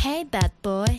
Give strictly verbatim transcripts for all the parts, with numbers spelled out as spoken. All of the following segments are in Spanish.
Hey, bad boy.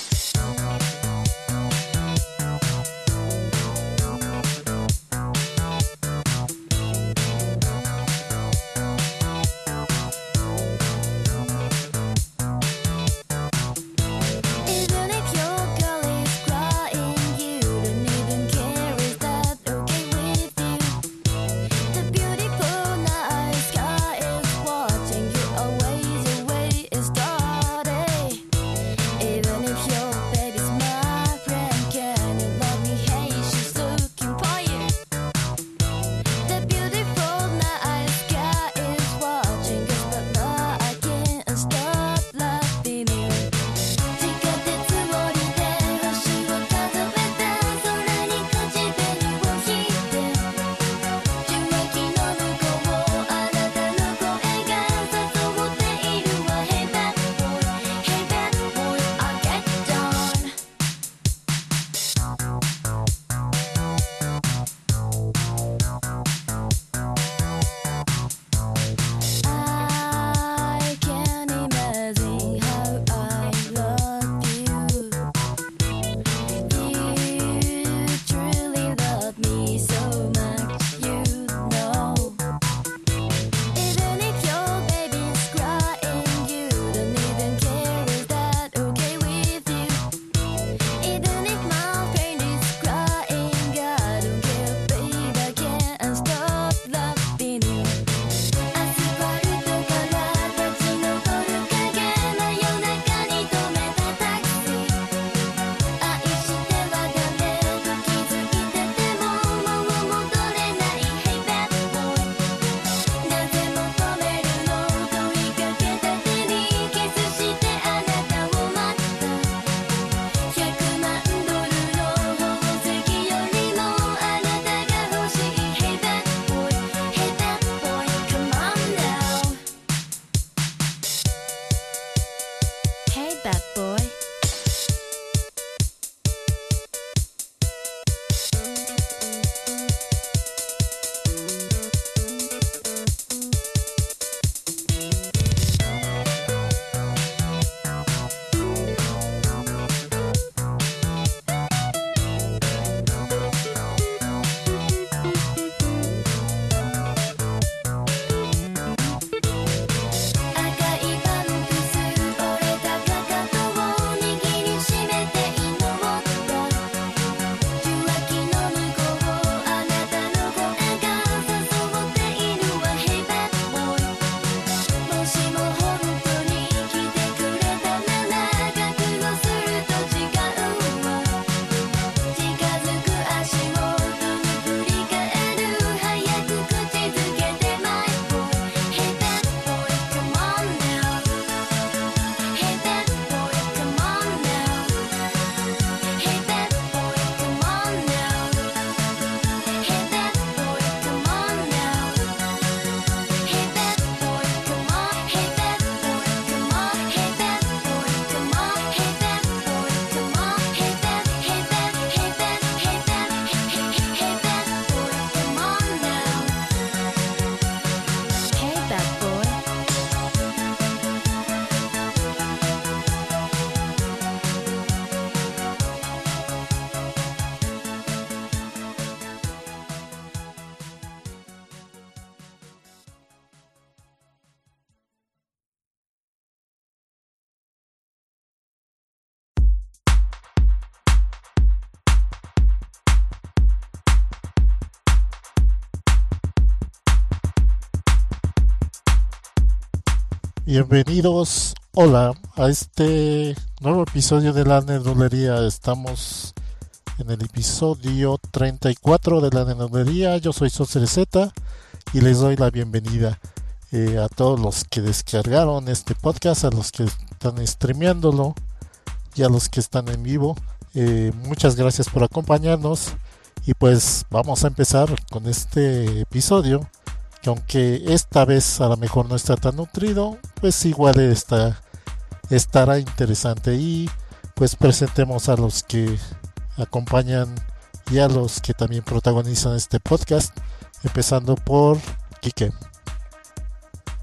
Bienvenidos, hola, a este nuevo episodio de La Nerdolería. Estamos en el episodio treinta y cuatro de La Nerdolería. Yo soy Socerezeta y les doy la bienvenida eh, a todos los que descargaron este podcast, a los que están streameándolo y a los que están en vivo. Eh, muchas gracias por acompañarnos y pues vamos a empezar con este episodio, que aunque esta vez a lo mejor no está tan nutrido, pues igual está, estará interesante. Y pues presentemos a los que acompañan y a los que también protagonizan este podcast, empezando por Quique.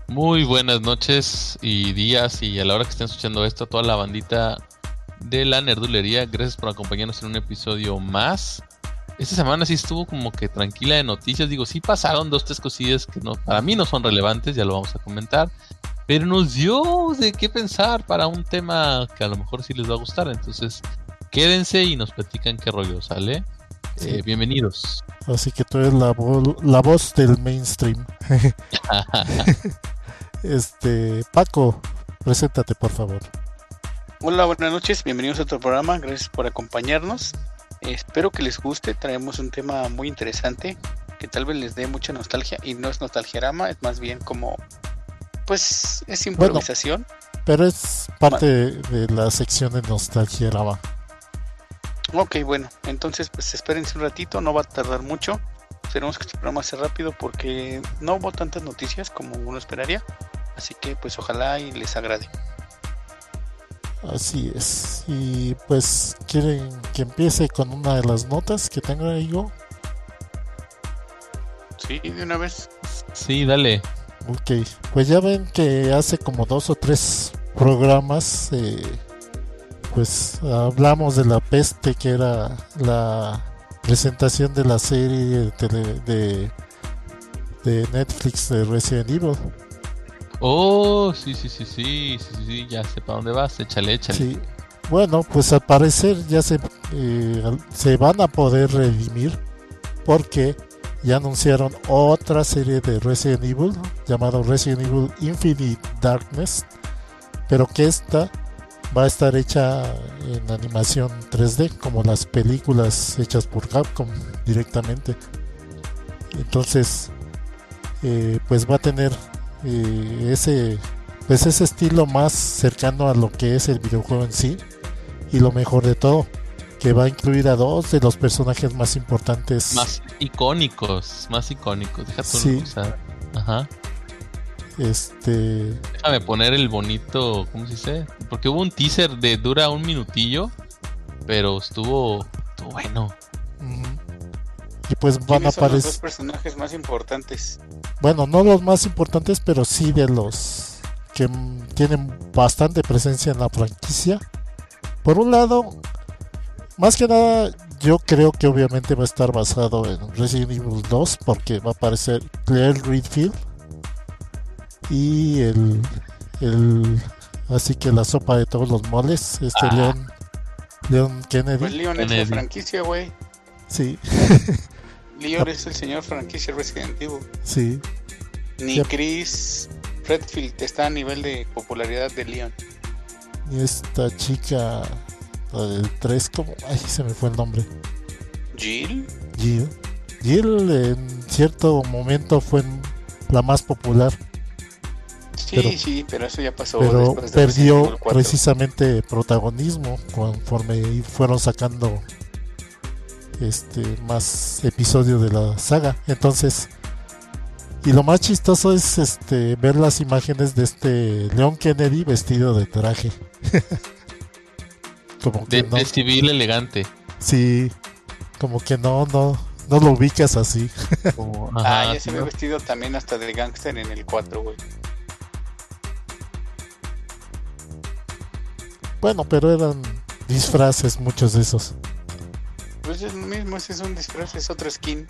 Muy buenas noches y días y a la hora que estén escuchando esto, toda la bandita de la nerdulería, gracias por acompañarnos en un episodio más. Esta semana sí estuvo como que tranquila de noticias, digo, sí pasaron dos, tres cosillas que no, para mí no son relevantes, ya lo vamos a comentar, pero nos dio de qué pensar para un tema que a lo mejor sí les va a gustar, entonces quédense y nos platican qué rollo, ¿sale? Sí. Eh, bienvenidos. Así que tú eres la, vo- la voz del mainstream. Este, Paco, preséntate por favor. Hola, buenas noches, bienvenidos a otro programa, gracias por acompañarnos. Eh, espero que les guste, traemos un tema muy interesante que tal vez les dé mucha nostalgia, y no es nostalgiarama, es más bien como, pues, es improvisación. Bueno, pero es parte de, de la sección de nostalgia Rama. Ok, bueno, entonces pues espérense un ratito, no va a tardar mucho. Esperemos que este programa sea rápido porque no hubo tantas noticias como uno esperaría. Así que pues ojalá y les agrade. Así es. Y pues, ¿quieren que empiece con una de las notas que tengo ahí yo? Sí, de una vez. Sí, dale. Ok, pues ya ven que hace como dos o tres programas eh, pues hablamos de la peste, que era la presentación de la serie de, tele- de, de Netflix de Resident Evil. Oh, sí, sí, sí, sí, sí, sí, sí, ya sé para dónde vas, échale, échale. Sí. Bueno, pues al parecer ya se, eh, al- se van a poder redimir porque ya anunciaron otra serie de Resident Evil llamado Resident Evil Infinite Darkness, pero que esta va a estar hecha en animación tres D como las películas hechas por Capcom directamente. Entonces, eh, pues va a tener eh, ese pues ese estilo más cercano a lo que es el videojuego en sí, y lo mejor de todo, que va a incluir a dos de los personajes más importantes, Más icónicos, más icónicos. Déjate Sí. o sea, ajá. este Déjame poner el bonito, ¿cómo se dice? Porque hubo un teaser de dura un minutillo, pero estuvo, estuvo bueno. ujú. Y pues van a ¿Quiénes son los dos aparecer, personajes más importantes? bueno, no los más importantes, pero sí de los que mm, tienen bastante presencia en la franquicia. Por un lado, más que nada, yo creo que obviamente va a estar basado en Resident Evil dos, porque va a aparecer Claire Redfield y el, el así que la sopa de todos los moles, este Ah. Leon, Leon Kennedy. Pues Leon es Kennedy. la franquicia, güey. Sí, Leon es el señor franquicia Resident Evil. sí. Ni Yep. Chris Redfield está a nivel de popularidad de Leon. Y esta chica, la del tres, como, ay, se me fue el nombre. Jill. Jill. Jill en cierto momento fue la más popular, Sí, Pero- sí, pero eso ya pasó pero después de Resident perdió Evil cuatro. precisamente protagonismo conforme fueron sacando este más episodios de la saga. Entonces, y lo más chistoso es este ver las imágenes de este Leon Kennedy vestido de traje. Como que De, no, de civil elegante. sí, como que no, no, no lo ubicas así. Como, Ah, ajá, ya se ¿no? ve vestido también hasta de gángster en el cuatro, güey. Bueno, pero eran disfraces muchos de esos. Pues es lo mismo, ese es un disfraz, es otro skin.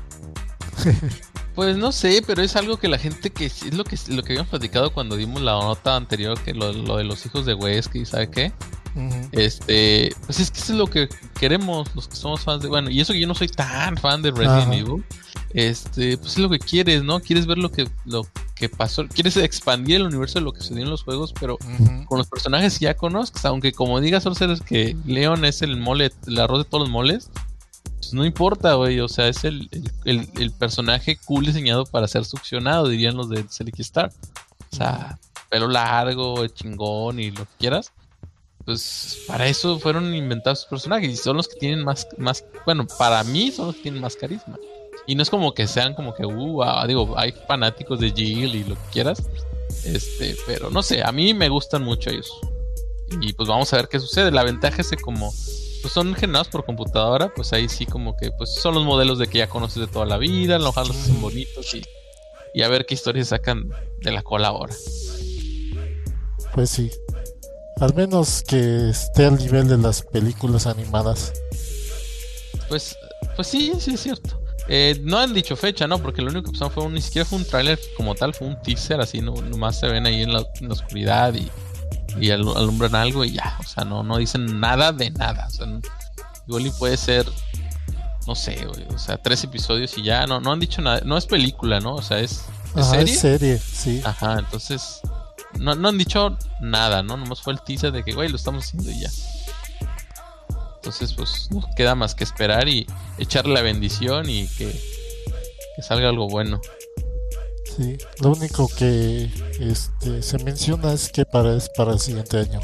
Pues no sé, pero es algo que la gente que es lo que lo que habíamos platicado cuando dimos la nota anterior, que lo, lo de los hijos de Wesker y sabe qué. Ujú. Este, pues es que eso es lo que queremos los que somos fans de, bueno, y eso que yo no soy tan fan de Resident Ajá. Evil. Este, pues es lo que quieres, ¿no? Quieres ver lo que lo que pasó, quieres expandir el universo de lo que sucedió en los juegos, pero Ujú. con los personajes que ya conozcas, aunque como digas Sorcerer que Leon es el mole, el arroz de todos los moles, pues no importa, güey, o sea, es el, el, el, el personaje cool diseñado para ser succionado, dirían los de Select Star. O sea, pelo largo, chingón y lo que quieras. Pues para eso fueron inventados sus personajes y son los que tienen más, más, bueno, para mí son los que tienen más carisma. Y no es como que sean como que, uh, ah, digo, hay fanáticos de Jill y lo que quieras. Este, pero no sé, a mí me gustan mucho ellos. Y pues vamos a ver qué sucede. La ventaja es que como pues son generados por computadora, pues ahí sí como que pues son los modelos de que ya conoces de toda la vida, los los hacen bonitos y y a ver qué historias sacan de la cola ahora. Pues sí. Al menos que esté al nivel de las películas animadas. Pues, pues sí, sí es cierto. Eh, no han dicho fecha, ¿no? Porque lo único que pasaron fue un, ni siquiera fue un tráiler como tal, fue un teaser, así no, nomás se ven ahí en la, en la oscuridad y, y al- alumbran algo y ya. O sea, no, no dicen nada de nada. O sea, no- igual y puede ser, no sé, güey, o sea, tres episodios y ya. No, no han dicho nada. No es película, ¿no? O sea, es, ¿es Ajá, serie? es serie, sí. Ajá, entonces no, no han dicho nada, ¿no? Nomás fue el teaser de que, güey, lo estamos haciendo y ya. Entonces, pues, no queda más que esperar y echarle la bendición y que, que salga algo bueno. Sí. Lo único que este, se menciona es que para, es para el siguiente año.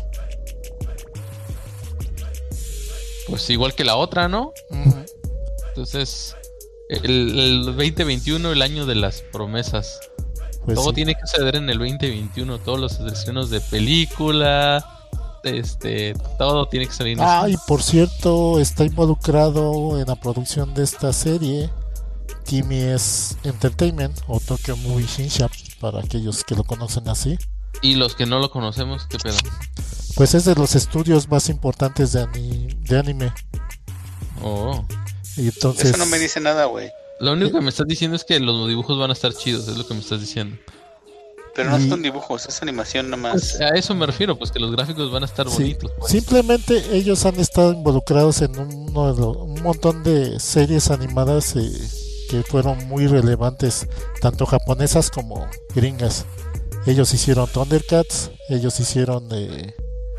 Pues igual que la otra, ¿no? Ujú. Entonces, el, el veinte veintiuno, el año de las promesas. Pues Todo sí. tiene que suceder en el veinte veintiuno. Todos los estrenos de película, este, todo tiene que salir en Ah, ese- y por cierto, está involucrado en la producción de esta serie T M S Entertainment o Tokyo Movie Shinsha, para aquellos que lo conocen así. Y los que no lo conocemos, ¿qué pedo? Pues es de los estudios más importantes de, ani- de anime. Oh. Y entonces, Eso no me dice nada, güey. Lo único que me estás diciendo es que los dibujos van a estar chidos, es lo que me estás diciendo. Pero no Y- son dibujos, es animación nomás. Pues a eso me refiero, pues que los gráficos van a estar sí, bonitos. Pues. simplemente ellos han estado involucrados en uno de lo- un montón de series animadas eh, que fueron muy relevantes, tanto japonesas como gringas. Ellos hicieron Thundercats, ellos hicieron eh,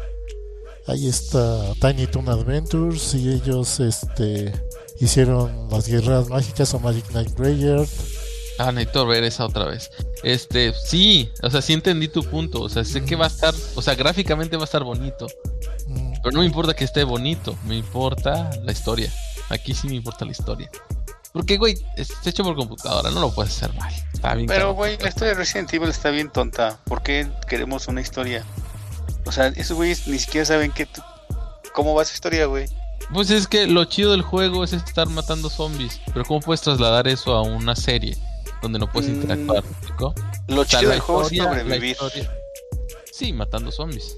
ahí está Tiny Toon Adventures, y ellos este hicieron Las Guerreras Mágicas o Magic Knight Greyard. Ah, necesito ver esa otra vez. Este, sí, o sea, sí entendí tu punto. O sea, sé que va a estar, o sea, gráficamente va a estar bonito. Mm, Pero no me importa que esté bonito, me importa la historia. Aquí sí me importa la historia. Porque, güey, es hecho por computadora, no lo puedes hacer mal. Está bien. Pero, cabrón. güey, la historia de Resident Evil está bien tonta. ¿Por qué queremos una historia? O sea, esos güeyes ni siquiera saben qué t- cómo va esa historia, güey. Pues es que lo chido del juego es estar matando zombies. Pero ¿cómo puedes trasladar eso a una serie donde no puedes Mm, interactuar? ¿Me explico? Lo O sea, chido la del juego es historia- la sobrevivir. historia- Sí, matando zombies.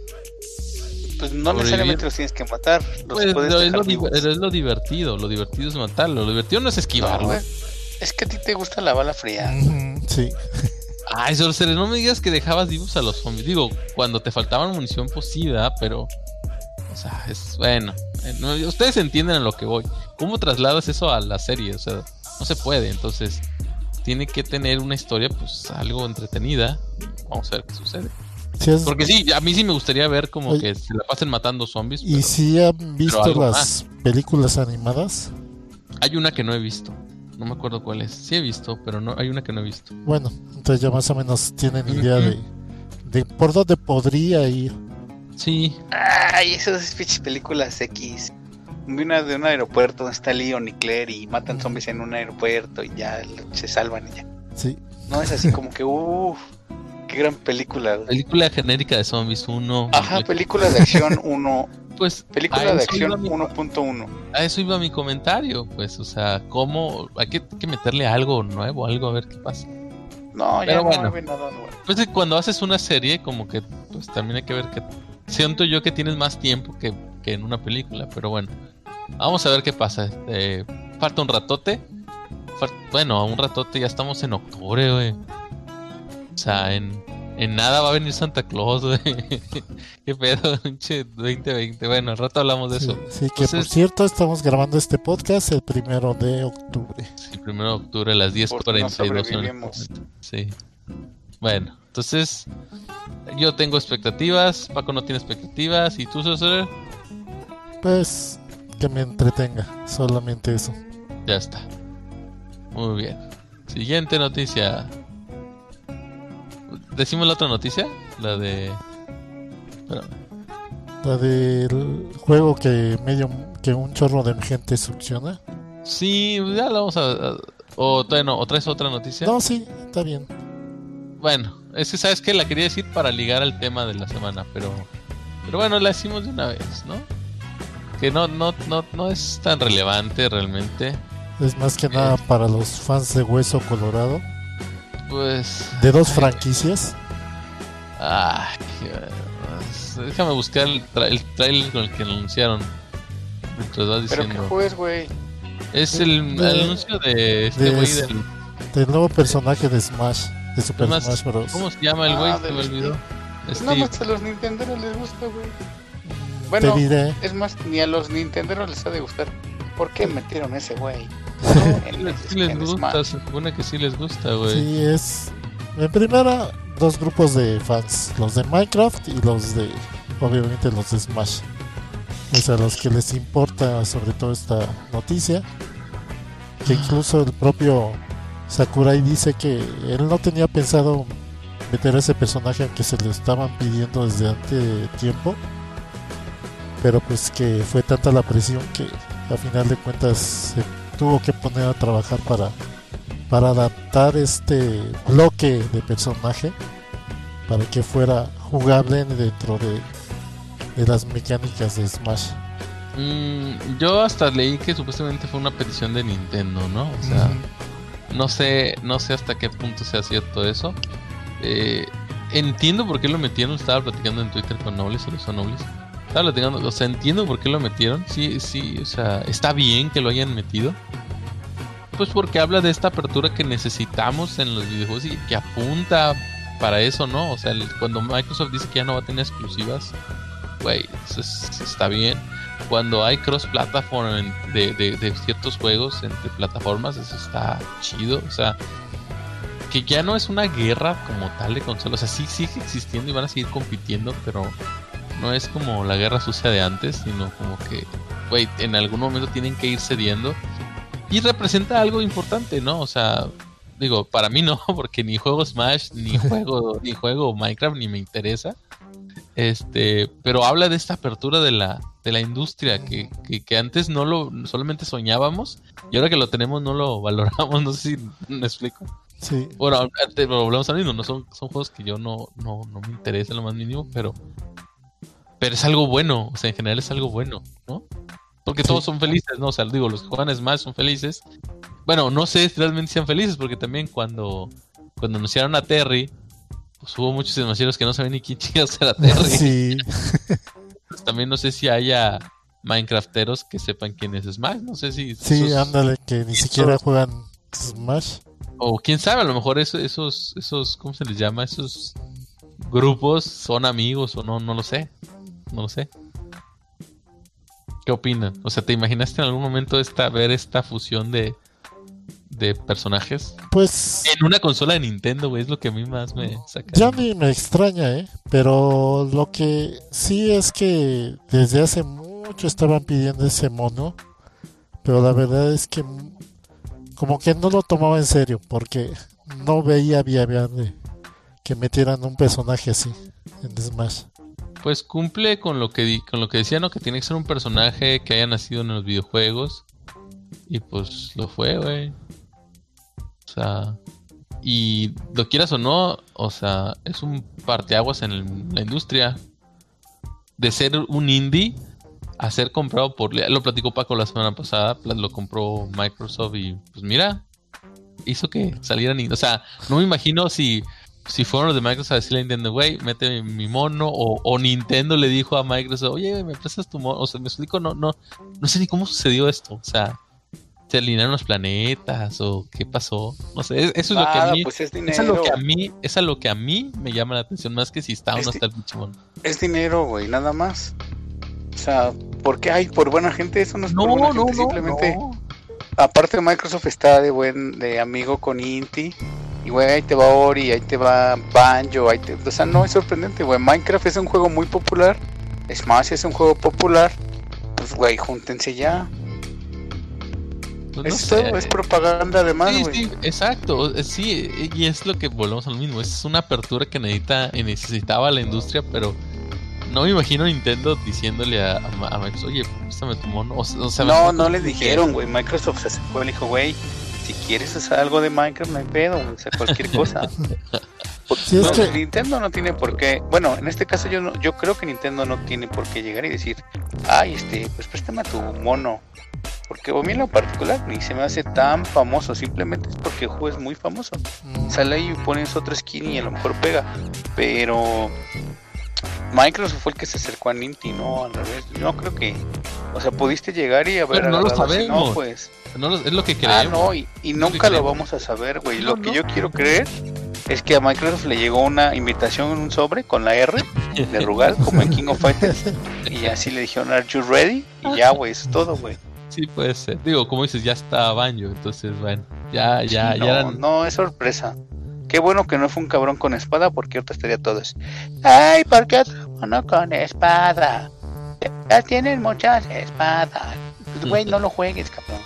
Pues no sobrevivir. necesariamente los tienes que matar. Los Pues, puedes lo- es, dejar lo, vivos. diver- es lo divertido. Lo divertido es matarlo. Lo divertido no es No, esquivarlo. güey. Es que a ti te gusta la bala fría. ujú, sí. Ay, Sorcerer, no me digas que dejabas vivos a los zombies. Digo, cuando te faltaban munición, pues sí, ¿verdad? Pero, o sea, es bueno. eh, no, ustedes entienden a lo que voy. ¿Cómo trasladas eso a la serie? O sea, no se puede. Entonces, tiene que tener una historia, pues, algo entretenida. Vamos a ver qué sucede. Sí es- Porque sí, a mí sí me gustaría ver como Oye. que se la pasen matando zombies. ¿Y pero si han visto algo las películas animadas? hay una que no he visto. No me acuerdo cuál es. Sí he visto, pero no hay una que no he visto. Bueno, entonces ya más o menos tienen idea Ujú. de, de por dónde podría ir. Sí. Ay, esas pinches películas X. Vi una de un aeropuerto donde está Leon y Claire y matan zombies en un aeropuerto y ya lo- se salvan y ya. Sí, No es así como que, uff, qué gran película, güey. Película genérica de zombies uno. Ajá, película de acción uno. Pues Película a de eso acción iba mi- uno punto uno. A eso iba mi comentario, pues, o sea, cómo hay que, que meterle algo nuevo, algo a ver qué pasa. No, ya Pero no bueno. hay nada nuevo. Pues de cuando haces una serie, como que, pues también hay que ver que siento yo que tienes más tiempo que, que en una película, pero bueno, vamos a ver qué pasa. Este, falta un ratote, Fal- bueno, un ratote, ya estamos en octubre, güey. O sea, en, en nada va a venir Santa Claus, güey. Qué pedo, pinche veinte veinte. Bueno, al rato hablamos de sí, eso. sí, que por Entonces- cierto estamos grabando este podcast el primero de octubre. Sí, primero de octubre a las diez Por si no cuarenta y dos. sobrevivimos. Sí. Bueno, entonces yo tengo expectativas, Paco no tiene expectativas, ¿y tú, César? Pues que me entretenga, solamente eso. Ya está. Muy bien. Siguiente noticia. ¿Decimos la otra noticia? La de... Espérame. La del juego que medio que un chorro de gente succiona. Sí, ya la vamos a... a- o, todavía no, ¿o traes otra noticia? No, sí, está bien. Bueno, es que sabes que la quería decir para ligar al tema de la semana, pero... Pero bueno, la decimos de una vez, ¿no? Que no, no, no, no es tan relevante realmente. Es más que nada para los fans de Hueso Colorado. Pues... de dos franquicias. Ay, déjame buscar el, tra- el trailer con el que anunciaron. Mientras vas ¿Pero diciendo. qué juego es, güey? Es el, De- el anuncio de este de- güey del. Del nuevo personaje de Smash, de Super Además, Smash Bros. ¿Cómo se llama el güey? Ah, Se me del olvidó. Nada Steve. más a los nintenderos les gusta, güey. Te Bueno, diré. es más, ni a los nintenderos les ha de gustar. ¿Por qué metieron ese güey? Sí En les, el- sí les en gusta, Smash. se supone que sí les gusta, güey. Sí, es. En primera, dos grupos de fans: los de Minecraft y los de. Obviamente, los de Smash. Es a los que les importa, sobre todo, esta noticia. Que incluso el propio Sakurai dice que él no tenía pensado meter a ese personaje, aunque se le estaban pidiendo desde hace tiempo. Pero pues que fue tanta la presión que a final de cuentas se tuvo que poner a trabajar para, para adaptar este bloque de personaje para que fuera jugable dentro de, de las mecánicas de Smash. Mm, yo hasta leí que supuestamente fue una petición de Nintendo, ¿no? O sea, Ujú. no sé, no sé hasta qué punto sea cierto eso. Eh, entiendo por qué lo metieron. Estaba platicando en Twitter con Nobles, o son Nobles. Estaba platicando, o sea, entiendo por qué lo metieron. Sí, sí, o sea, está bien que lo hayan metido. Pues porque habla de esta apertura que necesitamos en los videojuegos y que apunta para eso, ¿no? O sea, el- cuando Microsoft dice que ya no va a tener exclusivas, güey, eso es- está bien. Cuando hay cross-platform en- de, de, de ciertos juegos entre plataformas, eso está chido. O sea, que ya no es una guerra como tal de consolas. O sea, sí sigue existiendo y van a seguir compitiendo, pero no es como la guerra sucia de antes, sino como que, güey, en algún momento tienen que ir cediendo. Y representa algo importante, ¿no? O sea, digo, para mí no, porque ni juego Smash, ni juego, ni juego Minecraft, ni me interesa. Este, pero habla de esta apertura de la, de la industria que, que, que antes no lo solamente soñábamos y ahora que lo tenemos no lo valoramos. No sé si me explico. Sí, Bueno, te volvemos al mismo, no son, son juegos que yo no, no, no me interesa en lo más mínimo, pero pero es algo bueno, o sea, en general es algo bueno, ¿no? Porque Sí. todos son felices, ¿no? O sea, digo, los que juegan Smash son felices. Bueno, no sé si realmente sean felices, porque también cuando, cuando anunciaron a Terry, pues hubo muchos smasheros que no saben ni quién chingados era Terry. sí, Pues también no sé si haya Minecrafteros que sepan quién es Smash, no sé si... sí, esos- ándale, que ni siquiera juegan Smash. O quién sabe, a lo mejor eso- esos, esos, ¿cómo se les llama? Esos grupos son amigos o no, no lo sé. No lo sé. ¿Qué opinan? O sea, ¿te imaginaste en algún momento esta, ver esta fusión de, de personajes? Pues En una consola de Nintendo, güey, es lo que a mí más me saca. ya ni me extraña, ¿eh? Pero lo que sí es que desde hace mucho estaban pidiendo ese mono, pero la verdad es que m- como que no lo tomaba en serio, porque no veía viable que metieran un personaje así en Smash. Pues cumple con lo que di- con lo que decía, ¿no? Que tiene que ser un personaje que haya nacido en los videojuegos. Y pues lo fue, güey. O sea, y lo quieras o no, o sea, es un parteaguas en el- la industria. De ser un indie a ser comprado por... Lo platicó Paco la semana pasada, pla- lo compró Microsoft y pues mira, hizo que salieran... in- O sea, no me imagino si... Si fueron los de Microsoft a decirle a Nintendo, güey, mete mi mono, o, o Nintendo le dijo a Microsoft, oye, me prestas tu mono, o sea, me explico, no, no, no sé ni cómo sucedió esto, o sea, se alinearon los planetas, o qué pasó, no sé, es- eso es lo que a Nada, mí, pues es es a lo dinero. que a mí, es a lo que a mí me llama la atención, más que si está o no Es está el pinche mono. Es dinero, güey, nada más. O sea, ¿por qué hay por buena gente? Eso no es No, por buena no, gente, no, simplemente. no. Aparte, Microsoft está de buen de amigo con Inti. Y güey, ahí te va Ori, ahí te va Banjo, ahí te... O sea, no es sorprendente, güey. Minecraft es un juego muy popular. Smash es un juego popular. Pues, güey, júntense ya. Pues no es sé. todo, es propaganda además, Sí, güey. sí, exacto, eh, sí, y es lo que volvemos a lo mismo, es una apertura que necesita, y necesitaba la industria, pero no me imagino Nintendo diciéndole a, a, a Microsoft, oye, préstame tu mono, o, o sea, No, me- no les dijeron, güey. Microsoft se acercó y le dijo, güey, si quieres hacer algo de Minecraft, no hay pedo, güey, o sea, cualquier cosa. Sí, es No, que- Nintendo no tiene por qué. Bueno, en este caso yo no, yo creo que Nintendo no tiene por qué llegar y decir, ay, este, pues préstame tu mono. porque a mí en lo particular ni se me hace tan famoso, simplemente es porque el juego es muy famoso. Mm. Sale ahí y pones otro skin y a lo mejor pega, pero Microsoft fue el que se acercó a Ninty, no al revés. Yo creo que, o sea, pudiste llegar y a ver, no lo sabemos. No, pues, no lo, es lo que creemos. Ah, no, y, y nunca lo vamos a saber, güey. No, lo que no. yo quiero creer es que a Microsoft le llegó una invitación en un sobre con la R de Rugal, como en King of Fighters, y así le dijeron, ¿Are you ready? Y ya, güey, eso es todo, güey. Sí, puede ser. Digo, como dices, ya está Banjo, entonces, bueno, ya, ya, sí, ya. No, eran... no, es sorpresa. Qué bueno que no fue un cabrón con espada, porque ahorita estaría todo eso. Ay, ¿por qué otro mono con espada? Ya tienen muchas espadas. Pues, güey, no lo juegues, cabrón.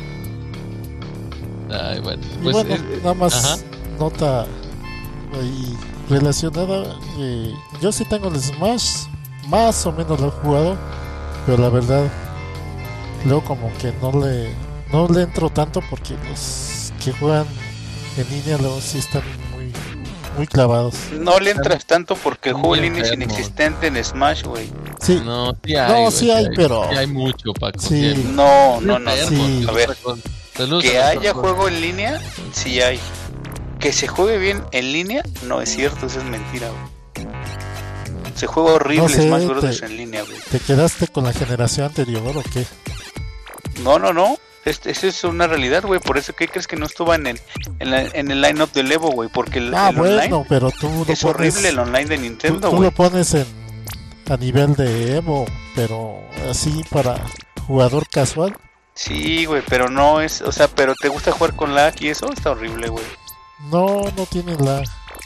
Ay, bueno. Pues, y bueno, eh, nada más ajá. nota ahí relacionada. Eh, yo sí tengo el Smash, más o menos lo he jugado, pero la verdad, luego como que no le, no le entro tanto porque los que juegan en línea luego sí están muy, muy clavados. No le entras tanto porque el juego en línea es inexistente en Smash, güey. Sí, no, sí hay, no, güey, sí hay, hay, pero... Sí hay mucho, Paco. Sí. Sí hay mucho. No, no, no, sí. A ver, Saludos que a haya los... juego en línea, sí hay. Que se juegue bien en línea, no es cierto, eso es mentira, güey. Se juega horrible no sé, Smash Bros. Te, en línea, güey. ¿Te quedaste con la generación anterior o qué? No, no, no. Esa es, es una realidad, güey. Por eso, ¿qué crees que no estuvo en el, en, la, en el line-up del Evo, güey? Porque el, ah, el bueno, online pero tú lo es pones, horrible el online de Nintendo, Tú, tú güey. lo pones en a nivel de Evo, pero así para jugador casual. Sí, güey, pero no es... O sea, pero ¿te gusta jugar con lag y eso? Está horrible, güey. No, no tiene lag.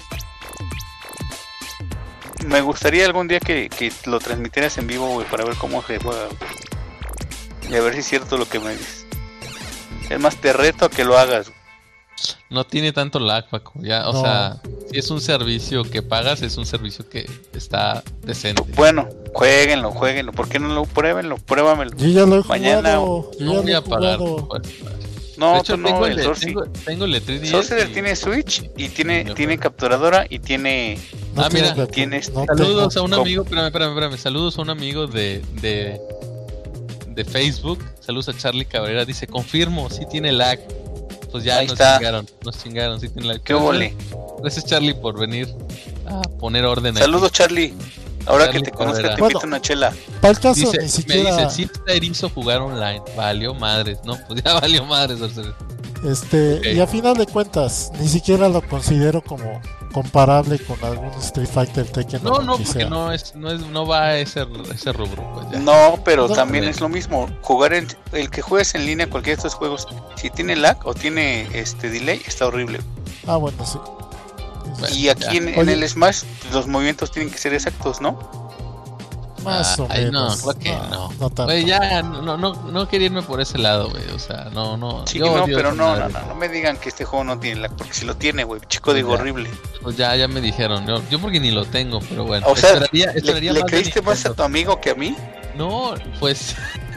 Me gustaría algún día que, que lo transmitieras en vivo, güey, para ver cómo se juega, güey. Y a ver si es cierto lo que me dices. Es más, te reto a que lo hagas, güey. No tiene tanto lag, Paco. Ya, o no. sea, si es un servicio que pagas, es un servicio que está decente. Bueno, jueguenlo, jueguenlo. ¿Por qué no lo pruébenlo? Pruébamelo. Yo ya lo he Mañana, jugado. Yo no ya voy lo he a pagar. jugado. No, de hecho, tú tengo, no, el, el Sorcy. tengo, tengo el tres D S. Sorcerer y... tiene Switch y tiene, no, tiene capturadora y tiene... No ah, mira, la, tienes... no saludos tengo. a un amigo, espérame, espérame, espérame. Saludos a un amigo de, de, de Facebook. Saludos a Charlie Cabrera. Dice, confirmo, sí tiene lag. Pues ya ahí nos está. chingaron, nos chingaron, sí tiene lag. ¿Qué vole? Gracias, Charlie, por venir a poner orden. Saludos, aquí. Charlie. Ahora Charlie que te conozca Cabrera. te Bueno, invito una chela. Para el caso, Dice, ni me siquiera. dice, sí está erizo jugar online. Valió madres, no, pues ya valió madres. Sorcerer. Este, Okay. y a final de cuentas, ni siquiera lo considero como comparable con algún Street Fighter, Tekken. No, o lo no, que porque sea. no es, no es, no va a ese, ese rubro, pues ya. No, pero No, también bien. es lo mismo. Jugar en el que juegues en línea cualquiera de estos juegos, si tiene lag o tiene este delay, está horrible. Ah, bueno, sí. Bueno, Y aquí ya. en, en Oye. el Smash los movimientos tienen que ser exactos, ¿no? Más o Ay, menos. no, creo que no. no tanto. Güey, ya, no, no, no quería irme por ese lado, güey. O sea, no, no. Sí, yo no, odio pero esa no, no, madre. no, no me digan que este juego no tiene lag, porque si lo tiene, güey, chico digo Ya. horrible. Pues ya, ya me dijeron. Yo, yo porque ni lo tengo, pero bueno. O sea, esperaría, ¿Le, esperaría le más de creíste más a Nintendo. tu amigo que a mí? No, pues.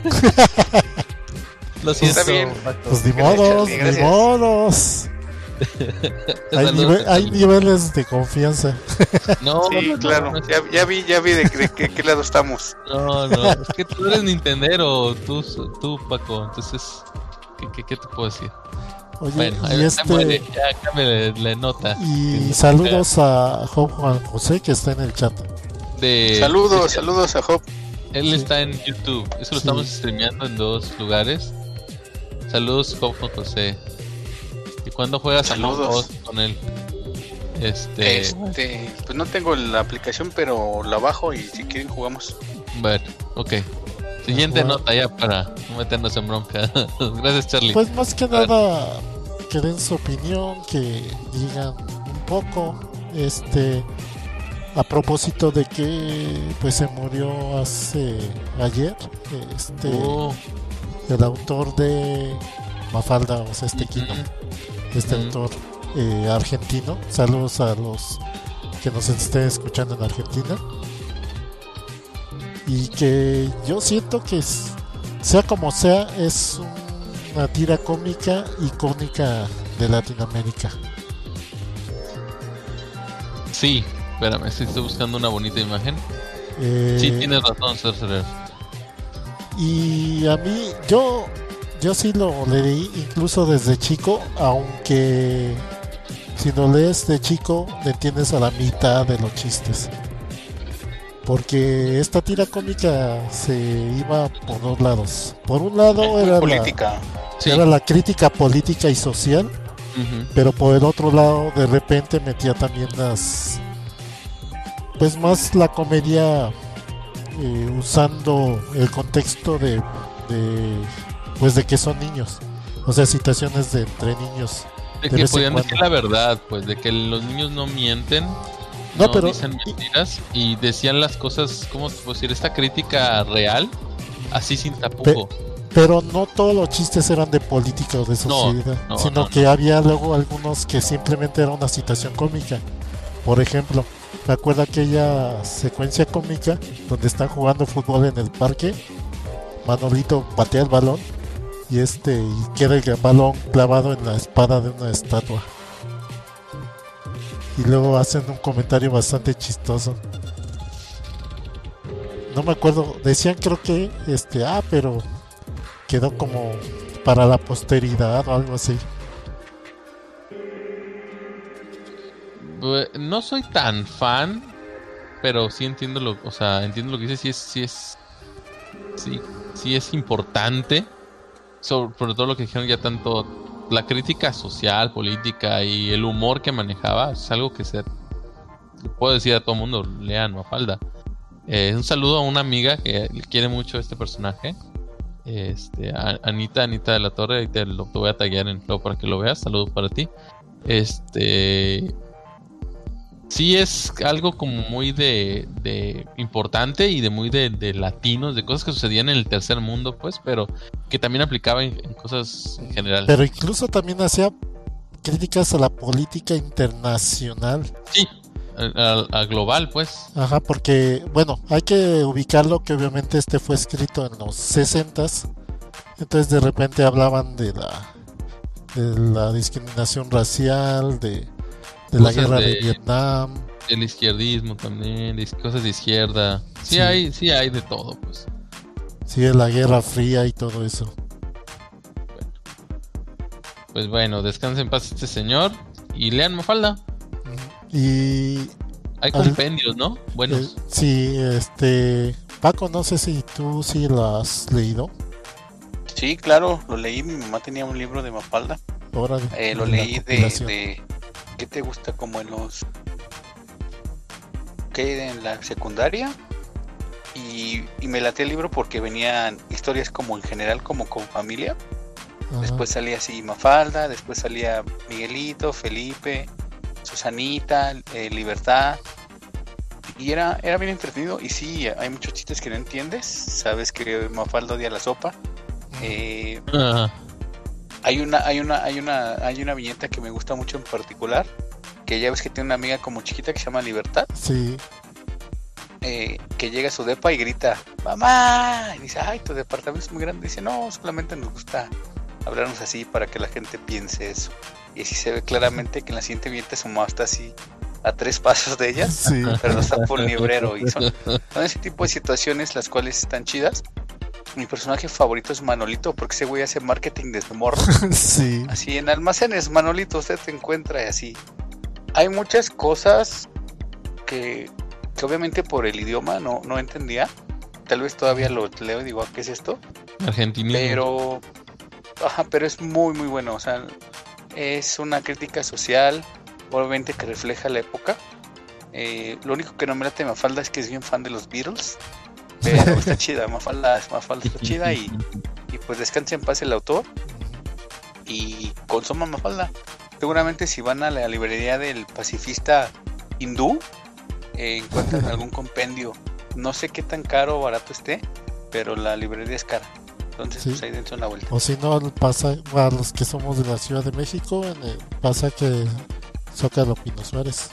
Lo siento. Está bien. Paco. Pues ni Gracias, modos, Charlie, ni gracias. modos. hay, Saludos, nive- hay Charlie. niveles de confianza. No, Sí, no, no, claro, no, ya, ya vi, ya vi de, de, de qué lado estamos. no, no, es que tú eres Nintendero, tú, tú, Paco. Entonces, ¿qué, qué, qué te puedo decir? Oye, Bueno, y ahí, ahí este. muere, ya cámbiale la nota. Y saludos a Job Juan José que está en el chat. De, Saludos, de- saludos a Job. Él Sí. está en YouTube. Eso lo Sí. estamos streameando en dos lugares. Saludos, Job José. ¿Y cuándo juegas a Among Saludos. Us con él? Este. Este, pues no tengo la aplicación, pero la bajo y si quieren jugamos. Bueno, ok. Siguiente Bueno. nota ya para no meternos en bronca. Gracias, Charlie. Pues más que A ver. nada que den su opinión, que digan un poco, este, a propósito de que pues se murió hace ayer, este, Oh, el autor de Mafalda, o sea, este Kino, este Ujú. autor eh, argentino. Saludos a los que nos estén escuchando en Argentina. Y que yo siento que es- sea como sea, es una tira cómica icónica de Latinoamérica. sí, espérame, sí, estoy buscando una bonita imagen. Eh, Sí, tienes razón, Sorcerer. Y a mí, yo yo sí lo leí incluso desde chico, aunque si lo lees de chico le entiendes a la mitad de los chistes. Porque esta tira cómica se iba por dos lados. Por un lado era política. La, Sí. era la crítica política y social, Uh-huh. pero por el otro lado de repente metía también las, pues más la comedia, eh, usando el contexto de, de, pues de que son niños, o sea, situaciones de entre niños. De de que vez en podían cuando. decir la verdad, pues, de que los niños no mienten, No, no, pero dicen mentiras y decían las cosas, ¿cómo te puedo decir? Esta crítica real, así sin tapujo. Pero no todos los chistes eran de política o de sociedad, no, sino no, que no. había luego algunos que simplemente era una situación cómica. Por ejemplo, me acuerdo aquella secuencia cómica donde están jugando fútbol en el parque, Manolito patea el balón y este y queda el balón clavado en la espada de una estatua. Y luego hacen un comentario bastante chistoso. No me acuerdo, decían creo que este, ah, pero quedó como para la posteridad o algo así. Bu- No soy tan fan, pero sí entiendo lo, o sea, entiendo lo que dices, sí es, sí es, sí, sí es importante, sobre, sobre todo lo que dijeron ya tanto, la crítica social, política y el humor que manejaba, es algo que se puedo decir a todo mundo, lean Mafalda. Eh, un saludo a una amiga que quiere mucho este personaje. Este, a- Anita, Anita de la Torre, ahí te lo te voy a taggear en luego para que lo veas. Saludos para ti. Este, sí es algo como muy de, de importante y de muy de, de latinos, de cosas que sucedían en el tercer mundo, pues, pero que también aplicaba en, en cosas en general. Pero incluso también hacía críticas a la política internacional. Sí, a, a- a global, pues. Ajá, porque, bueno, hay que ubicarlo que obviamente este fue escrito en los sesentas. Entonces de repente hablaban de la de la discriminación racial, de, de la Cosas guerra de, de- Vietnam. El izquierdismo también, de cosas de izquierda. Sí, Sí. hay, sí hay de todo, pues. Sí, de la Guerra Fría y todo eso. Pues bueno, descanse en paz este señor y lean Mafalda. Y Hay Al- compendios, ¿no? Buenos. eh, sí, este Paco, no sé si tú sí lo has leído. Sí, claro, lo leí. Mi mamá tenía un libro de Mafalda. Ahora Eh, lo de la leí de, compilación. de. ¿Qué te gusta? Como en los. ¿Qué? En la secundaria. Y, y me laté el libro porque venían historias como en general, como con familia. Ajá. Después salía así Mafalda, después salía Miguelito, Felipe, Susanita, eh, Libertad. Y era, era bien entretenido. Y sí, hay muchos chistes que no entiendes. Sabes que Mafalda odia la sopa. Eh, Ah, hay una, hay una, hay una, hay una viñeta que me gusta mucho en particular. Que ya ves que tiene una amiga como chiquita que se llama Libertad. Sí, eh, que llega a su depa y grita, ¡mamá! Y dice, ay, tu departamento es muy grande. Dice, no, solamente nos gusta hablarnos así para que la gente piense eso. Y así se ve claramente que en la siguiente viñeta su mamá está así a tres pasos de ella, sí, pero no está por un librero. Y son, son ese tipo de situaciones las cuales están chidas. Mi personaje favorito es Manolito, porque ese güey hace marketing desde morro. sí. Así en almacenes, Manolito, usted te encuentra y así. Hay muchas cosas que, que obviamente por el idioma no, no entendía. Tal vez todavía lo leo y digo, ¿qué es esto? argentinismo. Pero, ajá, pero es muy muy bueno. O sea, es una crítica social, obviamente que refleja la época. Eh, lo único que no me late de Mafalda es que es bien fan de los Beatles. Pero está chida, Mafalda, Mafalda está chida y, y pues descanse en paz el autor y consuma Mafalda. Seguramente si van a la librería del pacifista hindú, eh, encuentran algún compendio. No sé qué tan caro o barato esté, pero la librería es cara. Entonces, Sí. pues ahí dense una vuelta. O si no, pasa a los que somos de la Ciudad de México, en el pasaje Zócalo Pino Suárez.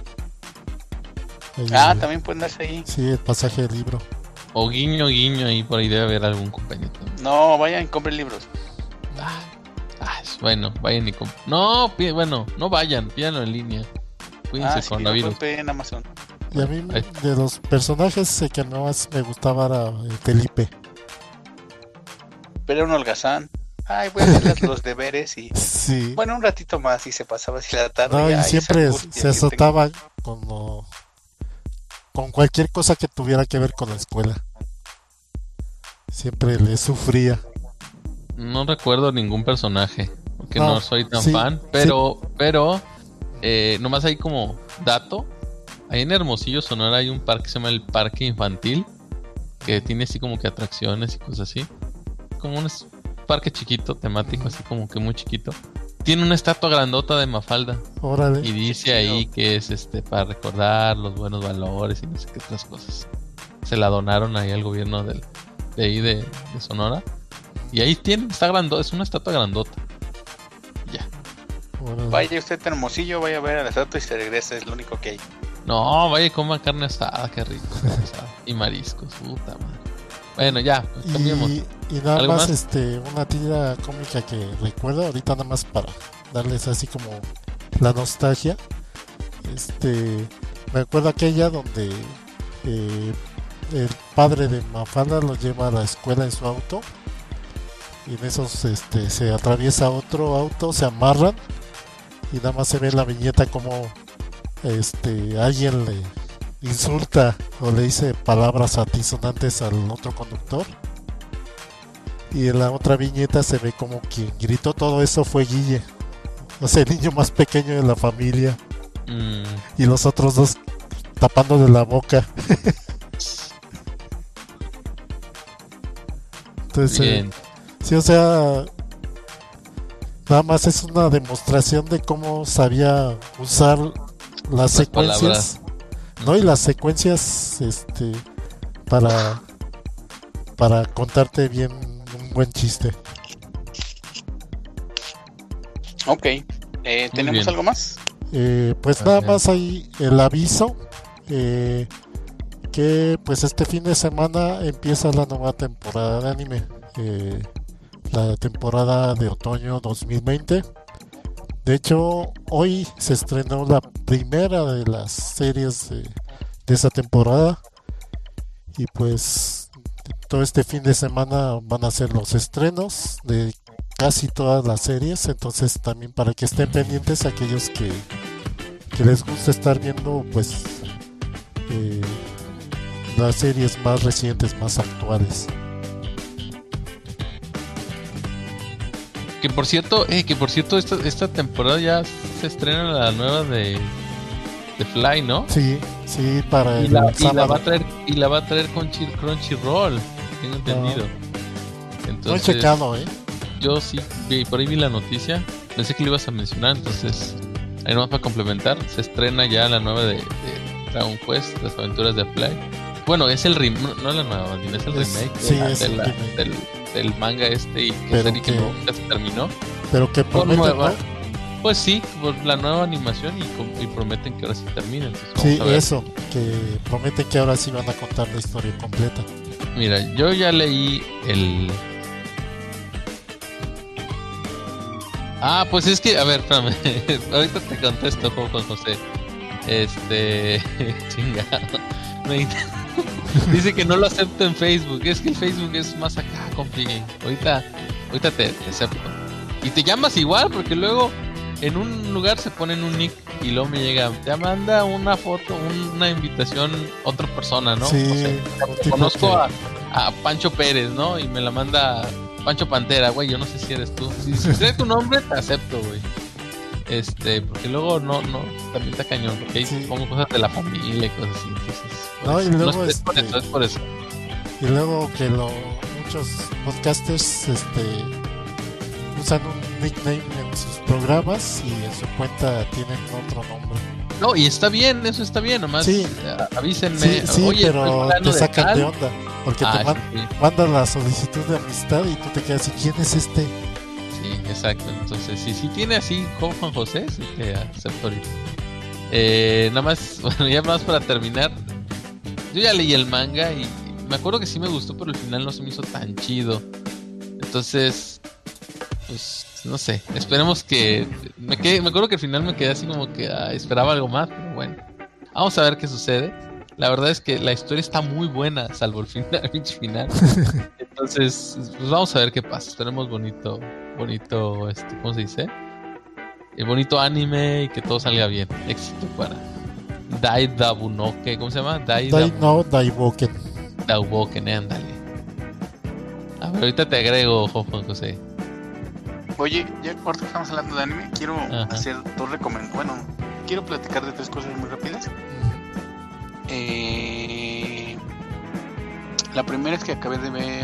Ahí, Ah, también pueden darse ahí. Sí, el pasaje del libro. O guiño, guiño, ahí por ahí debe haber algún compañero también. No, vayan, compren libros. Ah, ah, bueno, vayan y comp- No, pi- bueno, no vayan, pídanlo en línea. Cuídense Ah, sí, con lo la pueden virus. pedir en Amazon. Y a mí, Ahí. de los personajes, el que más me gustaba era eh, Felipe. Pero era un holgazán. ay, voy a hacer los deberes y Sí. bueno, un ratito más y se pasaba así la tarde. No, y ay, siempre esa angustia se que tengo. azotaba como con cualquier cosa que tuviera que ver con la escuela. Siempre le sufría. No recuerdo ningún personaje, porque No, no, soy tan sí, fan, pero, pero, eh, nomás hay como dato, ahí en Hermosillo, Sonora, hay un parque que se llama el Parque Infantil, que tiene así como que atracciones y cosas así, como un es- parque chiquito, temático, así como que muy chiquito. Tiene una estatua grandota de Mafalda, Órale. y dice ahí que es este para recordar los buenos valores y no sé qué otras cosas. Se la donaron ahí al gobierno del, de ahí de, de Sonora. Y ahí tiene, está grandota, es una estatua grandota. Ya. Órale. Vaya usted a Hermosillo, vaya a ver a la estatua y se regresa, es lo único que hay. No, vaya y coma carne asada, qué rico. carne asada. Y mariscos, puta madre. Bueno, ya, pues, cambiemos. Y, y nada ¿Algo más, más? este, una tira cómica que recuerdo ahorita nada más para darles así como la nostalgia. Este, me acuerdo aquella donde eh, el padre de Mafalda lo lleva a la escuela en su auto y en esos este, se atraviesa otro auto, se amarran y nada más se ve en la viñeta como este alguien le insulta o le dice palabras altisonantes al otro conductor. Y en la otra viñeta se ve como quien gritó todo eso fue Guille, o sea, el niño más pequeño de la familia, Mm, y los otros dos tapándole la boca. Entonces, eh, bien. sí, o sea, nada más es una demostración de cómo sabía usar las secuencias, ¿no? Y las secuencias, este, para para contarte bien un buen chiste. Ok, eh, ¿tenemos bien. algo más? Eh, pues A nada ver. más hay el aviso eh, que pues este fin de semana empieza la nueva temporada de anime, eh, la temporada de otoño dos mil veinte. De hecho, hoy se estrenó la primera de las series de, de esa temporada y pues todo este fin de semana van a ser los estrenos de casi todas las series, entonces también para que estén pendientes aquellos que, que les gusta estar viendo pues eh, las series más recientes, más actuales. Que por cierto, eh, que por cierto, esta, esta temporada ya se estrena la nueva de, de Fly, ¿no? Sí, sí, para Y el la, y la sábado. va a traer, y la va a traer con Chi- Crunchyroll, tengo entendido. No he Entonces, checado, ¿eh? yo sí, vi- por ahí vi la noticia, pensé que lo ibas a mencionar, entonces, ahí nomás para complementar, se estrena ya la nueva de, de Dragon Quest, las aventuras de Fly. Bueno, es el remake, no, no es la nueva, sino es el Es- remake sí, de la- es de el la- remake. del, del manga este y que Pero serie que que- nunca se terminó. Pero que Con prometen, nueva. ¿no? Pues sí, por la nueva animación y, com- y prometen que ahora sí termina. Entonces vamos Sí, a ver. eso, que prometen que ahora sí van a contar la historia completa. Mira, yo ya leí el. Ah, pues es que, a ver, espérame. Ahorita te contesto, Juan José. Este. Chingado. Me- Dice que no lo acepto en Facebook. Es que el Facebook es más acá, compi. Ahorita, ahorita te, te acepto. Y te llamas igual, porque luego en un lugar se ponen un nick y luego me llega, te manda una foto, un- una invitación otra persona, ¿no? Sí, O sea, un tipo conozco que- a, a Pancho Pérez, ¿no? Y me la manda Pancho Pantera, güey, yo no sé si eres tú. Si, si trae tu nombre, te acepto, güey. Este, porque luego no, no, también está cañón, porque ahí Sí. pongo cosas de la familia y cosas así, entonces. por No, y eso. luego, es, es por este- eso, es por eso. Y luego que lo, muchos podcasters este, usan un nickname en sus programas y en su cuenta tienen otro nombre. No, y está bien, eso está bien, nomás Sí. eh, avísenme. Sí, sí, Oye, pero estoy fulano te de sacan tal. de onda. Porque Ah, te man- sí, mandan la solicitud de amistad y tú te quedas así, ¿quién es este? sí, exacto. Entonces, si sí tiene así Juan Juan José, sí te acepto ahorita. Eh, nada más, bueno, ya más para terminar. Yo ya leí el manga y me acuerdo que sí me gustó, pero al final no se me hizo tan chido. Entonces, pues, no sé. Esperemos que. Me, quedé, me acuerdo que al final me quedé así como que ah, esperaba algo más, pero bueno. Vamos a ver qué sucede. La verdad es que la historia está muy buena, salvo el final, el pinche final. Entonces, pues vamos a ver qué pasa. Esperemos bonito bonito, este, ¿cómo se dice? El bonito anime y que todo salga bien. Éxito para Dai Dabunoke, ¿cómo se llama? Dai, Dai Dabu- no Daiboken. Dabunoken, ándale. A ver, ahorita te agrego, Juan José. Oye, ya ahorita que estamos hablando de anime, quiero Ajá. hacer dos recomendaciones. Bueno, quiero platicar de tres cosas muy rápidas. Eh, la primera es que acabé de ver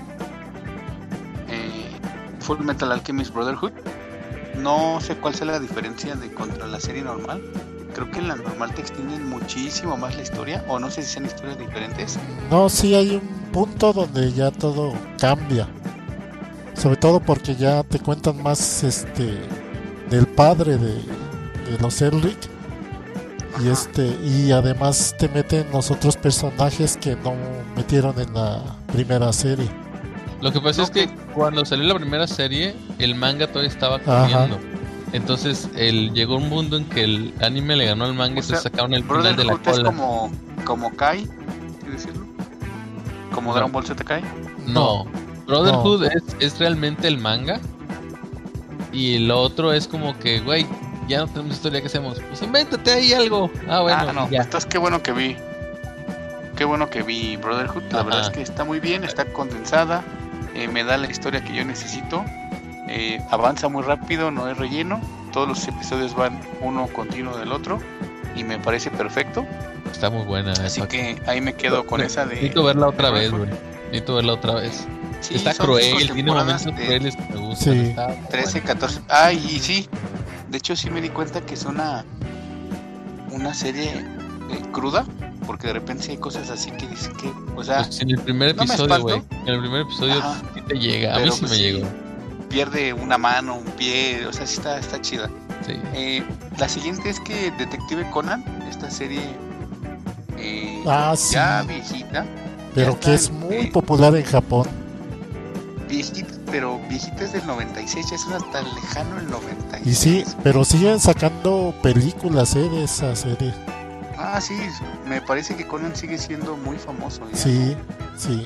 eh, Full Metal Alchemist Brotherhood. No sé cuál sea la diferencia de contra la serie normal. Creo que en la normal te extienden muchísimo más la historia, o no sé si sean historias diferentes. No, sí hay un punto donde ya todo cambia. Sobre todo porque ya te cuentan más este del padre de, de los Elric. Y Ajá. este y además te meten los otros personajes que no metieron en la primera serie. Lo que pasa No, es que que- cuando salió la primera serie, el manga todavía estaba corriendo. Entonces el, llegó un mundo en que el anime le ganó al manga y O sea, entonces sacaron el final de la Brotherhood es cola. como, como Kai, ¿qué decirlo? Como No. Dragon Ball Z Kai. No, Brotherhood Es, es realmente el manga. Y lo otro es como que, güey, ya no tenemos historia, ¿qué hacemos? Pues invéntate ahí algo. Ah, bueno, ah, no, ya. entonces qué bueno que vi. Qué bueno que vi Brotherhood. La Ajá. verdad es que está muy bien, está condensada. eh, me da la historia que yo necesito. eh, avanza muy rápido, no es relleno. Todos los episodios van uno continuo del otro. Y me parece perfecto. Está muy buena. Así esa. que ahí me quedo con Ne- esa de. Necesito verla otra de vez, Brotherhood. güey. Necesito verla otra vez. Sí, Está son cruel, cinco tiene temporadas momentos de crueles que me gustan. Sí. Está muy trece, bueno. catorce. Ay, y sí. De hecho, sí me di cuenta que es una. Una serie eh, cruda. Porque de repente sí hay cosas así que dices que. O sea, Pues en el primer no me episodio, espanto. güey. En el primer episodio Ajá. sí te llega. A mí Pero, sí pues, me sí. llegó. pierde una mano, un pie. O sea, sí está, está chida. Sí. Eh, la siguiente es que Detective Conan, esta serie eh, Ah, sí. ya viejita, Pero ya que es está, muy eh, popular en Japón. viejita, pero viejita es del noventa y seis, ya suena tan lejano el noventa y seis. Y sí, pero siguen sacando películas eh, de esa serie. Ah, sí, me parece que Conan sigue siendo muy famoso. ya. Sí, sí.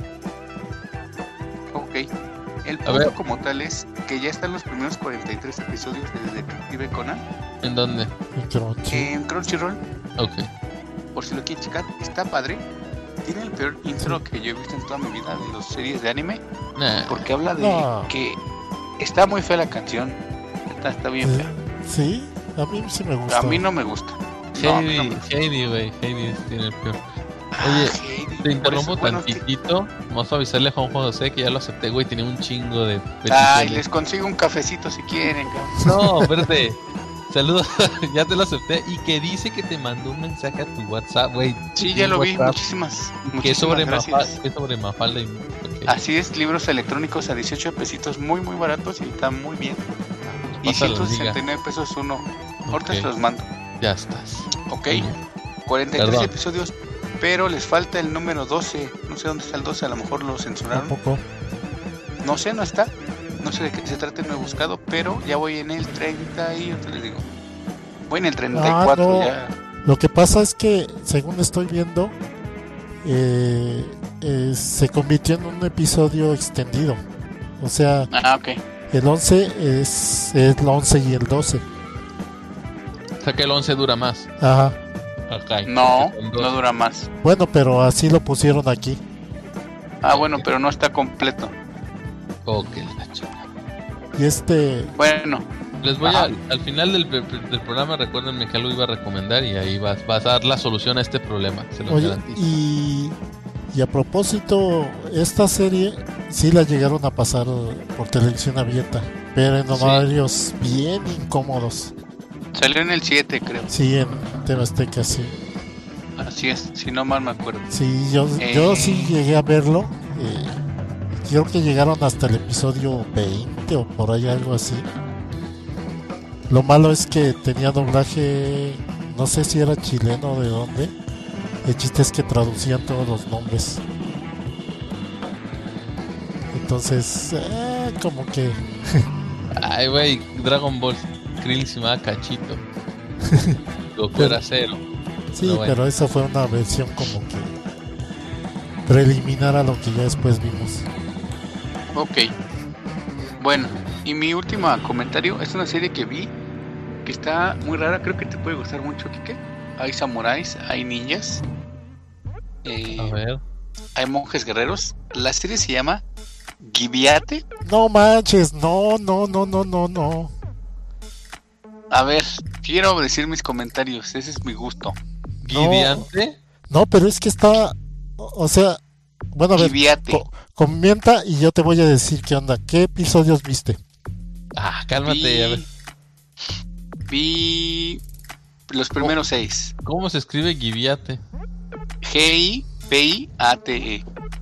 Ok. El A punto ver. como tal es que ya están los primeros cuarenta y tres episodios de Detective Conan ¿En dónde? En Crunchy. en Crunchyroll. Ok. Por si lo quieren checar, está padre. Tiene el peor intro que yo he visto en toda mi vida de las series de anime. Nah. Porque habla de No. que está muy fea la canción. Está, está bien fea. Sí, a mí sí me gusta. A mí no me gusta. No, a mí no Heidi, me gusta. Heidi, güey. Heidi tiene el peor. Ah, Oye, Heidi, Te por interrumpo eso, bueno, es que- tantitito. Vamos a avisarle a Juan José que ya lo acepté, güey. Tiene un chingo de Ay, peticiones. les consigo un cafecito si quieren, cabrón. No, espérate. Saludos, ya te lo acepté. Y que dice que te mandó un mensaje a tu WhatsApp, güey. Sí, ya lo vi. WhatsApp, Muchísimas, Que es sobre, muchísimas Mafalda, gracias. que es sobre Mafalda. Y... ok. Así es, libros electrónicos a dieciocho pesitos, muy, muy baratos y están muy bien. Y Pasa la ciento liga. sesenta y nueve pesos uno. Ahorita Ok, se los mando. Ya estás. Ok, Muy bien. cuarenta y tres Perdón. episodios, pero les falta el número doce. No sé dónde está el doce, a lo mejor lo censuraron. Tampoco. No sé, no está. No sé de qué se trata, no he buscado, pero ya voy en el treinta y yo te les digo. Voy en el treinta y cuatro no. ya. Lo que pasa es que, según estoy viendo, eh, eh, se convirtió en un episodio extendido. O sea, Ah, ok. el once es, es el once y el doce. O sea que el once dura más. Ajá. Acá. No, Con dos. no dura más. Bueno, pero así lo pusieron aquí. Ah, bueno, pero no está completo. Ok, la chica. Y este, Bueno, Les voy Ajá. a, al final del, del programa, recuérdenme que lo iba a recomendar y ahí vas, vas a dar la solución a este problema. Se lo oye, garantizo. y, y a propósito, esta serie sí la llegaron a pasar por televisión abierta, pero en Sí. horarios bien incómodos. salió en el siete, creo. Sí, en T V Azteca, sí. Así es, si no mal me acuerdo. Sí, yo, yo Eh. sí llegué a verlo. eh, creo que llegaron hasta el episodio veinte o por ahí algo así. Lo malo es que tenía doblaje, no sé si era chileno o de dónde. El chiste es que traducían todos los nombres. Entonces, eh, como que... Ay, güey, Dragon Ball Krill se llamaba Cachito. Goku era cero. Sí, Pero bueno. pero esa fue una versión como que preliminar a lo que ya después vimos. Ok. Bueno, y mi último comentario es una serie que vi que está muy rara, creo que te puede gustar mucho, Kike. Hay samuráis, hay ninjas, eh, A ver. hay monjes guerreros. La serie se llama Gibiate. No manches, no, no, no, no, no, no. A ver, quiero decir mis comentarios, ese es mi gusto. ¿Gibiante? No, pero es que está, o o sea, bueno, a ver, Gibiate. co- comenta y yo te voy a decir qué onda. ¿Qué episodios viste? Ah, cálmate. A ver. Vi, vi los primeros seis. ¿Cómo se escribe Gibiate? G I B I A T E.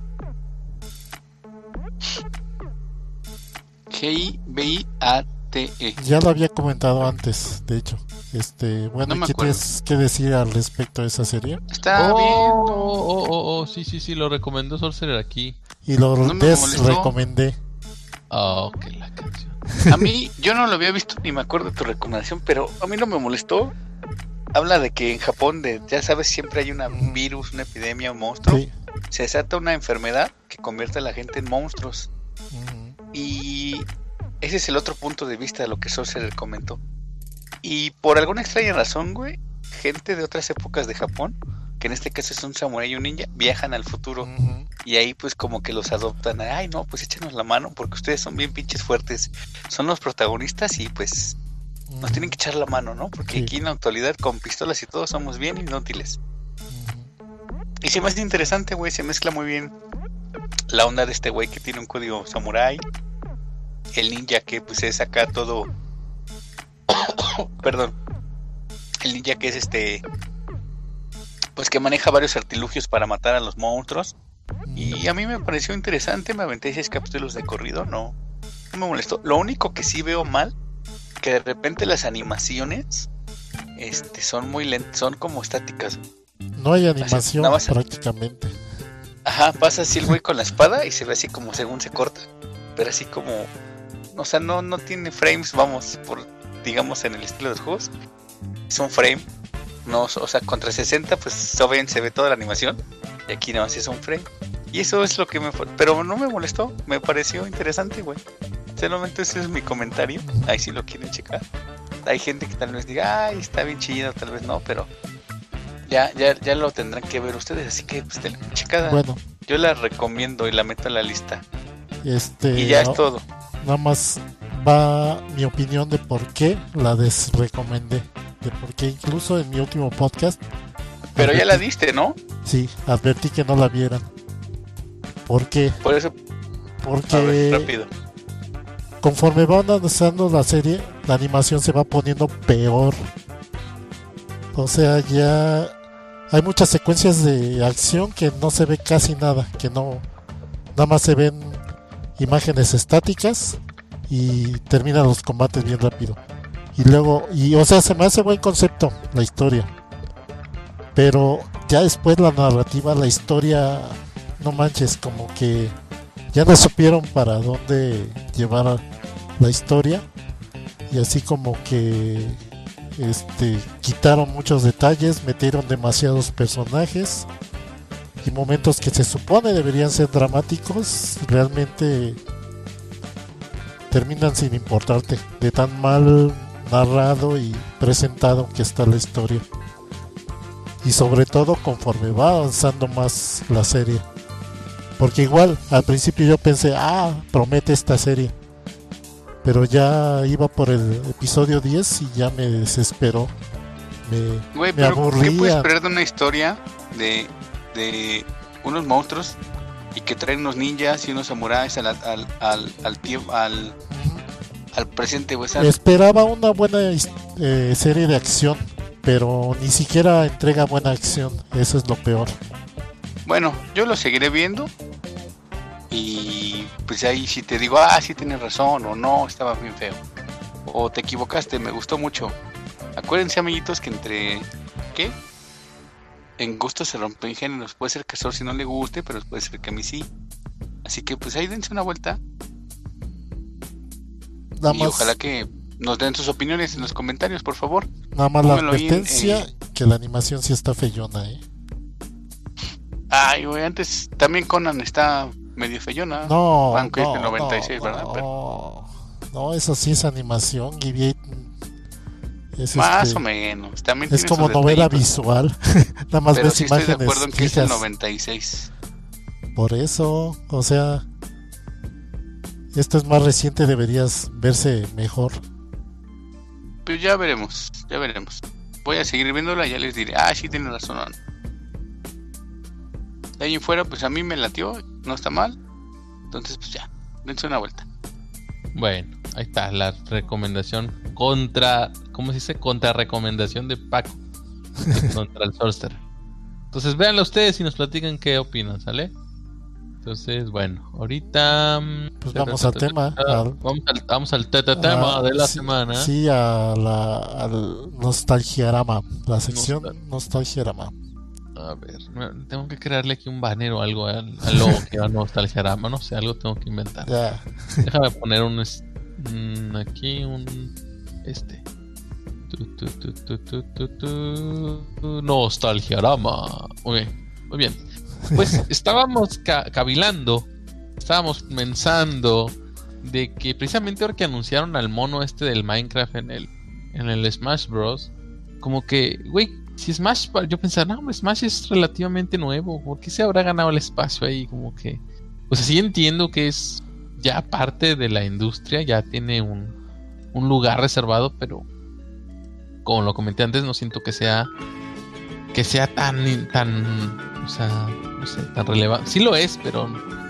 G I B I A T E. Ya lo había comentado antes, de hecho. Este, bueno, No me ¿qué acuerdo. tienes que decir al respecto de esa serie? Está oh, bien. oh, oh, oh, sí, sí, sí, lo recomendó Sorcerer aquí. Y lo No me molestó. desrecomendé. Oh, que la canción. A mí, yo no lo había visto ni me acuerdo de tu recomendación, pero a mí no me molestó. Habla de que en Japón, de, ya sabes, siempre hay una- un virus, una epidemia, un monstruo. Sí. Se desata una enfermedad que convierte a la gente en monstruos. Ujú. Y ese es el otro punto de vista de lo que Sorcerer comentó. Y por alguna extraña razón, güey, gente de otras épocas de Japón, que en este caso es un samurái y un ninja, viajan al futuro. Ujú. Y ahí pues como que los adoptan. Ay, no, pues échenos la mano porque ustedes son bien pinches fuertes. Son los protagonistas y pues nos tienen que echar la mano, ¿no? Porque Sí. aquí en la actualidad con pistolas y todo somos bien inútiles. Ujú. Y se me hace interesante, güey, se mezcla muy bien la onda de este güey que tiene un código samurái. El ninja que pues es acá todo... Perdón. El ninja que es este... Pues que maneja varios artilugios para matar a los monstruos. Y a mí me pareció interesante, me aventé seis capítulos de corrido, no, no me molestó. Lo único que sí veo mal, que de repente las animaciones este, son muy lentas, son como estáticas. No hay animación nada más- prácticamente. Ajá, pasa así el güey con la espada y se ve así como según se corta, pero así como, o sea, no, no tiene frames, vamos, por digamos en el estilo de los juegos, es un frame, no, o sea, contra sesenta pues so bien se ve toda la animación y aquí nada más es un frame. Y eso es lo que me... Pero no me molestó, me pareció interesante, güey. Solamente ese es mi comentario. Ahí sí lo quieren checar. Hay gente que tal vez diga, ay, está bien chido, tal vez no, pero... Ya, ya, ya lo tendrán que ver ustedes, así que pues denle una checada. Bueno, Yo la recomiendo y la meto en la lista. este, Y ya no- es todo. nada más va mi opinión de por qué la desrecomendé. De por qué incluso en mi último podcast. Pero ya la advertí- diste, ¿no? Sí, advertí que no la vieran. ¿Por qué? Por eso, a ver, Porque rápido. conforme va avanzando la serie, la animación se va poniendo peor. O sea, ya hay muchas secuencias de acción que no se ve casi nada, que no, nada más se ven imágenes estáticas y terminan los combates bien rápido. Y luego, y o sea, se me hace buen concepto la historia, pero ya después la narrativa, la historia, no manches, como que ya no supieron para dónde llevar la historia y así como que este quitaron muchos detalles, metieron demasiados personajes y momentos que se supone deberían ser dramáticos realmente terminan sin importarte de tan mal narrado y presentado que está la historia, y sobre todo conforme va avanzando más la serie, porque igual al principio yo pensé, ah, promete esta serie, pero ya iba por el episodio diez y ya me desesperó, me, Güey, me pero ¿qué puedes aburría. esperar de una historia de, de unos monstruos y que traen unos ninjas y unos samuráis al, al, al, al, tiempo, al, al presente, güey? O sea, Esperaba una buena his- eh, serie de acción, pero ni siquiera entrega buena acción, eso es lo peor. bueno, yo lo seguiré viendo y pues ahí si te digo, ah, sí tienes razón o no, estaba bien feo o te equivocaste, me gustó mucho. Acuérdense, amiguitos, que entre ¿qué? En gustos se rompen géneros. Puede ser que a Sorsi no le guste, pero puede ser que a mí sí. Así que pues ahí dense una vuelta Nada y más, ojalá que nos den sus opiniones en los comentarios, por favor. nada más la pónganlo ahí en, advertencia eh, que la animación sí está feyona, ¿eh? Ay, güey, antes también Conan está medio feyona. No, Aunque no, es del noventa y seis, no, ¿verdad? no, Pero no, eso sí es animación. Give es, más este, o menos. También es tiene como sus novela detallitos. visual. Nada más Pero ves sí estoy de imágenes acuerdo en que es el fijas. noventa y seis. Por eso, o sea, esto es más reciente, deberías verse mejor. Pero ya veremos, ya veremos. Voy a seguir viéndola y ya les diré, ah, sí tiene razón. No. De ahí en fuera, pues a mí me latió, no está mal. Entonces, pues ya, dense una vuelta. Bueno, ahí está la recomendación contra, ¿cómo se dice? Contra recomendación de Paco contra el Sorcerer. Entonces véanla ustedes y nos platican qué opinan, ¿sale? Entonces, bueno, ahorita pues vamos al tema. Al, vamos al, vamos al teta tema a, de la sí, semana. Sí, a la, al Nostalgiarama, la sección Nostal- Nostalgiarama. A ver, tengo que crearle aquí un banner o algo al, al logo que va a Nostalgiarama, no sé, algo tengo que inventar. Yeah. Déjame poner un, un aquí un este. Tu, tu, tu, tu, tu, tu, tu, Nostalgiarama. Muy bien, muy bien. Pues estábamos ca- cavilando, estábamos pensando de que precisamente ahora que anunciaron al mono este del Minecraft en el en el Smash Bros, como que, güey, si Smash, yo pensaba, no, Smash es relativamente nuevo, ¿por qué se habrá ganado el espacio ahí? Como que, pues sí entiendo que es ya parte de la industria, ya tiene un, un lugar reservado, pero como lo comenté antes, no siento que sea que sea tan tan, o sea, no sé, tan relevante. Sí lo es, pero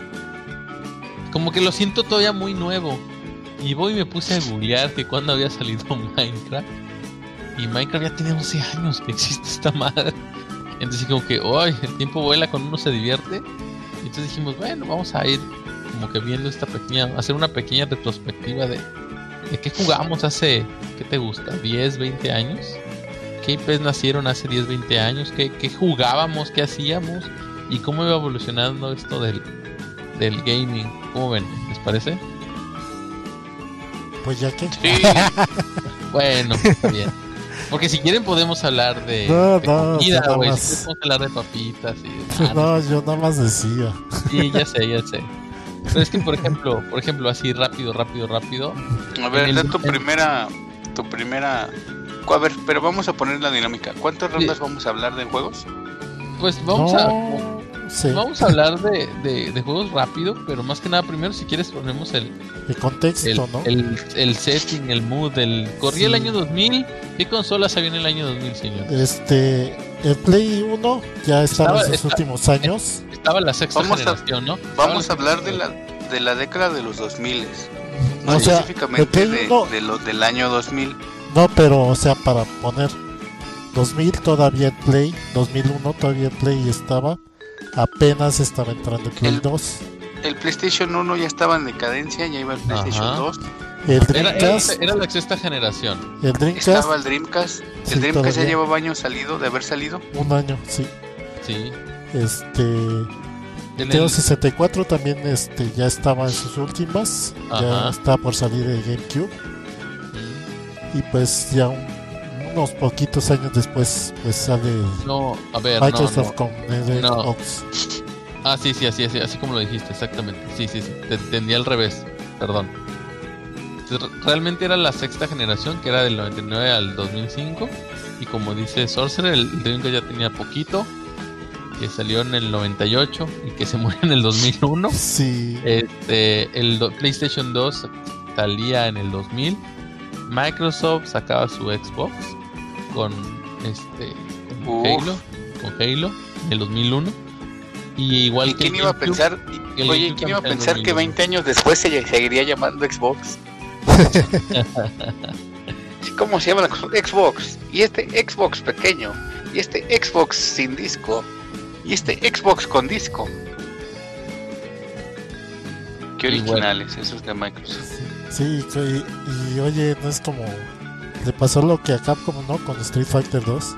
como que lo siento todavía muy nuevo. Y voy y me puse a googlear que cuando había salido Minecraft. Y Minecraft ya tiene once años que existe esta madre. Entonces como que, ¡ay! El tiempo vuela cuando uno se divierte. Y entonces dijimos, bueno, vamos a ir como que viendo esta pequeña, hacer una pequeña retrospectiva de, de qué jugamos hace, ¿qué te gusta? ¿diez, veinte años? ¿Qué I Pes nacieron hace diez, veinte años? ¿Qué, qué jugábamos? ¿Qué hacíamos? ¿Y cómo iba evolucionando esto del, del gaming? ¿Cómo ven? ¿Les parece? Pues ya que... Sí. Bueno, está bien. Porque si quieren podemos hablar de, no, de no, comida, nada güey. más. Si quieren podemos hablar de papitas y de... Ah, no, no, yo nada más decía. Sí, ya sé, ya sé. Pero es que, por ejemplo, por ejemplo, así rápido, rápido, rápido. A ver, el, da tu en... primera, tu primera... A ver, pero vamos a poner la dinámica. ¿Cuántas rondas sí. vamos a hablar de juegos? Pues vamos no, a... Sí. Vamos a hablar de, de, de juegos rápido, pero más que nada primero si quieres ponemos el... El contexto, el, ¿no? El, el setting, el mood, el... Corría sí. el año dos mil. ¿Qué consolas había en el año dos mil, señor? Este... El Play uno ya estaba, estaba en sus está, últimos años. Estaba la sexta vamos generación, a, ¿no? Vamos a hablar de la, de la década de los dos mil. No o sea, específicamente de, uno, de lo del año dos mil. No, pero, o sea, para poner... dos mil todavía el Play, dos mil uno todavía el Play estaba... Apenas estaba entrando el Play el, dos. El PlayStation uno ya estaba en decadencia, ya iba el PlayStation Ajá. dos. El Dreamcast. Era, era, era la sexta generación. El Dreamcast. Estaba el Dreamcast. El sí, Dreamcast todavía. ya llevaba años salido, de haber salido. Un año, sí. Sí. Este. Nintendo sesenta y cuatro también este, ya estaba en sus últimas. Ajá. Ya está por salir el GameCube. Mm. Y pues ya un. unos poquitos años después pues sale no, a ver, Microsoft no, no. con el no. Xbox. Ah, sí, sí, así, así, así como lo dijiste, exactamente. Sí, sí, sí, te entendí al revés, perdón. Realmente era la sexta generación, que era del noventa y nueve al dos mil cinco. Y como dice Sorcerer, el Dreamcast ya tenía poquito, que salió en el noventa y ocho y que se murió en el dos mil uno. Sí. Este, el do- PlayStation dos salía en el dos mil. Microsoft sacaba su Xbox con este con Halo, con Halo en el dos mil uno. Y igual ¿Y que quién iba a pensar, y, oye, ¿quién iba a pensar que veinte años después se seguiría llamando Xbox? ¿Cómo se llama la cosa? Xbox. Y este Xbox pequeño. Y este Xbox sin disco. Y este Xbox con disco. Qué originales bueno. Esos de Microsoft. Sí, sí y, y oye, no es como... Le pasó lo que a Capcom, ¿no? Con Street Fighter dos.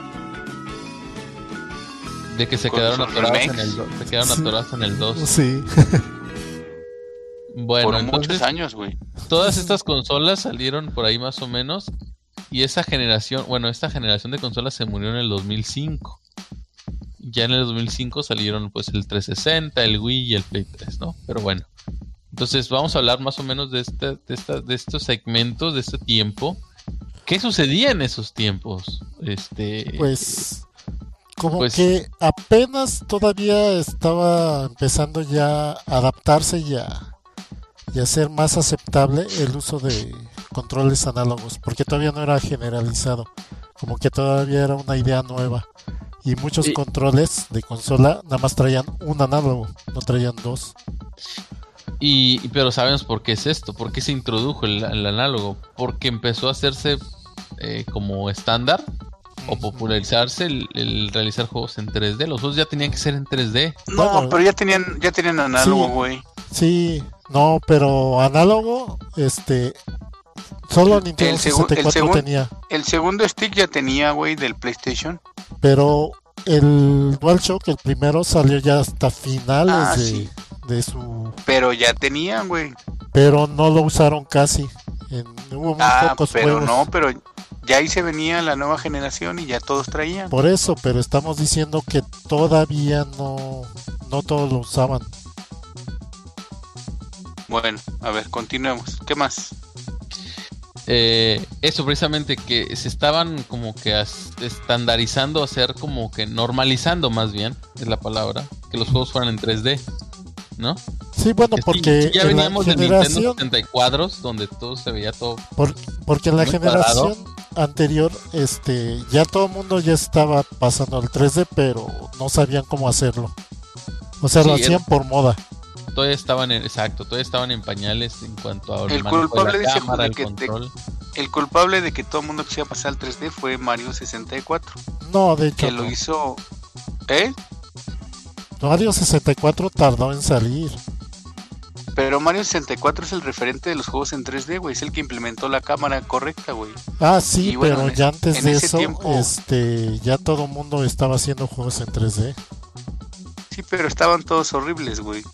De que se quedaron atorados en el do- se quedaron sí. atorados en el dos. Sí. Bueno, por entonces, muchos años, güey. Todas estas consolas salieron por ahí más o menos. Y esa generación, bueno, esta generación de consolas se murió en el dos mil cinco. ya en el dos mil cinco salieron pues el trescientos sesenta, el Wii y el Play tres, ¿no? Pero bueno, entonces vamos a hablar más o menos de, este, de, esta, de estos segmentos, de este tiempo. ¿Qué sucedía en esos tiempos? Este, Pues como pues, que apenas todavía estaba empezando ya a adaptarse y a, y a ser más aceptable el uso de controles análogos, porque todavía no era generalizado, como que todavía era una idea nueva. Y muchos y, controles de consola nada más traían un análogo, no traían dos. Y, pero sabemos por qué es esto, por qué se introdujo el, el análogo, porque empezó a hacerse eh, como estándar o popularizarse el, el realizar juegos en tres D. Los juegos ya tenían que ser en tres D. No, bueno, pero ya tenían ya tenían análogo, güey. Sí, sí, no, pero análogo, este, solo Nintendo sesenta y cuatro tenía. El segundo stick ya tenía, güey, del PlayStation. Pero el DualShock, el primero, salió ya hasta finales ah, de, sí. de su... Pero ya tenían, güey. Pero no lo usaron casi. En, hubo muy ah, pocos pero juegos. no, pero ya ahí se venía la nueva generación y ya todos traían. Por eso, pero estamos diciendo que todavía no, no todos lo usaban. Bueno, a ver, continuemos. ¿Qué más? Eh, eso precisamente, que se estaban como que as, estandarizando, hacer como que normalizando más bien, es la palabra, que los juegos fueran en tres D, ¿no? Sí, bueno, porque sí, ya veníamos en la de generación, Nintendo setenta y cuatro, donde todo se veía todo por, porque en la generación cuadrado. anterior, este, ya todo el mundo ya estaba pasando al tres D, pero no sabían cómo hacerlo. O sea, sí, lo hacían el... por moda. Todavía estaban en, exacto, todavía estaban en pañales en cuanto a el culpable de la de cámara, de el que control. Te, el culpable de que todo el mundo quisiera pasar al tres D fue Mario sesenta y cuatro. No, de hecho que no. lo hizo, ¿eh? Mario sesenta y cuatro tardó en salir. Pero Mario sesenta y cuatro es el referente de los juegos en tres D, güey, es el que implementó la cámara correcta, güey. Ah, sí, y pero bueno, ya en, antes en de eso, tiempo... este, ya todo el mundo estaba haciendo juegos en tres D. Sí, pero estaban todos horribles, güey.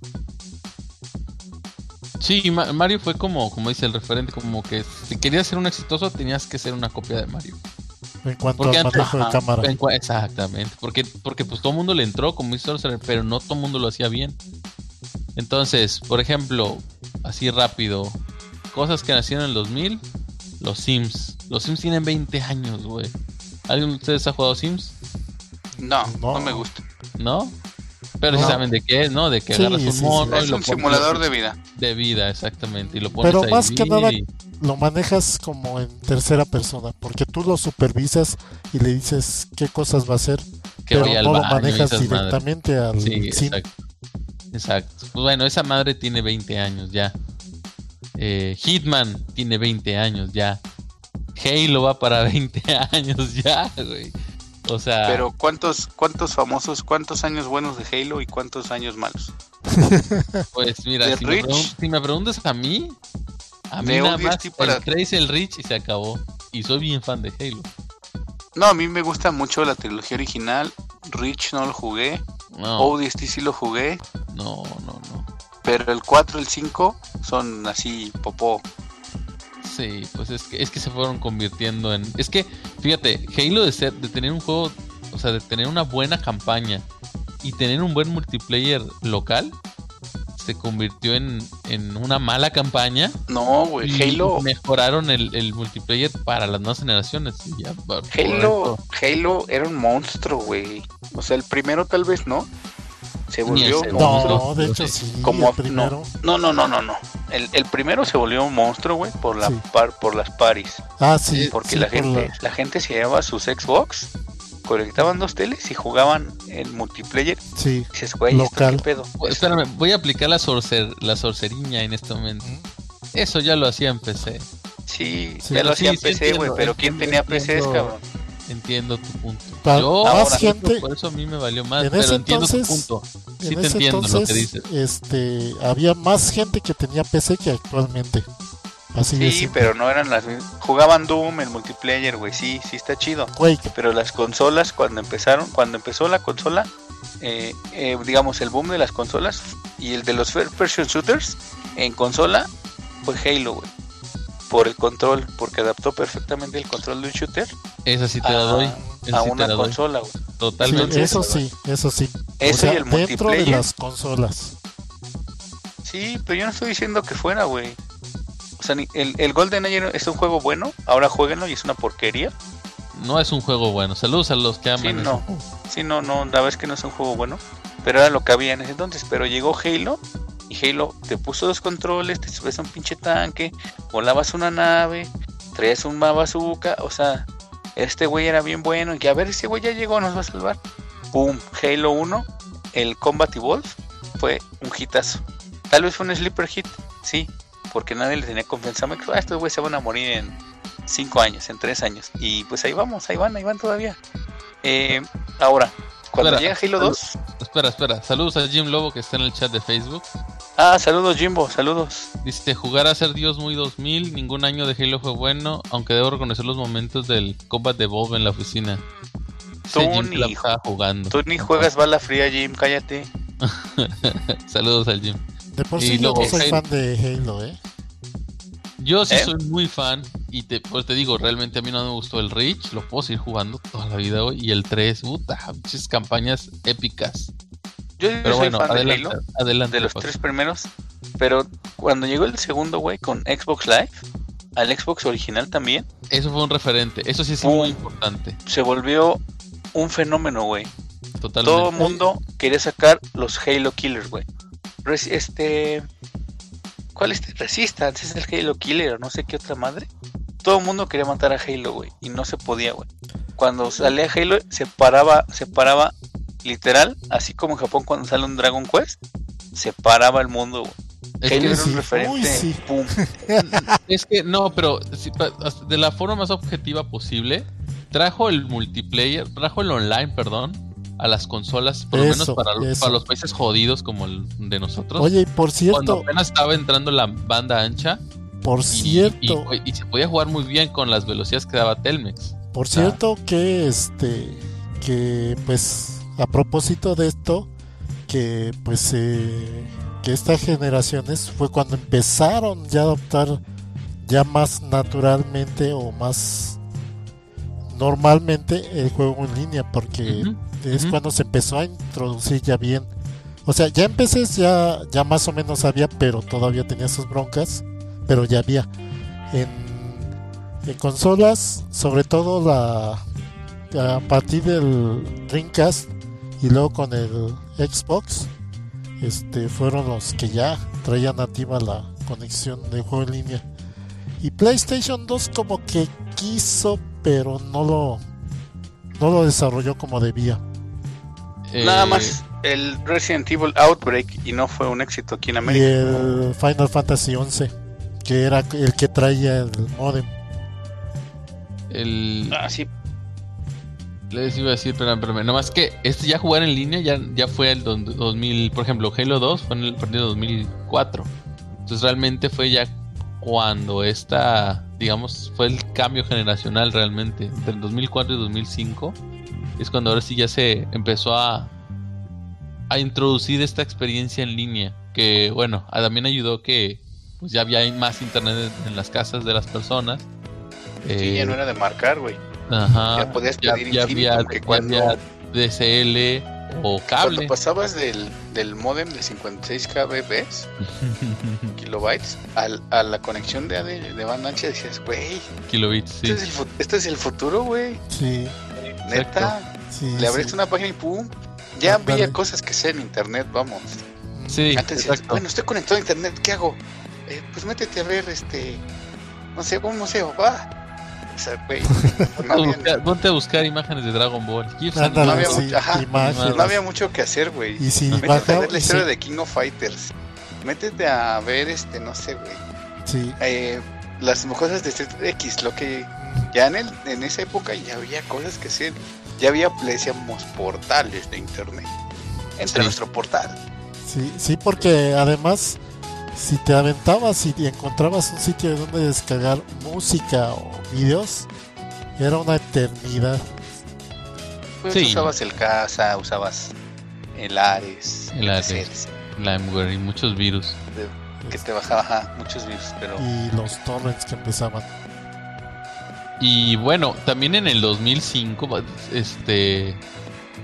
Sí, Mario fue como, como dice el referente, como que si querías ser un exitoso tenías que ser una copia de Mario. En cuanto porque al antes, manejo de cámara. En, exactamente, porque, porque pues todo el mundo le entró, como dice Sorcerer, pero no todo el mundo lo hacía bien. Entonces, por ejemplo, así rápido, cosas que nacieron en el dos mil, los Sims. Los Sims tienen veinte años, güey. ¿Alguien de ustedes ha jugado Sims? No, no, no me gusta. ¿No? Pero no. Si saben de qué es, ¿no? De que sí, agarras un sí, mono sí. y lo Es un pones simulador de vida. De vida, exactamente. Y lo pones Pero ahí más que nada y... lo manejas como en tercera persona, porque tú lo supervisas y le dices qué cosas va a hacer, que pero no lo manejas directamente madre. al sí, sim. Exacto. Exacto. Pues bueno, esa madre tiene veinte años ya. Eh, Hitman tiene veinte años ya. Halo va para veinte años ya, güey. O sea... Pero ¿cuántos cuántos famosos, cuántos años buenos de Halo y cuántos años malos? Pues mira, si me, pregun- si me preguntas a mí, a mí de nada más para... el tres, el Reach y se acabó. Y soy bien fan de Halo. No, a mí me gusta mucho la trilogía original. Reach no lo jugué. No. O D S T sí lo jugué. No, no, no. Pero el cuatro y el cinco son así popó. Sí, pues es que, es que se fueron convirtiendo en... Es que, fíjate, Halo de, ser, de tener un juego, o sea, de tener una buena campaña y tener un buen multiplayer local, se convirtió en, en una mala campaña. No, güey, Halo... mejoraron el, el multiplayer para las nuevas generaciones. Y ya, Halo, Halo era un monstruo, güey. O sea, el primero tal vez no. Se volvió un monstruo. No, de hecho sí. Como, el primero. No, no, no, no, no. El, el primero se volvió un monstruo, güey, por la sí. par, por las paris. Ah, sí. Porque sí, la por gente, la... la gente se llevaba sus Xbox, conectaban dos teles y jugaban en multiplayer. Sí. Y dices, güey, local. ¿esto qué pedo? Pues, espérame, voy a aplicar la sorcer, la sorceriña en este momento. Eso ya lo hacía en P C. Sí, sí ya lo hacía sí, en P C, güey, sí, pero entiendo, ¿quién tenía P Cs, cabrón? Entiendo tu punto. Pa- Yo, más ahora, gente, por eso a mí me valió más, en pero ese entiendo entonces, tu punto. Sí en te ese entiendo entonces, lo que dices. Este, había más gente que tenía P C que actualmente. Así sí, de simple. pero no eran las mismas. Jugaban Doom, el multiplayer, güey, sí, sí está chido. Quake. Pero las consolas, cuando empezaron, cuando empezó la consola, eh, eh, digamos, el boom de las consolas y el de los first person shooters en consola fue Halo, güey. Por el control, porque adaptó perfectamente el control de un shooter Esa sí te a, la doy. Esa a sí una te la consola, güey. Totalmente. Sí, eso sí, eso sí. Eso o sea, y el dentro multiplayer. de las consolas. Sí, pero yo no estoy diciendo que fuera, güey. O sea, ni- el, el GoldenEye es un juego bueno, ahora jueguenlo y es una porquería. No es un juego bueno. Saludos a los que aman Sí, ese no. juego. Sí, no, no, la verdad es que no es un juego bueno, pero era lo que había en ese entonces. Pero llegó Halo y Halo te puso los controles, te subes a un pinche tanque, volabas una nave, traías una bazooka, o sea, este güey era bien bueno y a ver, ese güey ya llegó, nos va a salvar. Pum, Halo uno, el Combat Evolved fue un hitazo. Tal vez fue un sleeper hit, sí, porque nadie le tenía confianza. Me dijo, ah, estos güeyes se van a morir en cinco años, en tres años. Y pues ahí vamos, ahí van, ahí van todavía. Eh, ahora, cuando Espera, llega Halo dos... Espera, espera. Saludos a Jim Lobo que está en el chat de Facebook. Ah, saludos Jimbo, saludos. Dice, jugar a ser Dios muy dos mil, ningún año de Halo fue bueno, aunque debo reconocer los momentos del Combat Evolved en la oficina. Tú Ese Jim ni que la estaba jugando. Tú ni juegas bala fría, Jim, cállate. Saludos al Jim. De por Y sí yo luego no soy Halo. fan de Halo, ¿eh? Yo sí ¿Eh? soy muy fan y te, pues te digo, realmente a mí no me gustó el Reach, lo puedo seguir jugando toda la vida hoy, y el tres, puta, muchas campañas épicas. Yo, yo Pero soy bueno, fan adelante, de Halo, adelante. de los pues. tres primeros, pero cuando llegó el segundo, güey, con Xbox Live, al Xbox original también, Eso fue un referente, eso sí es Pum. muy importante, se volvió un fenómeno, güey. totalmente. Todo el mundo quería sacar los Halo Killers, güey. Res- Este... ¿Cuál es? Resistance, es el Halo Killer o no sé qué otra madre. Todo el mundo quería matar a Halo, güey, y no se podía, güey. Cuando salía Halo, se paraba, se paraba literal, así como en Japón cuando sale un Dragon Quest, se paraba el mundo, güey. Es Halo que, era sí. un referente, Uy, sí. pum. es que no, pero si pa- de la forma más objetiva posible, trajo el multiplayer, trajo el online, perdón, a las consolas, por lo Eso, menos para, eso. para los países jodidos como el de nosotros. Oye, y por Cuando cierto, apenas estaba entrando la banda ancha por y, cierto, y- y se podía jugar muy bien con las velocidades que daba Telmex. por cierto que este, que pues a propósito de esto, que pues eh, que estas generaciones fue cuando empezaron ya a adoptar ya más naturalmente o más normalmente el juego en línea, porque Ujú, es ujú. cuando se empezó a introducir ya bien. O sea, ya empecé, ya, ya más o menos había, pero todavía tenía sus broncas, pero ya había. En, en consolas, sobre todo la a partir del Dreamcast y luego con el Xbox, este fueron los que ya traían nativa la conexión de juego en línea. Y PlayStation dos como que quiso, pero no lo no lo desarrolló como debía. Eh, Nada más el Resident Evil Outbreak y no fue un éxito aquí en Y América. el Final Fantasy once, que era el que traía el modem. El, Ah, sí. les iba a decir, pero, pero nada más que este ya jugar en línea ya, ya fue el don- dos mil, por ejemplo, Halo dos fue en el partido dos mil cuatro. Entonces realmente fue ya cuando esta, digamos, fue el cambio generacional realmente. Entre el dos mil cuatro y dos mil cinco es cuando ahora sí ya se empezó a, a introducir esta experiencia en línea. Que bueno, a- también ayudó que pues ya había más internet en, en las casas de las personas. Sí, Eh, ya no era de marcar, güey. Ajá, Ya podías ya, pedir ya infinito, había, que ya cuando- había D S L o cable. Cuando pasabas del, del modem de cincuenta y seis kbps, kilobytes, al, a la conexión de, de, de banda ancha, decías, güey, Kilobits, sí. esto, es el fu- esto es el futuro, güey. Sí, Neta, sí. le sí. abriste una página y pum. Ya Ándale. había cosas que hacer en internet, vamos. Sí, Antes decías, exacto. bueno, estoy conectado a internet, ¿qué hago? Eh, pues métete a ver, este, no sé, un museo, va. O sea, güey, no había, Busca- ponte a buscar imágenes de Dragon Ball. GIFs Ándale, no había animados. sí, mucho- ajá, imágenes. no había mucho que hacer, güey. Y si Métete a bajaba, ver la historia sí, de King of Fighters. Métete a ver, este, no sé, güey. sí. Eh, las cosas de Street X, lo que ya en, el, en esa época ya había cosas que hacer. Ya había, le decíamos, portales de internet. Entre Sí. nuestro portal. Sí, sí, porque además, si te aventabas y encontrabas un sitio donde descargar música o videos, era una eternidad. Pues Sí. usabas el Casa, usabas el Ares, El Ares. etcétera, Limeware y muchos virus. que te bajaba ajá, muchos virus, pero Y los torrents que empezaban. Y bueno, también en el dos mil cinco, este,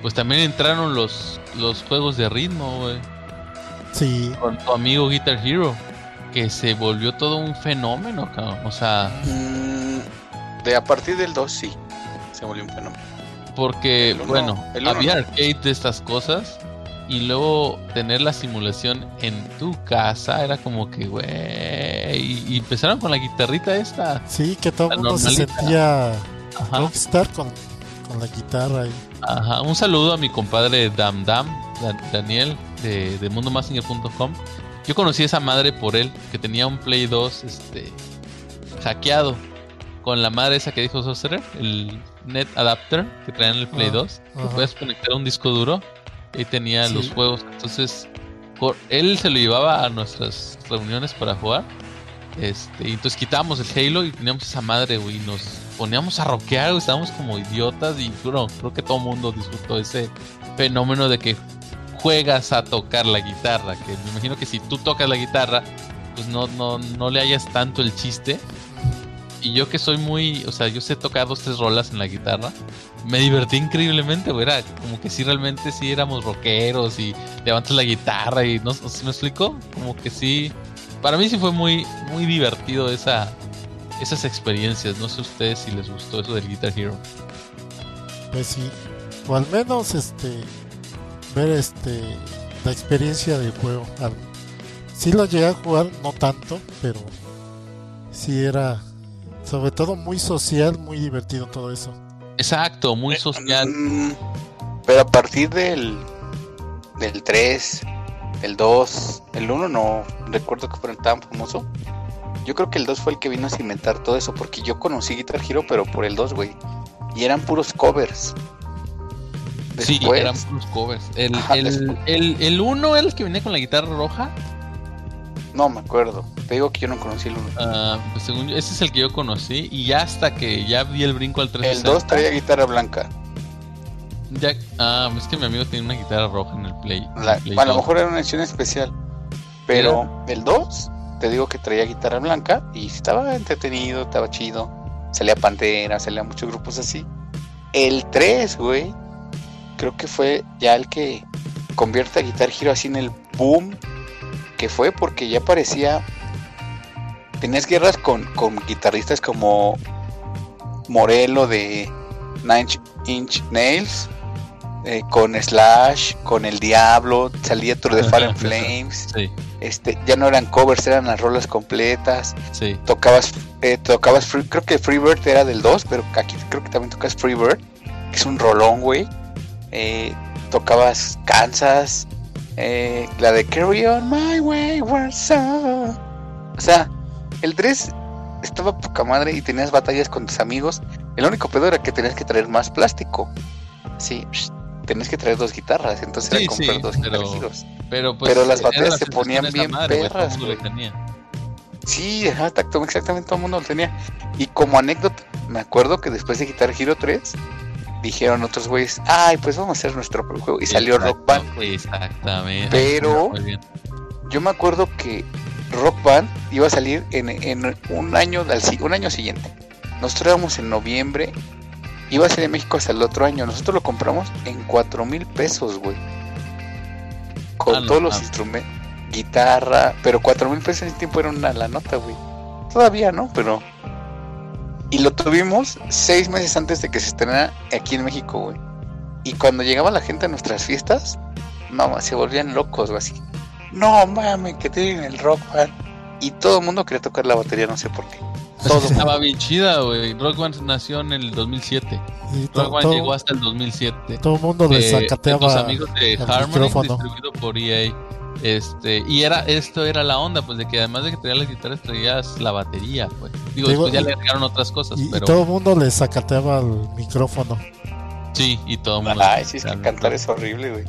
pues también entraron los, los juegos de ritmo, güey. Sí. Con tu amigo Guitar Hero, que se volvió todo un fenómeno, cabrón. O sea... Mm, de a partir del dos, sí. Se volvió un fenómeno. Porque, el uno, bueno, el uno había no. arcade de estas cosas. Y luego tener la simulación en tu casa era como que, güey. Y, y empezaron con la guitarrita esta. Sí, que todo La el mundo se normalita. sentía Ajá. rockstar con, con la guitarra ahí. Ajá. Un saludo a mi compadre Dam Dam, Dan- Daniel, de, de mundo massinger punto com. Yo conocí a esa madre por él, que tenía un Play dos este, hackeado. Con la madre esa que dijo Sorcerer, el Net Adapter que traía en el Play Ah, dos. Que ajá. puedes conectar a un disco duro. Y tenía Sí. los juegos. Entonces, por, él se lo llevaba a nuestras reuniones para jugar. Este, y entonces quitábamos el Halo y teníamos esa madre, güey. Y nos poníamos a rockear, güey. Estábamos como idiotas. Y bueno, creo que todo el mundo disfrutó ese fenómeno de que juegas a tocar la guitarra. Que me imagino que si tú tocas la guitarra, pues no, no, no le hayas tanto el chiste. Y yo que soy muy, o sea, yo sé tocar dos, tres rolas en la guitarra. Me divertí increíblemente, güey. Era como que sí, realmente sí éramos rockeros y levantas la guitarra y no, ¿sí me explico? Como que sí. Para mí sí fue muy, muy divertido esa, esas experiencias. No sé ustedes si les gustó eso del Guitar Hero. Pues sí. O al menos este ver este la experiencia del juego. Al- Sí lo llegué a jugar, no tanto, pero sí era sobre todo muy social, muy divertido todo eso. Exacto, muy social. Mm, pero a partir del del tres, el dos, el uno no recuerdo que fueran tan famoso. Yo creo que el dos fue el que vino a cimentar todo eso, porque yo conocí Guitar Hero pero por el dos, güey. Y eran puros covers. Sí, Después, eran puros covers. El, Ajá, el, después. el, el uno era el que venía con la guitarra roja. no me acuerdo. Te digo que yo no conocí el uno. Ah, pues según yo, ese es el que yo conocí. Y ya hasta que ya vi el brinco al El trescientos dos sesenta. traía guitarra blanca. Ya, ah, es que mi amigo tiene una guitarra roja en el Play. en La- el Play a lo dos. mejor era una edición especial. Pero el dos, te digo que traía guitarra blanca y estaba entretenido, estaba chido. Salía Pantera, salía muchos grupos así. El tres, güey, creo que fue ya el que convierte a Guitar Hero así en el boom que fue, porque ya parecía... Tenías guerras con, con guitarristas como Morello de Nine Inch Nails, eh, con Slash, con El Diablo, salía Tour de Fire and Flames. Sí, Este, ya no eran covers, eran las rolas completas. sí. Tocabas, eh, tocabas Free- creo que Freebird era del dos, pero aquí creo que también tocas Freebird, que es un rolón, güey. Eh, tocabas Kansas, eh, la de Carry On My Wayward Son. O sea, el tres estaba poca madre y tenías batallas con tus amigos. El único pedo era que tenías que traer más plástico. Sí, tenías que traer dos guitarras, entonces Sí, era comprar sí, dos pero- Guitar Heroes. Pero, pues, Pero las era batallas la se sensación ponían esa bien madre, güey, todo el perras, mundo lo güey. tenía. Sí, ajá, exacto, exactamente, todo el mundo lo tenía. Y como anécdota, me acuerdo que después de Guitar Hero tres, dijeron otros güeyes, ay, pues vamos a hacer nuestro propio juego. Y salió Exacto, Rock Band, güey. Exactamente. Pero- Muy bien. Yo me acuerdo que Rock Band iba a salir en, en un año al si- un año siguiente. Nosotros éramos en noviembre, iba a ser en México hasta el otro año. Nosotros lo compramos en cuatro mil pesos, güey. Con Ah, no, todos los ah. instrumentos, guitarra, pero cuatro mil pesos en ese tiempo era una la nota, güey. Todavía, ¿no? Pero... Y lo tuvimos seis meses antes de que se estrenara aquí en México, güey. Y cuando llegaba la gente a nuestras fiestas, no, se volvían locos, güey, así. No mames, que tienen el Rock Band. Y todo el mundo quería tocar la batería, no sé por qué. Todo mundo. Estaba bien chida, güey. Rock Band nació en el dos mil siete. Y Rock to- Band todo, llegó hasta el dos mil siete. todo el mundo le Eh, de sacateaba los amigos de el Harmony, micrófono. distribuido por E A. Este, y era, esto era la onda, pues, de que además de que traías las guitarras, traías la batería, pues. Digo, Digo, después ya y- le agregaron otras cosas, y, y pero todo el mundo le sacateaba el micrófono. sí, y todo el mundo. Ay, sí, es que cantar es horrible, güey.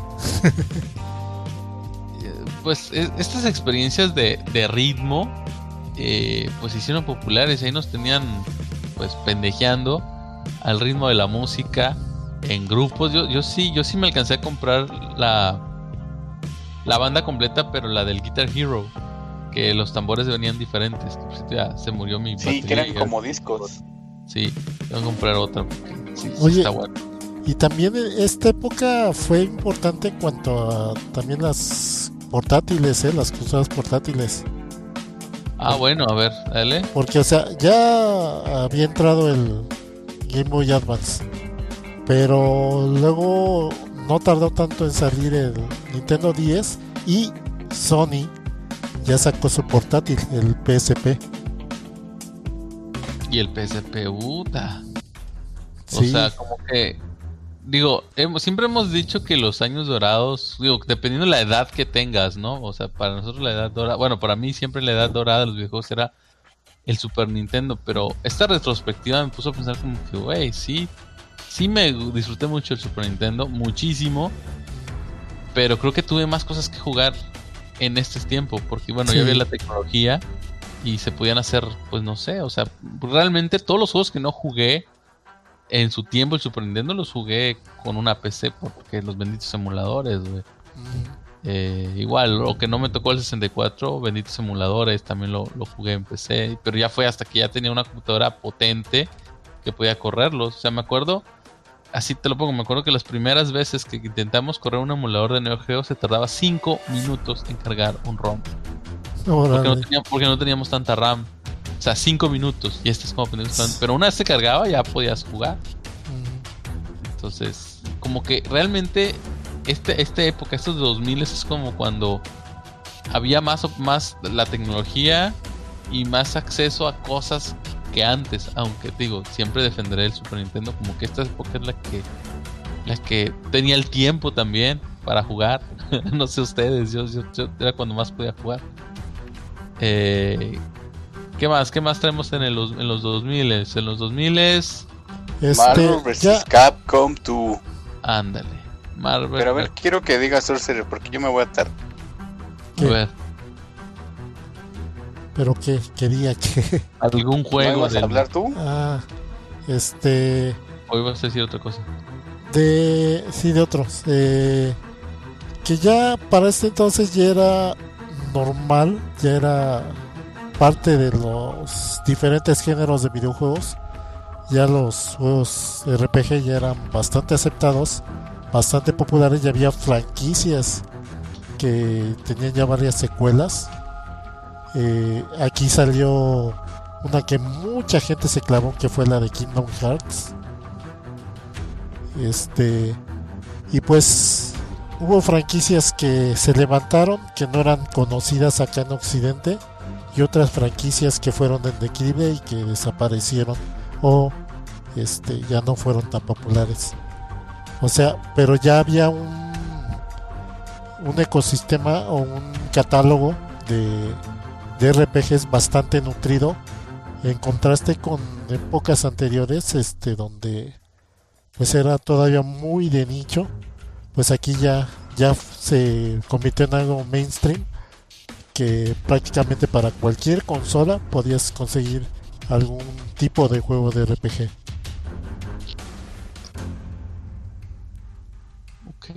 Pues es- estas experiencias de, de ritmo, eh, pues se hicieron populares. Ahí nos tenían, pues, pendejeando al ritmo de la música en grupos. Yo, yo sí, yo sí me alcancé a comprar la la banda completa, pero la del Guitar Hero, que los tambores venían diferentes. Que, por cierto, ya se murió mi Sí, batería que eran y- como discos. Sí, tengo que comprar otra. Porque sí, sí Oye, está bueno. Y también esta época fue importante en cuanto a también las portátiles, ¿eh? Las consolas portátiles. Ah, bueno, a ver, dale. Porque, o sea, ya había entrado el Game Boy Advance, pero luego no tardó tanto en salir el Nintendo diez y Sony ya sacó su portátil, el P S P. Y el P S P, puta. O Sí. sea, como que, digo, hemos, siempre hemos dicho que los años dorados, digo, dependiendo de la edad que tengas, ¿no? O sea, para nosotros la edad dorada, bueno, para mí siempre la edad dorada de los videojuegos era el Super Nintendo, pero esta retrospectiva me puso a pensar como que, güey, sí, sí me disfruté mucho el Super Nintendo, muchísimo, pero creo que tuve más cosas que jugar en este tiempo, porque bueno, Sí. ya había la tecnología y se podían hacer, pues no sé, o sea, realmente todos los juegos que no jugué en su tiempo el Super Nintendo los jugué con una P C porque los benditos emuladores, güey. Mm. Eh, igual, lo que no me tocó el sesenta y cuatro, benditos emuladores, también lo, lo jugué en P C, pero ya fue hasta que ya tenía una computadora potente que podía correrlos. O sea, me acuerdo, así te lo pongo, me acuerdo que las primeras veces que intentamos correr un emulador de Neo Geo se tardaba cinco minutos en cargar un ROM. Porque no, Órale. teníamos, porque no teníamos tanta RAM. O sea, cinco minutos. Y este es como pendiente. Pero una vez se cargaba ya podías jugar. Mm. Entonces, como que realmente este, esta época, estos dos mil es como cuando había más, más la tecnología y más acceso a cosas que antes. Aunque digo, siempre defenderé el Super Nintendo. Como que esta época es la que, la que tenía el tiempo también para jugar. No sé ustedes, yo, yo, yo era cuando más podía jugar. Eh, ¿Qué más? ¿Qué más traemos en, el, en los dos mil? En los dos mil es... Este, Marvel versus. ya, Capcom dos. Ándale. Marvel. Pero a ver, quiero que diga Sorcerer porque yo me voy a tardar. A ¿qué? ver, pero que quería que algún ¿No juego ibas a del... hablar tú? ah, este, Hoy vas a decir otra cosa. de sí, de otros, eh, que ya para este entonces ya era normal, ya era parte de los diferentes géneros de videojuegos. Ya los juegos R P G ya eran bastante aceptados, bastante populares, ya había franquicias que tenían ya varias secuelas. Eh, aquí salió una que mucha gente se clavó, que fue la de Kingdom Hearts. Este, y pues hubo franquicias que se levantaron, que no eran conocidas acá en Occidente, y otras franquicias que fueron en declive y que desaparecieron o este, ya no fueron tan populares. O sea, pero ya había un, un ecosistema o un catálogo de, de R P Gs bastante nutrido, en contraste con épocas anteriores, este, donde pues era todavía muy de nicho. Pues aquí ya, ya se convirtió en algo mainstream, que prácticamente para cualquier consola podías conseguir algún tipo de juego de R P G. Ok.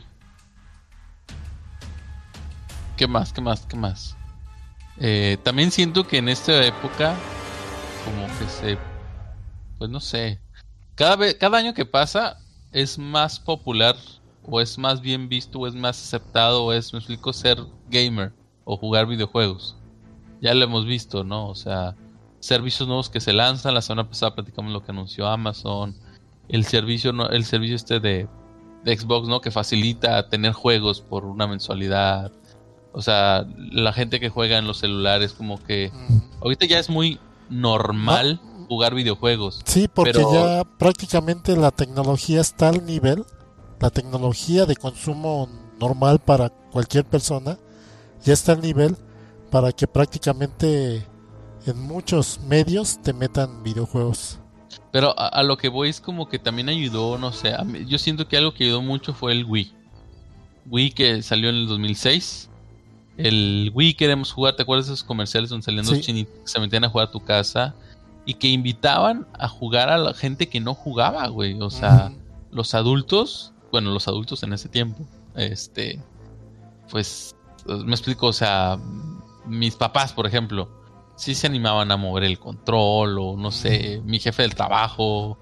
¿Qué más? ¿Qué más? ¿Qué más? Eh, también siento que en esta época, como que se... Pues no sé. Cada vez, cada año que pasa es más popular, o es más bien visto, o es más aceptado, o es, me explico, ser gamer o jugar videojuegos. Ya lo hemos visto, ¿no? O sea, servicios nuevos que se lanzan. La semana pasada platicamos lo que anunció Amazon. El servicio, no, el servicio este de, de Xbox, ¿no? Que facilita tener juegos por una mensualidad. O sea, la gente que juega en los celulares, como que ahorita ya es muy normal no. jugar videojuegos. Sí, porque pero... ya prácticamente la tecnología está al nivel, la tecnología de consumo normal para cualquier persona ya está al nivel para que prácticamente en muchos medios te metan videojuegos. Pero a, a lo que voy es como que también ayudó, no sé, a mí, yo siento que algo que ayudó mucho fue el Wii. Wii que salió en el dos mil seis. El Wii queremos jugar, ¿te acuerdas de esos comerciales donde salían dos sí. chinitos que se metían a jugar a tu casa? Y que invitaban a jugar a la gente que no jugaba, güey. O sea, uh-huh. los adultos, bueno, los adultos en ese tiempo, este, pues, me explico, o sea, mis papás, por ejemplo, sí se animaban a mover el control, o no sé, mi jefe del trabajo,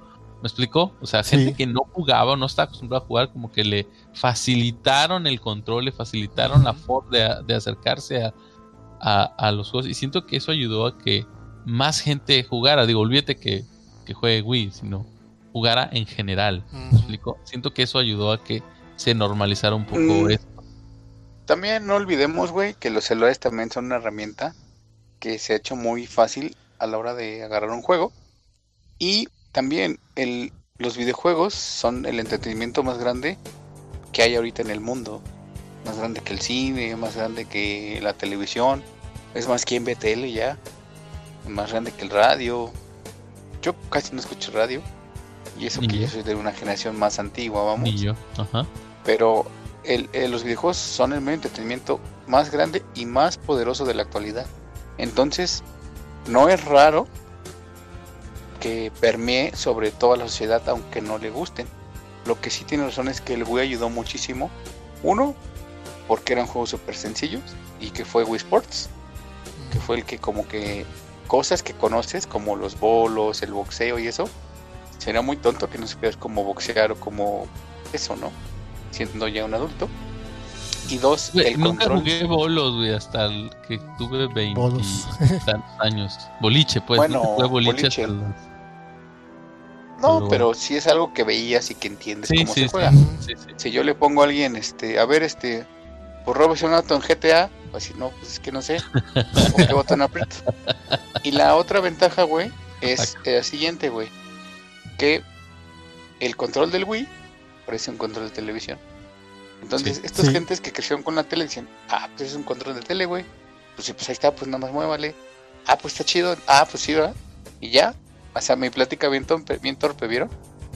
¿Me explicó? O sea, gente Sí. que no jugaba, no estaba acostumbrada a jugar, como que le facilitaron el control, le facilitaron la forma de, de acercarse a, a, a los juegos. Y siento que eso ayudó a que más gente jugara. Digo, olvídate que, que juegue Wii, sino jugara en general. ¿Me Ujú. explico? Siento que eso ayudó a que se normalizara un poco Mm, esto. También no olvidemos, güey, que los celulares también son una herramienta que se ha hecho muy fácil a la hora de agarrar un juego. Y también el, los videojuegos son el entretenimiento más grande que hay ahorita en el mundo. Más grande que el cine, más grande que la televisión. Es más, ¿quién ve tele ya? Más grande que el radio. Yo casi no escucho radio. Y eso Ni que yo. yo soy de una generación más antigua, vamos. Ni yo. Ajá. Pero el, el- los videojuegos son el medio de entretenimiento más grande y más poderoso de la actualidad. Entonces, no es raro que permee sobre toda la sociedad, aunque no le gusten. Lo que sí tiene razón es que el Wii ayudó muchísimo. Uno, porque eran juegos súper sencillos y que fue Wii Sports, que fue el que como que cosas que conoces, como los bolos, el boxeo y eso, sería muy tonto que no supieras cómo boxear o cómo eso, ¿no? Siendo ya un adulto. Y dos, Güey, el nunca control. jugué bolos, güey, hasta el que tuve veinte Bolos. y tantos años. Boliche, pues. Bueno, nunca jugué boliche, boliche. hasta los- No, pero pero sí es algo que veías y que entiendes Sí, cómo sí, se sí, juega. sí, sí. Si yo le pongo a alguien, este, a ver, este, pues robes un auto en G T A, pues si no, pues es que no sé, o qué botón aprieto. Y la otra ventaja, güey, es eh, la siguiente, güey, que el control del Wii parece un control de televisión. Entonces, Sí. estas Sí. gentes que crecieron con la tele dicen, ah, pues es un control de tele, güey. Pues sí, pues ahí está, pues nada más muévale. Ah, pues está chido. Ah, pues sí, ¿verdad? Y ya. O sea, mi plática bien torpe, bien torpe, ¿vieron?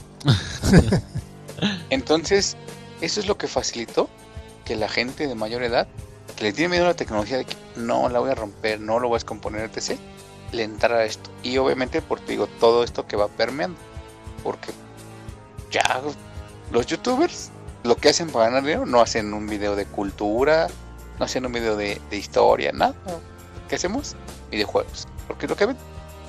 Entonces, eso es lo que facilitó que la gente de mayor edad, que le tiene miedo a la tecnología de que no la voy a romper, no lo voy a descomponer, etcétera, le entrara a esto. Y obviamente, por te digo, todo esto que va permeando. Porque ya los youtubers lo que hacen para ganar dinero no hacen un video de cultura, no hacen un video de, de historia, nada. ¿Qué hacemos? Videojuegos. Porque es lo que ven.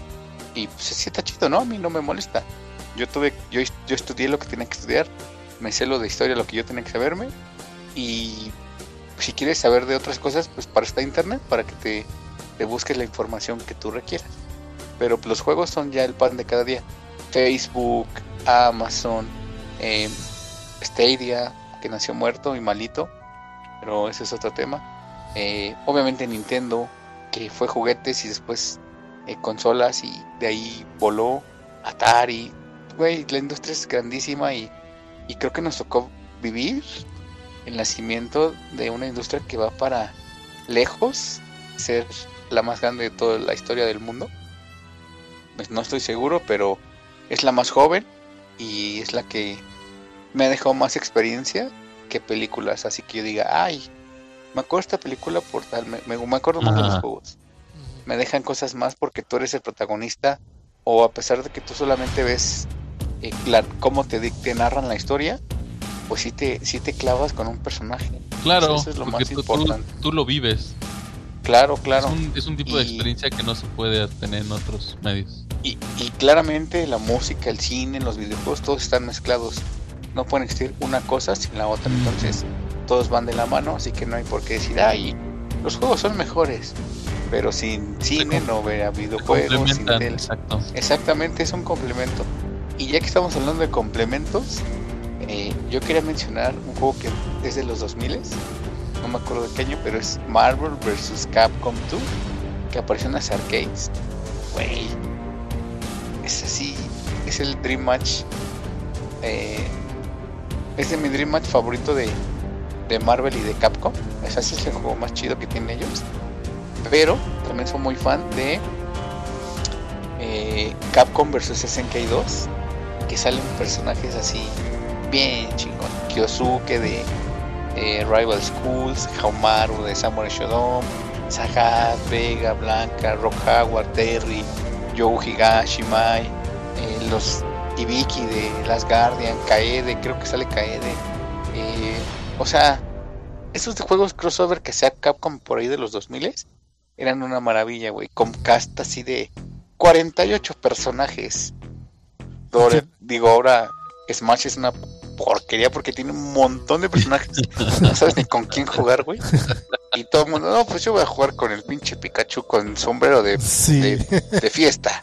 Y pues sí está chido, ¿no? A mí no me molesta. Yo tuve, yo, yo estudié lo que tenía que estudiar, me sé lo de historia, lo que yo tenía que saberme. Y si quieres saber de otras cosas, pues para está internet, para que te, te busques la información que tú requieras. Pero los juegos son ya el pan de cada día. Facebook, Amazon, eh, Stadia, que nació muerto y malito, pero ese es otro tema. Eh, obviamente Nintendo, que fue juguetes y después eh, consolas y de ahí voló. Atari, güey, la industria es grandísima y, y creo que nos tocó vivir el nacimiento de una industria que va para lejos ser la más grande de toda la historia del mundo. Pues no estoy seguro, pero es la más joven y es la que me ha dejado más experiencia que películas, así que yo diga, ay, me acuerdo de esta película por tal, me, me, me acuerdo más de los Ajá. juegos. Me dejan cosas más porque tú eres el protagonista, o a pesar de que tú solamente ves eh, la, cómo te, te narran la historia, pues sí te, sí te clavas con un personaje. Claro, Eso es lo porque más tú, importante. tú, tú lo vives. Claro, claro. Es un, es un tipo de Y- experiencia que no se puede tener en otros medios. Y, y claramente la música, el cine, los videojuegos, todos están mezclados. No pueden existir una cosa sin la otra. Entonces, todos van de la mano, así que no hay por qué decir, ay, los juegos son mejores. Pero sin cine no verá Se videojuegos, sin complementan, tele. exacto. Exactamente, es un complemento. Y ya que estamos hablando de complementos, eh, yo quería mencionar un juego que es de los dos mil, no me acuerdo de qué año, pero es Marvel versus. Capcom dos, que apareció en las arcades. Güey, es así, es el Dream Match. Eh, es de mi Dream Match favorito de, de Marvel y de Capcom. Es así, es el juego más chido que tienen ellos. Pero también soy muy fan de eh, Capcom versus. S N K dos, que salen personajes así bien chingón. Kyosuke de eh, Rival Schools, Haumaru de Samurai Shodown, Sagat, Vega, Blanca, Rock Howard, Terry, Joe Higashi, Mai, eh, los Ibiki de Last Guardian, Kaede, creo que sale Kaede. Eh, o sea, esos de juegos crossover que sea Capcom por ahí de los dos mil eran una maravilla, güey, con cast así de cuarenta y ocho personajes. Ahora, digo, ahora Smash es una porquería porque tiene un montón de personajes. No sabes ni con quién jugar, güey. Y todo el mundo, no, pues yo voy a jugar con el pinche Pikachu con sombrero de, sí. de, de fiesta.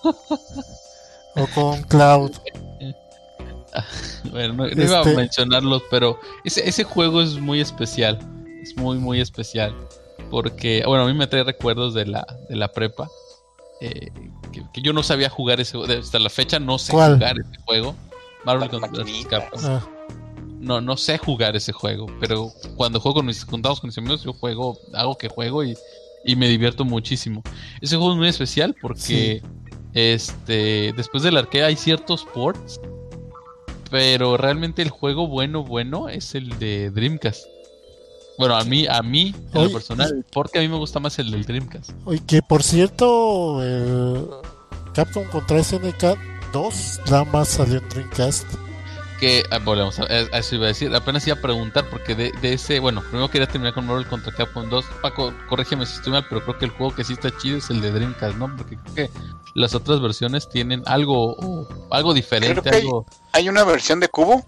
O con Cloud. Bueno, no, no iba Este- a mencionarlos, pero ese, ese juego es muy especial. Es muy, muy especial. Porque, bueno, a mí me trae recuerdos de la, de la prepa. Eh, que, que yo no sabía jugar ese juego. Hasta la fecha no sé ¿Cuál? jugar ese juego. Marvel Las contra maquinitas. Capcom. Ah, No, no sé jugar ese juego. Pero cuando juego con mis juntados con mis amigos, yo juego, hago que juego y, y me divierto muchísimo. Ese juego es muy especial porque este después del arcade hay ciertos ports. Pero realmente el juego bueno, bueno es el de Dreamcast. Bueno, a mí, a mí, en Oye, lo personal, porque a mí me gusta más el del Dreamcast. oye, que por cierto, el Capcom contra S N K dos nada más salió en Dreamcast. Que, ah, volvemos a, a eso iba a decir, apenas iba a preguntar porque de, de ese, bueno, primero quería terminar con Marvel contra Capcom dos. Paco, corrígeme si estoy mal, pero creo que el juego que sí está chido es el de Dreamcast, ¿no? Porque creo que las otras versiones tienen algo, o algo diferente, Creo que hay- algo... Hay una versión de cubo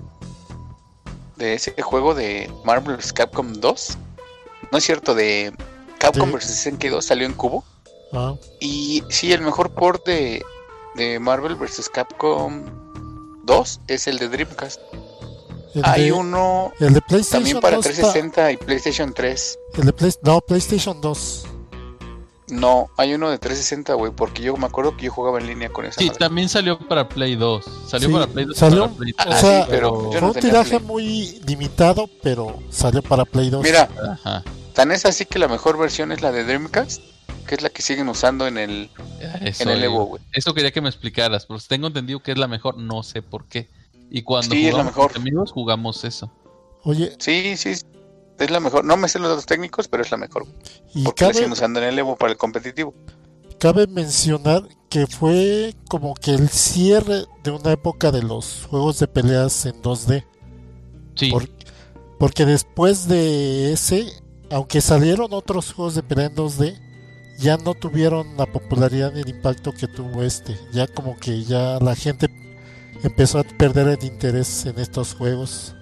de ese juego de Marvel's Capcom dos. No es cierto, de Capcom Sí. versus. S N K dos salió en cubo. Ah, Y sí, el mejor port de, de Marvel versus. Capcom dos es el de Dreamcast. el, Hay de, uno el de PlayStation también para dos está- trescientos sesenta y PlayStation tres. el de Play- no, PlayStation dos. No, hay uno de trescientos sesenta, güey, porque yo me acuerdo que yo jugaba en línea con esa Sí, madre. también salió para Play dos. Salió Sí, para Play dos. y salió- para Play Ah, o tres, sea, sí, pero yo Fue no un tenía tiraje Play. muy limitado, pero salió para Play dos. Mira, Ajá. tan es así que la mejor versión es la de Dreamcast, que es la que siguen usando en el, Eso, en el digo. Evo, güey. Eso quería que me explicaras, porque tengo entendido que es la mejor, no sé por qué. Y cuando Sí, es la jugamos mejor. con amigos jugamos eso. Oye, Sí, sí, es la mejor. No me sé los datos técnicos, pero es la mejor. y Porque la cabe, siguen usando en el Evo para el competitivo. cabe mencionar que fue como que el cierre de una época de los juegos de peleas en dos D. Sí, Por- porque después de ese, aunque salieron otros juegos de pelea en dos D, ya no tuvieron la popularidad ni el impacto que tuvo este. Ya como que ya la gente empezó a perder el interés en estos juegos.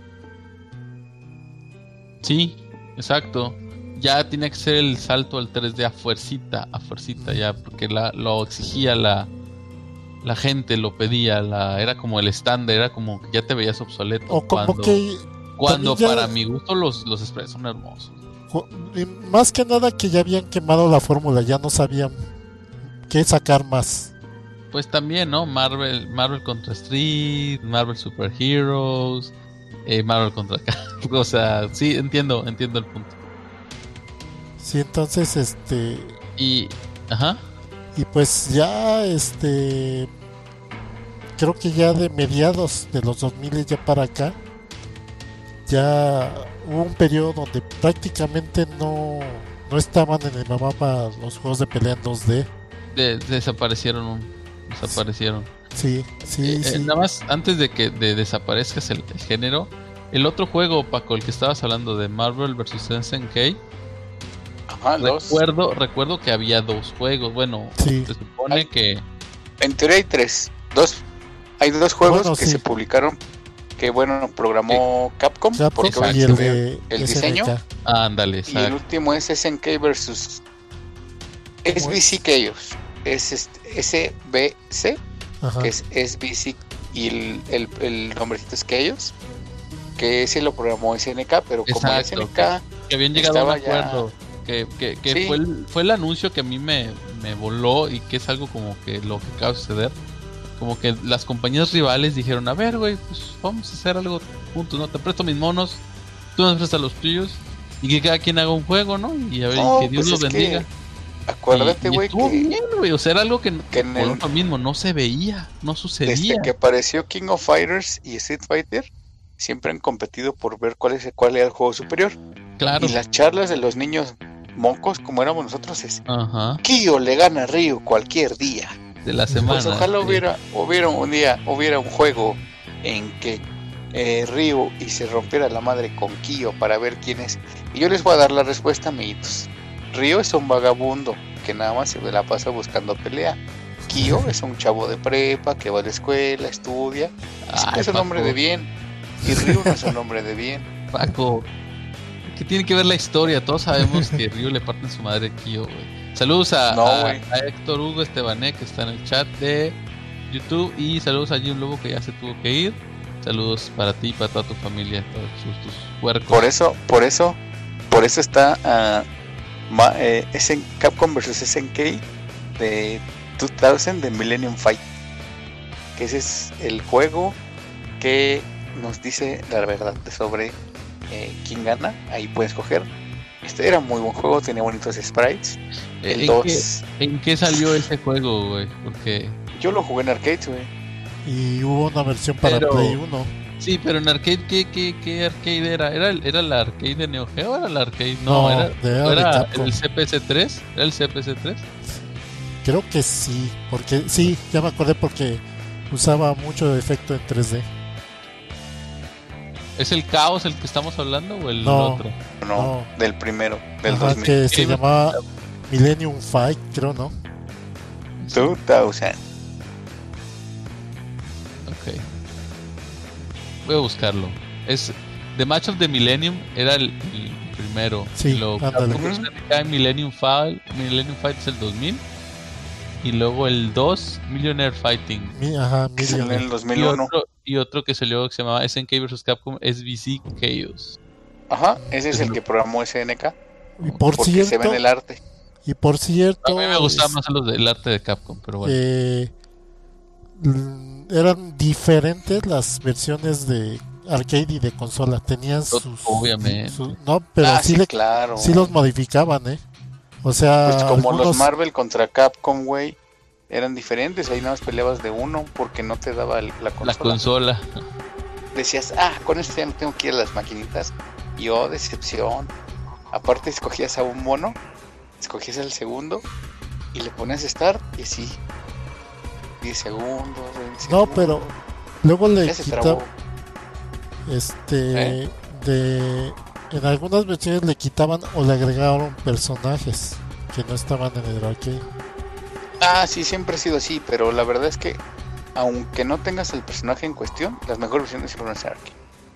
sí, exacto. Ya tenía que ser el salto al tres D a fuercita, a fuercita ya, porque la, lo exigía la, la gente, lo pedía, la, era como el estándar, era como que ya te veías obsoleto. O como cuando que cuando también ya- para mi gusto los, los sprites son hermosos. ju- y más que nada que ya habían quemado la fórmula, ya no sabían qué sacar más. Pues también, ¿no? Marvel, Marvel contra Street, Marvel Super Heroes, eh, Marvel contra Capcom. O sea, sí, entiendo, entiendo el punto. Sí, entonces este Y, ajá, y pues ya este creo que ya de mediados de los dos mil ya para acá ya hubo un periodo donde prácticamente no no estaban en el mapa los juegos de pelea en dos D. de- desaparecieron, un- desaparecieron. Sí, sí, Eh, eh, sí. nada más, antes de que de desaparezcas el, el género, el otro juego, Paco, el que estabas hablando de Marvel versus. S N K, Ajá, dos. recuerdo, recuerdo que había dos juegos. Bueno, Sí. se supone Ay. que En teoría hay tres. Dos. Hay dos juegos Bueno, que sí. se publicaron. Que bueno, programó Capcom. Capcom porque Exacto. y el se ve de el S N K. diseño. ah, ándale, Y el exacto. último es S N K versus. S B C Chaos. Es este, S B C. Ajá. Que es S B C. Y el, el, el nombrecito es Chaos. Que ese lo programó S N K. Pero como Exacto. S N K. Que habían llegado a un estaba ya- acuerdo. Que, que, que Sí. fue, el, fue el anuncio que a mí me, me voló y que es algo como que lo que acaba de suceder. Como que las compañías rivales dijeron, a ver, güey, pues vamos a hacer algo juntos, ¿no? Te presto mis monos, tú me prestas los tuyos y que cada quien haga un juego, ¿no? Y a ver, No, que Dios pues los es que bendiga. Acuérdate, Y- y güey, estuvo que bien, güey, o sea, era algo que, que en por el- lo mismo no se veía, no sucedía. desde que apareció King of Fighters y Street Fighter, siempre han competido por ver cuál es cuál era el juego superior. Claro. Y las charlas de los niños mocos, como éramos nosotros, es Ajá. Kyo le gana a Ryu cualquier día. De la semana. Pues ojalá sí. hubiera, hubiera un día, hubiera un juego en que eh, Ryu y se rompiera la madre con Kyo para ver quién es. Y yo les voy a dar la respuesta, amiguitos. Ryu es un vagabundo que nada más se la pasa buscando pelea. Kyo es un chavo de prepa que va a la escuela, estudia. Ay, Es un Paco. hombre de bien. Y Ryu no es un hombre de bien. Paco, que tiene que ver la historia. Todos sabemos que Ryu le parte su madre a Kyo, güey. Saludos a, No, a, güey. a Héctor Hugo Estebané, que está en el chat de YouTube. Y saludos a Jim Lobo, que ya se tuvo que ir. Saludos para ti y para toda tu familia, todos tus, tus puercos. Por eso, por eso, por eso está ah, ma- eh, S N Capcom versus S N K de dos mil de Millennium Fight. Que ese es el juego que nos dice la verdad sobre eh, quién gana. Ahí puedes coger. Este era muy buen juego, tenía bonitos sprites. Eh, El ¿en, dos, qué, ¿En qué salió ese juego, güey? Porque... yo lo jugué en arcade, güey. Y hubo una versión para Pero- Play uno. Sí, pero en arcade, ¿qué, qué, qué arcade era? ¿Era, el- ¿Era la arcade de Neo Geo o era la arcade? No, No, era, de- era de era Capcom. el C P S tres. ¿Era el C P S tres? Creo que sí, porque sí, ya me acordé porque usaba mucho efecto en tres D. ¿Es el Caos el que estamos hablando o el No. otro? No, No. del primero, del Ajá, dos mil. que se Sí, llamaba Millennium Fight, creo, ¿no? dos mil. Ok. Voy a buscarlo. Es The Match of the Millennium era el, el primero. Sí, Y luego ándale. Capcom versus. Millennium Fight, Millennium Fight es el dos mil. Y luego el dos, Millionaire Fighting. Mi, ajá, Que salió en Millennium. el dos mil Y uno. otro, y otro que salió que se llamaba S N K versus. Capcom S B C Chaos. Ajá, ese es el que programó S N K. Y por Porque se ve cierto, en el arte. y por cierto, A mí me gustaba es- más los del arte de Capcom, pero bueno. eh, mm, eran diferentes las versiones de arcade y de consola. Tenían sus, Obviamente. sus- no, pero ah, sí, sí, le, claro. sí los modificaban, ¿eh? O sea, Pues como los algunos- Marvel contra Capcom, güey, eran diferentes. Ahí nada más peleabas de uno porque no te daba el- la consola. La consola. Decías, ah, con esto ya no tengo que ir a las maquinitas. Y oh, decepción. Aparte escogías a un mono, escogías al segundo y le ponías start y así. diez segundos, veinte no, segundos. pero luego le Ya se quitaban, trabó. este, ¿Eh? de, en algunas versiones le quitaban o le agregaron personajes que no estaban en el arcade. Ah, sí, siempre ha sido así, pero la verdad es que aunque no tengas el personaje en cuestión, las mejores versiones siempre van a ser arcade.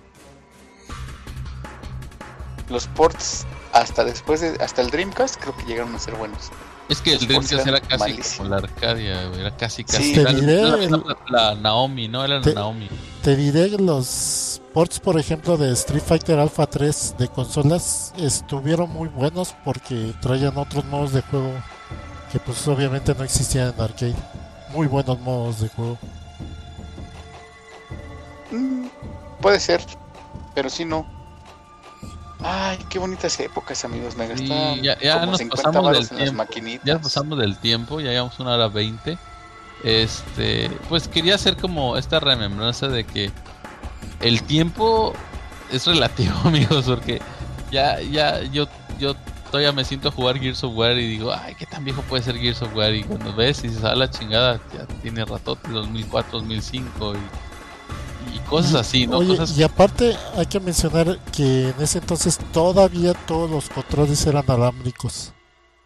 Los ports hasta después de hasta el Dreamcast creo que llegaron a ser buenos. Es que el Los Dreamcast ports era eran casi malísimos. como la Arcadia, güey, era casi casi. Sí. Te Era diré la, el- la- la Naomi, ¿no? Era la Te- Naomi. Te diré que los ports, por ejemplo, de Street Fighter Alpha tres de consolas estuvieron muy buenos porque traían otros modos de juego que pues obviamente no existían en arcade. Muy buenos modos de juego. Mm, puede ser, pero si no. Ay, qué bonitas épocas, amigos. Me Sí, gastaban ya- ya como nos cincuenta pasamos varos del en las tiempo. maquinitas. Ya pasamos del tiempo, ya llevamos una hora veinte. Este, pues quería hacer como esta remembranza de que el tiempo es relativo, amigos, porque ya, ya, yo, yo todavía me siento a jugar Gears of War y digo, ay, qué tan viejo puede ser Gears of War, y cuando ves y dices, ah, la chingada, ya tiene ratote, dos mil cuatro, dos mil cinco y, y cosas así, ¿no? Oye, Cosas y aparte hay que mencionar que en ese entonces todavía todos los controles eran alámbricos.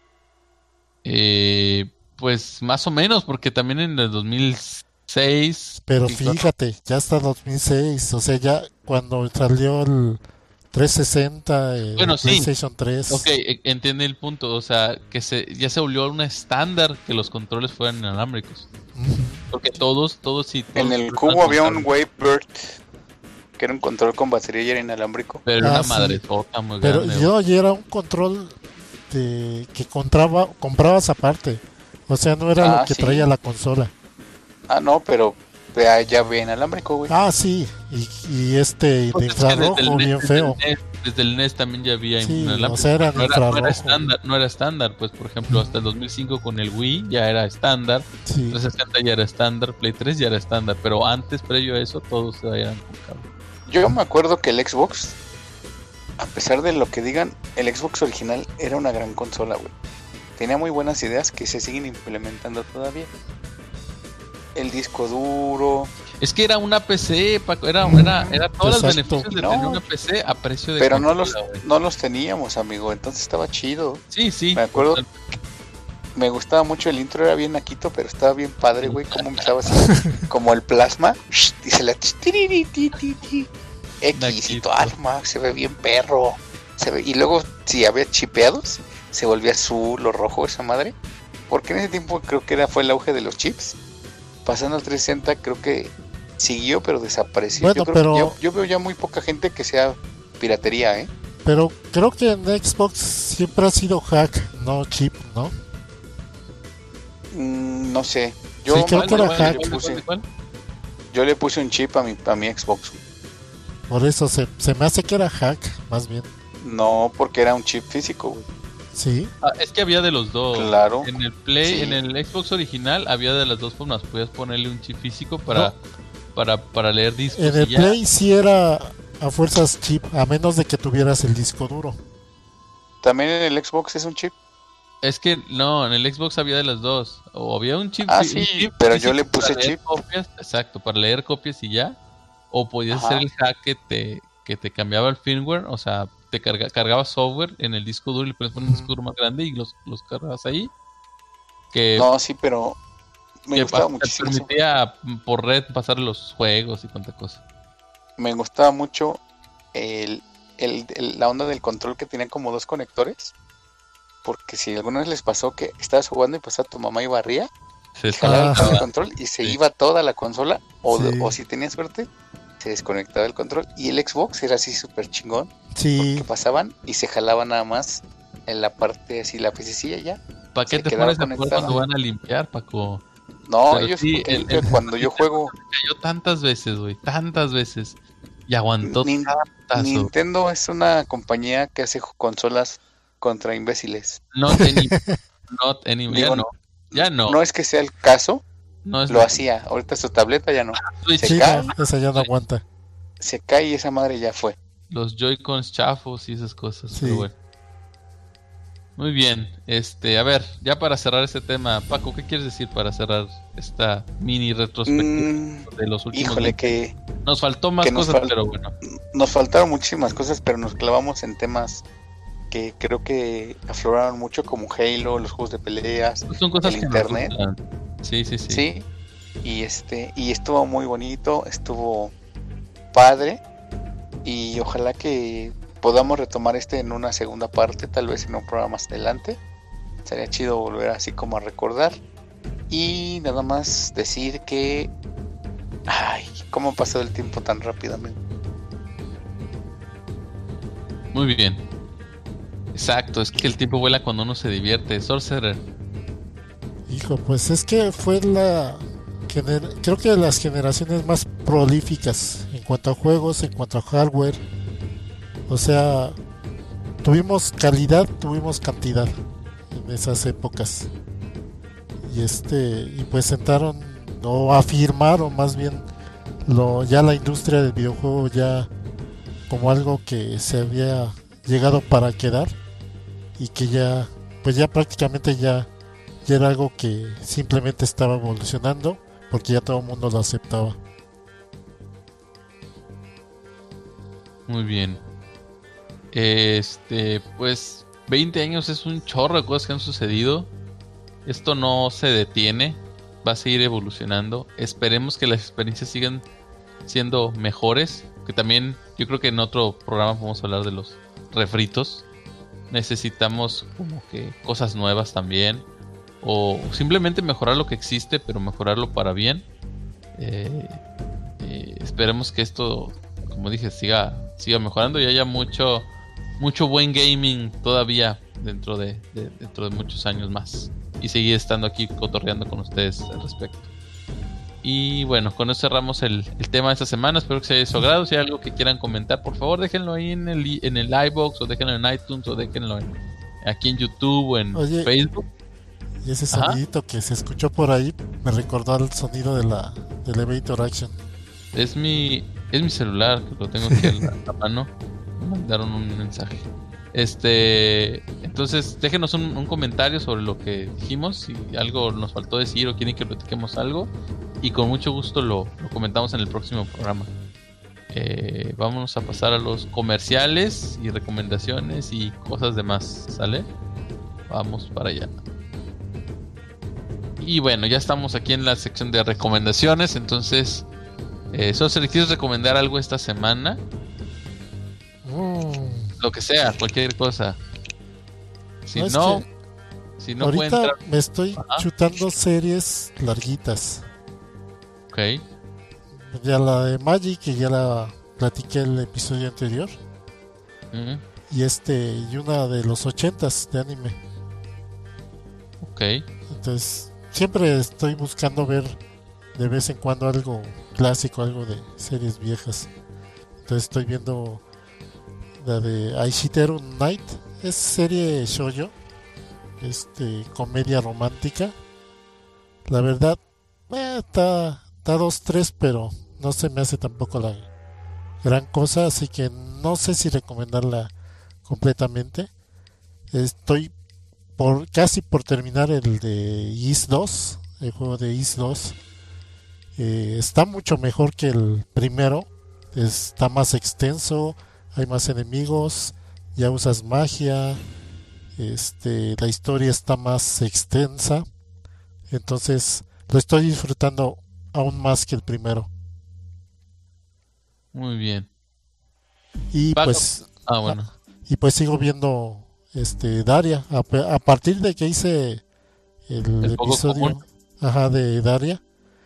Eh, pues más o menos, porque también en el dos mil seis. Pero y- fíjate, ya hasta dos mil seis, o sea, ya cuando salió el trescientos sesenta, el Bueno, sí. PlayStation tres. Ok, e- entiende el punto, o sea, que se ya se volvió un estándar que los controles fueran inalámbricos. Ujú. Porque todos, todos sí. todos En el estaban cubo había un usando, Wavebird que era un control con batería y era inalámbrico. Pero Ah, una sí. madresota muy Pero grande. yo ya era un control de, que compraba, comprabas aparte. O sea, no era Ah, lo que sí. traía la consola. Ah, no, pero ya, ya ve inalámbrico, güey. Ah, sí. Y, y este de Pues es que desde el infrarrojo, NES bien desde el feo. NES desde el N E S también ya había Sí, inalámbrico. o sea, era no, era, no era infrarrojo. estándar, no era estándar, pues por ejemplo hasta el dos mil cinco con el Wii ya era estándar, Sí. trescientos sesenta ya era estándar, Play tres ya era estándar, pero antes, previo a eso, todos eran con cable. Yo me acuerdo que el Xbox, a pesar de lo que digan, el Xbox original era una gran consola, güey. Tenía muy buenas ideas que se siguen implementando todavía. El disco duro. Es que era una P C, Paco, era, era, era todos los Exacto. beneficios de No. tener una P C a precio de Pero no consola, los, güey. no los teníamos, amigo. Entonces estaba chido. Sí, sí. Me acuerdo, me gustaba mucho el intro, era bien naquito, pero estaba bien padre, güey, cómo empezaba así, como el plasma, y se la X y tu alma, se ve bien perro, se ve, y luego si había chipeados, se volvía azul o rojo esa madre, porque en ese tiempo creo que era fue el auge de los chips. Pasando al trescientos sesenta creo que siguió, pero desapareció. Bueno, yo, creo pero... que yo, yo veo ya muy poca gente que sea piratería, ¿eh? Pero creo que en Xbox siempre ha sido hack, no chip, ¿no? Mm, no sé. Yo, sí, creo que era hack. Le puse, yo le puse un chip a mi, a mi Xbox. Por eso se, se me hace que era hack, más bien. No, porque era un chip físico, güey. Sí. Ah, es que había de los dos. Claro. En el Play, Sí. en el Xbox original había de las dos formas. Podías ponerle un chip físico para, No. para, para leer discos. En el y ya. Play sí era a fuerzas chip, a menos de que tuvieras el disco duro. También en el Xbox es un chip. Es que no, en el Xbox había de las dos. O había un chip. Ah, un sí, chip pero físico yo le puse para leer chip. Copias, exacto, para leer copias y ya. O podías Ajá. hacer el hack que te, que te cambiaba el firmware. O sea, te carga, cargaba software en el disco duro y le ponías un disco duro más grande y los, los cargabas ahí. Que, No, sí, pero me que gustaba pa- te muchísimo. eso. permitía por red pasar los juegos y cuánta cosa. Me gustaba mucho el, el, el- la onda del control que tenía como dos conectores. Porque si alguna vez les pasó que estabas jugando y pasaba tu mamá y barría, Se jalaba el Ah. cable de control y se Sí. iba toda la consola, o, Sí. o si tenías suerte, se desconectaba el control. Y el Xbox era así súper chingón, Sí, que pasaban y se jalaba nada más en la parte así, la pececilla ya. ¿Para qué se te quedaba pones a jugar conectada. cuando van a limpiar, Paco? No, Pero ellos sí, porque el- limpian el- cuando yo juego. Cayó tantas veces, güey, tantas veces. Y aguantó Nin- tantazo. Nintendo es una compañía que hace consolas contra imbéciles. Not any, not any, ya Digo, no. Ya no. No es que sea el caso, No es lo hacía. Ahorita su tableta ya no. Switch. se sí, cae. no, esa ya no aguanta. Se cae y esa madre ya fue. Los Joy-Cons chafos y esas cosas. Sí. Pero bueno. Muy bien. Este, a ver, ya para cerrar este tema, Paco, ¿qué quieres decir para cerrar esta mini retrospectiva Mm, de los últimos? híjole, veinte? que Nos faltó más que nos cosas, fal- pero bueno. nos faltaron muchísimas cosas, pero nos clavamos en temas que creo que afloraron mucho, como Halo, los juegos de peleas, Son cosas el que nos internet. gustan. Sí, sí, sí. sí. Y este, y estuvo muy bonito, estuvo padre, y ojalá que podamos retomar este en una segunda parte, tal vez en un programa más adelante. Sería chido volver así como a recordar. Y nada más decir que ay, cómo ha pasado el tiempo tan rápidamente. Muy bien. Exacto, es que el tiempo vuela cuando uno se divierte. Sorcerer. Hijo, pues es que fue la... gener- creo que de las generaciones más prolíficas en cuanto a juegos, en cuanto a hardware. O sea, tuvimos calidad, tuvimos cantidad en esas épocas. Y este, y pues sentaron o afirmaron más bien lo ya la industria del videojuego ya como algo que se había llegado para quedar y que ya pues ya prácticamente ya ya era algo que simplemente estaba evolucionando porque ya todo el mundo lo aceptaba. Muy bien. Este, pues veinte años es un chorro de cosas que han sucedido. Esto no se detiene, va a seguir evolucionando. Esperemos que las experiencias sigan siendo mejores. Que también, yo creo que en otro programa vamos a hablar de los refritos. Necesitamos como que cosas nuevas también. O simplemente mejorar lo que existe, pero mejorarlo para bien. Eh, eh, esperemos que esto, como dije, siga, siga mejorando y haya mucho, mucho buen gaming todavía dentro de, de, dentro de muchos años más. Y seguir estando aquí cotorreando con ustedes al respecto. Y bueno, con eso cerramos el, el tema de esta semana. Espero que sea de su agrado. Si hay algo que quieran comentar, por favor déjenlo ahí en el, en el iVoox, o déjenlo en iTunes, o déjenlo en, aquí en YouTube o en Oye, Facebook. Y ese Ajá. sonidito que se escuchó por ahí me recordó al sonido de la del Elevator Action. Es mi, es mi celular, que lo tengo aquí a la, a la mano. Me mandaron un mensaje. Este, entonces déjenos un, un comentario sobre lo que dijimos, si algo nos faltó decir o quieren que platiquemos algo, y con mucho gusto lo, lo comentamos en el próximo programa. Eh, vamos a pasar a los comerciales y recomendaciones y cosas demás, ¿sale? Vamos para allá. Y bueno, ya estamos aquí en la sección de recomendaciones. Entonces, eh, Soser, ¿quieres recomendar algo esta semana? Mm. Lo que sea, cualquier cosa. Si No, no, es que si no ahorita encuentra... me estoy Ajá. chutando series larguitas. Ok. Ya la de Magic, que ya la platiqué el episodio anterior. Mm, Y este, y una de los ochentas de anime. ok. Entonces, siempre estoy buscando ver de vez en cuando algo clásico, algo de series viejas. Entonces estoy viendo la de Aishiteru Night. Es serie shoujo, este, comedia romántica. La verdad, eh, está, está dos tres, pero no se me hace tampoco la gran cosa, así que no sé si recomendarla completamente. Estoy por casi por terminar el de Is dos, el juego de Is dos. Eh, está mucho mejor que el primero, está más extenso, hay más enemigos, ya usas magia, este, la historia está más extensa, entonces lo estoy disfrutando aún más que el primero. Muy bien. Y Paco. pues Ah, bueno. y pues sigo viendo este Daria a, a partir de que hice el, El poco episodio común. ajá, de Daria,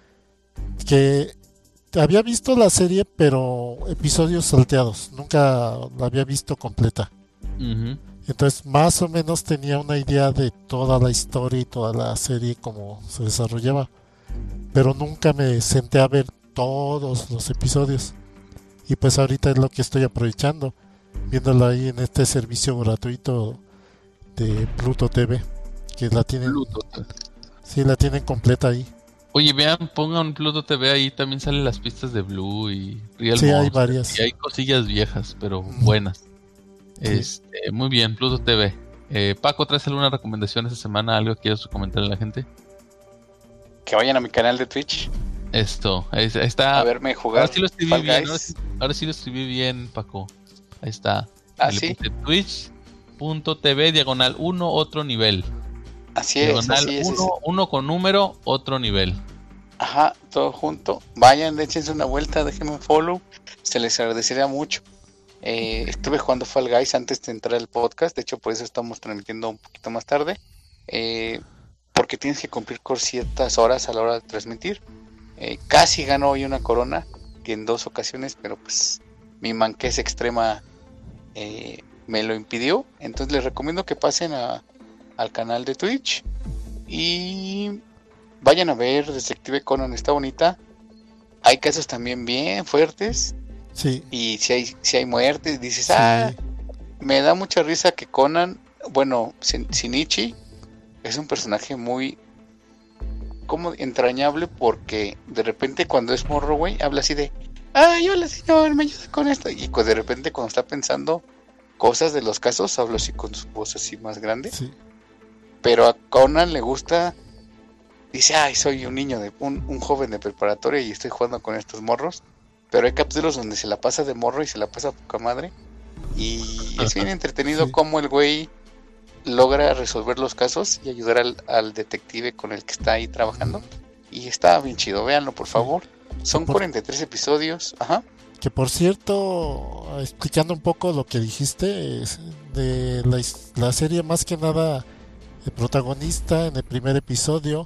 que había visto la serie pero episodios salteados, nunca la había visto completa. Ujú. Entonces más o menos tenía una idea de toda la historia y toda la serie como se desarrollaba, pero nunca me senté a ver todos los episodios. Y pues ahorita es lo que estoy aprovechando, viéndola ahí en este servicio gratuito de Pluto T V, que la tienen, Pluto. sí, la tienen completa ahí. Oye, vean, pongan Pluto T V, ahí también salen las pistas de Blue y Real Sí, hay Monster, varias. y hay cosillas viejas, pero buenas. Sí. Este, muy bien, Pluto T V. Eh, Paco, ¿traes alguna recomendación esta semana? ¿Algo que quieras comentarle a la gente? Que vayan a mi canal de Twitch Esto, ahí ahí está. a verme jugar Ahora sí lo escribí Fall bien, Guys. ahora sí, ahora sí lo escribí bien, Paco. Ahí está. Ah, Y le sí, puse twitch punto t v diagonal uno otro nivel. así es, Diagonal así es. uno, uno con número, otro nivel. Ajá, todo junto. Vayan, échense una vuelta, déjenme un follow. Se les agradecería mucho. Eh, estuve jugando Fall Guys antes de entrar al podcast. De hecho, por eso estamos transmitiendo un poquito más tarde. Eh, porque tienes que cumplir con ciertas horas a la hora de transmitir. Eh, casi ganó hoy una corona, que en dos ocasiones, pero pues mi manqueza extrema eh, me lo impidió. Entonces les recomiendo que pasen a, al canal de Twitch y vayan a ver Detective Conan, está bonita. Hay casos también bien fuertes Sí, y si hay, si hay muertes, dices, sí, ah, me da mucha risa que Conan, bueno, Sin- Shinichi es un personaje muy como entrañable porque de repente cuando es morro, güey, habla así de, ay, hola señor, me ayuda con esto. Y pues de repente cuando está pensando cosas de los casos, habla así con su voz así más grande. sí, Pero a Conan le gusta, dice, ay, soy un niño, de un, un joven de preparatoria y estoy jugando con estos morros. Pero hay capítulos donde se la pasa de morro y se la pasa a poca madre. Y es bien entretenido Sí. cómo el güey logra resolver los casos y ayudar al, al detective con el que está ahí trabajando. Y está bien chido, véanlo por favor. Son Por- cuarenta y tres episodios. Ajá. que por cierto, explicando un poco lo que dijiste, es de la, his- la serie, más que nada, el protagonista en el primer episodio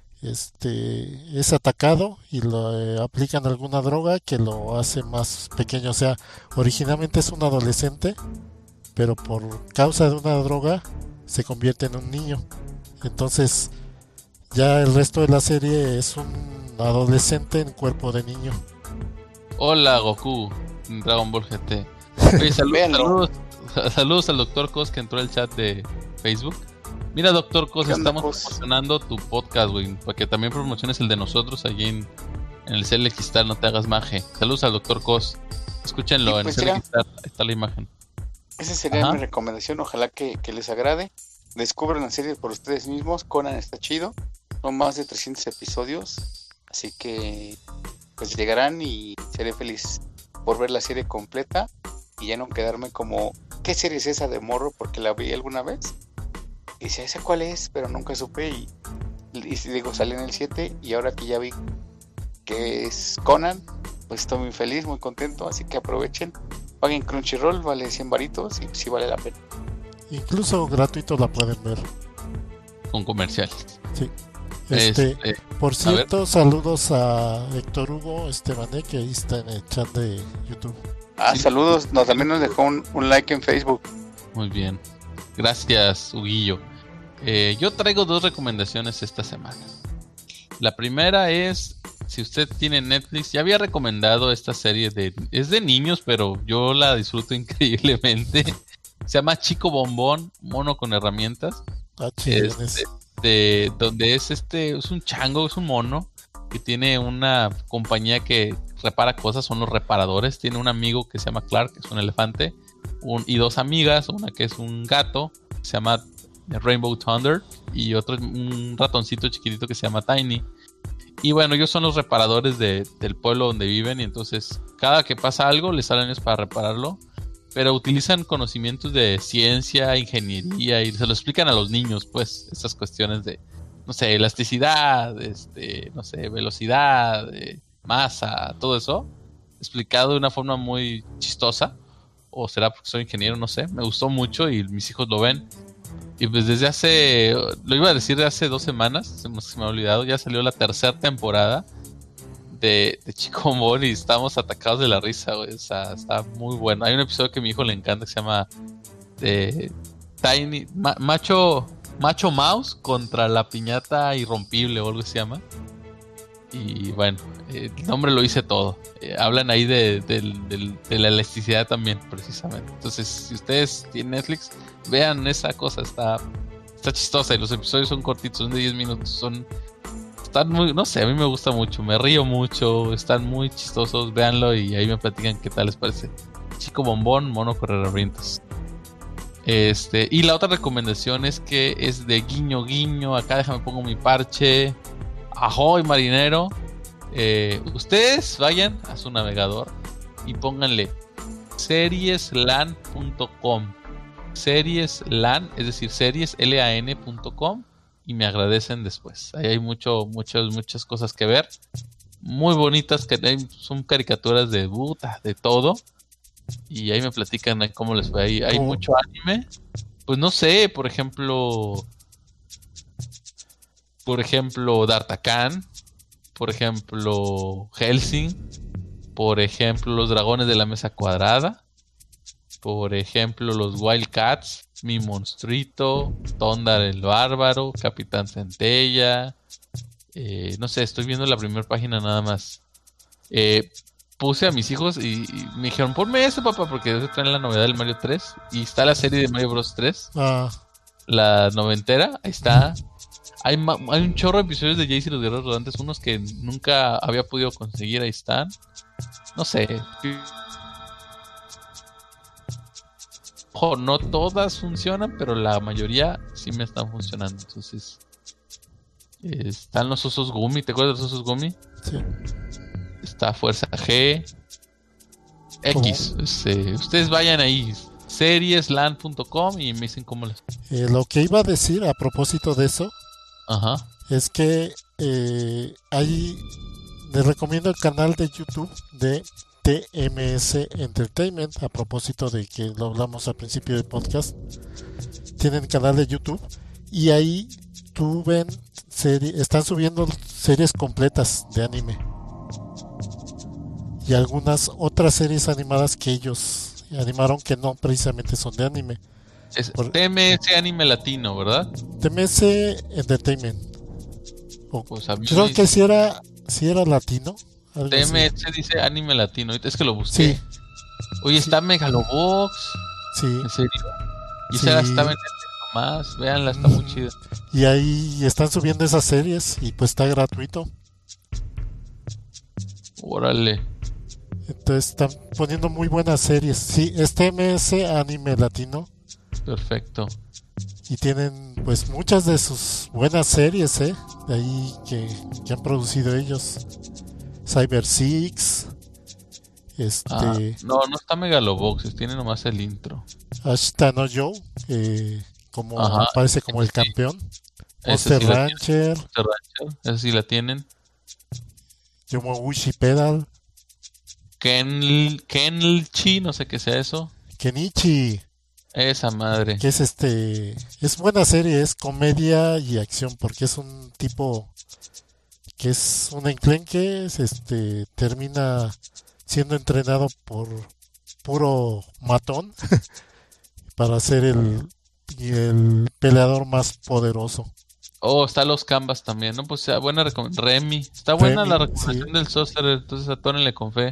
este es atacado y le eh, aplican alguna droga que lo hace más pequeño. O sea, originalmente es un adolescente, pero por causa de una droga se convierte en un niño. Entonces, ya el resto de la serie es un adolescente en cuerpo de niño. Hola, Goku, en Dragon Ball G T. Oye, salud- Véanlo. saludos, saludos al doctor Cos que entró al chat de Facebook. Mira, doctor Cos, ¿Qué onda, estamos Cos? promocionando tu podcast, güey, para que también promociones el de nosotros allí en, en el C L X Star, no te hagas maje. Saludos al doctor Cos. Escúchenlo, Y en pues el C L X ya. Star ahí está la imagen. Esa sería Ajá. mi recomendación. Ojalá que, que les agrade. Descubran la serie por ustedes mismos. Conan está chido. Son más de trescientos episodios. Así que pues llegarán y seré feliz por ver la serie completa. Y ya no quedarme como, ¿qué serie es esa de morro? Porque la vi alguna vez. Y decía, ¿esa cuál es? Pero nunca supe. Y y si digo, salió en el siete, y ahora que ya vi que es Conan, pues estoy muy feliz, muy contento, así que aprovechen, paguen Crunchyroll, vale cien varitos y sí vale la pena. Incluso gratuito la pueden ver. Con comerciales. Sí. Este, Este, por cierto, saludos a Héctor Hugo Estebané, que ahí está en el chat de YouTube. Ah, Sí. saludos, no, también nos dejó un, un like en Facebook. Muy bien. Gracias, Huguillo. Eh, yo traigo dos recomendaciones esta semana. La primera es, si usted tiene Netflix, ya había recomendado esta serie de... Es de niños, pero yo la disfruto increíblemente. Se llama Chico Bombón, mono con herramientas. Ah, chingones. Este, de, donde es este, es un chango, es un mono que tiene una compañía que repara cosas, son los reparadores. Tiene un amigo que se llama Clark, que es un elefante, un, y dos amigas, una que es un gato, que se llama Rainbow Thunder, y otro, un ratoncito chiquitito que se llama Tiny. Y bueno, ellos son los reparadores de, del pueblo donde viven, y entonces cada que pasa algo les salen es para repararlo. Pero utilizan conocimientos de ciencia, ingeniería, y se lo explican a los niños, pues, estas cuestiones de, no sé, elasticidad, este, no sé, velocidad, eh, masa, todo eso, explicado de una forma muy chistosa, o será porque soy ingeniero, no sé, me gustó mucho y mis hijos lo ven. Y pues desde hace, lo iba a decir de hace dos semanas, se me, se me ha olvidado, ya salió la tercera temporada de, de Chico Bombón y estamos atacados de la risa, güey. O sea, está muy bueno. Hay un episodio que a mi hijo le encanta que se llama eh, Tiny Ma- Macho Macho Mouse contra la piñata irrompible o algo se llama. Y bueno, eh, el nombre lo dice todo. Eh, hablan ahí de, de, de, de la elasticidad también, precisamente. Entonces, si ustedes tienen Netflix, vean esa cosa, está, está chistosa. Y los episodios son cortitos, son de diez minutos, son... Están muy, no sé, a mí me gusta mucho, me río mucho, están muy chistosos, véanlo y ahí me platican qué tal les parece. Chico Bombón, mono correrrientos. Este, y la otra recomendación es que es de guiño guiño, acá déjame pongo mi parche. Ahoy marinero. Eh, ustedes vayan a su navegador y pónganle serieslan punto com. Serieslan, es decir, series lan punto com. Y me agradecen después. Ahí hay mucho, muchas, muchas cosas que ver. Muy bonitas, que hay, son caricaturas de buta, de todo. Y ahí me platican cómo les fue ahí. Hay Oh. mucho anime. Pues no sé, por ejemplo. Por ejemplo, D'Artagnan. Por ejemplo, Helsing. Por ejemplo, los dragones de la mesa cuadrada. Por ejemplo, los Wildcats, Mi Monstruito, Tondar el Bárbaro, Capitán Centella. Eh, no sé, estoy viendo la primera página nada más. Eh, puse a mis hijos y, y me dijeron, ponme ese, papá, porque debe traer la novedad del Mario tres. Y está la serie de Mario Bros. tres, Ah, la noventera, ahí está. Hay, ma- hay un chorro de episodios de Jayce y los Guerreros Rodantes, unos que nunca había podido conseguir, ahí están. No sé. Ojo, no todas funcionan, pero la mayoría sí me están funcionando. Entonces, eh, están los osos Gumi, ¿te acuerdas de los osos Gumi? sí. Está Fuerza G, X. Este, ustedes vayan ahí, serieslan punto com y me dicen cómo les. Eh, lo que iba a decir a propósito de eso Ajá. es que eh, ahí les recomiendo el canal de YouTube de T M S Entertainment, a propósito de que lo hablamos al principio del podcast. Tienen canal de YouTube y ahí tú ven serie, están subiendo series completas de anime y algunas otras series animadas que ellos animaron que no precisamente son de anime. Es Por- T M S Anime Latino, ¿verdad? T M S Entertainment. O- Pues a mí creo me que dice- si era, si era latino. Algo así. T M S dice Anime Latino. Es que lo busqué. Sí, Oye, sí. está Megalobox. sí. ¿En serio? Y Sí. se la está vendiendo más. Veanla, está muy chida. Y ahí están subiendo esas series y pues está gratuito. Órale. Entonces están poniendo muy buenas series. Sí, es T M S Anime Latino Perfecto. y tienen pues muchas de sus buenas series, ¿eh? De ahí que, que han producido ellos. Cyber Six, este, Ah, no, no está Megalobox. Tiene nomás el intro. Ashita no Joe, eh, como Ajá, aparece como el sí. campeón. Monster sí la Rancher, Monster Rancher, esa sí la tienen. Yomoguchi Pedal, Ken, Kenchi, no sé qué sea eso. Kenichi, Esa madre. que es este, es buena serie, es comedia y acción, porque es un tipo que es un enclenque, es este, termina siendo entrenado por puro matón para ser el, el peleador más poderoso. Oh, está los Canvas también, ¿no? Pues sea buena recomendación. Remy. Está buena Remy, la recomendación sí. del Sorcerer, entonces atórenle con fe.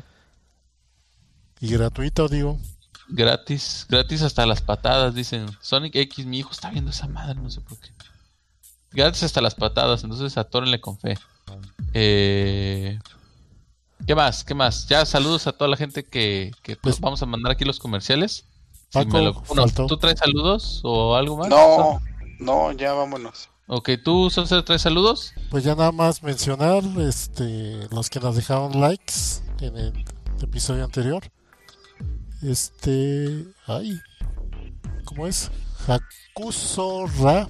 Y gratuito, digo. Gratis, gratis hasta las patadas, dicen. Sonic X, mi hijo está viendo esa madre, no sé por qué. Gratis hasta las patadas, entonces atórenle con fe. Eh... ¿Qué más? ¿Qué más? Ya saludos a toda la gente que, que pues, vamos a mandar aquí los comerciales. Si Paco, me lo... bueno, faltó. ¿tú traes saludos o algo más? No, no, ya vámonos. Ok, ¿tú, Sonser, traes saludos? Pues ya nada más mencionar este, los que nos dejaron likes en el episodio anterior. Este. Ay. ¿Cómo es? Hakuso Ra.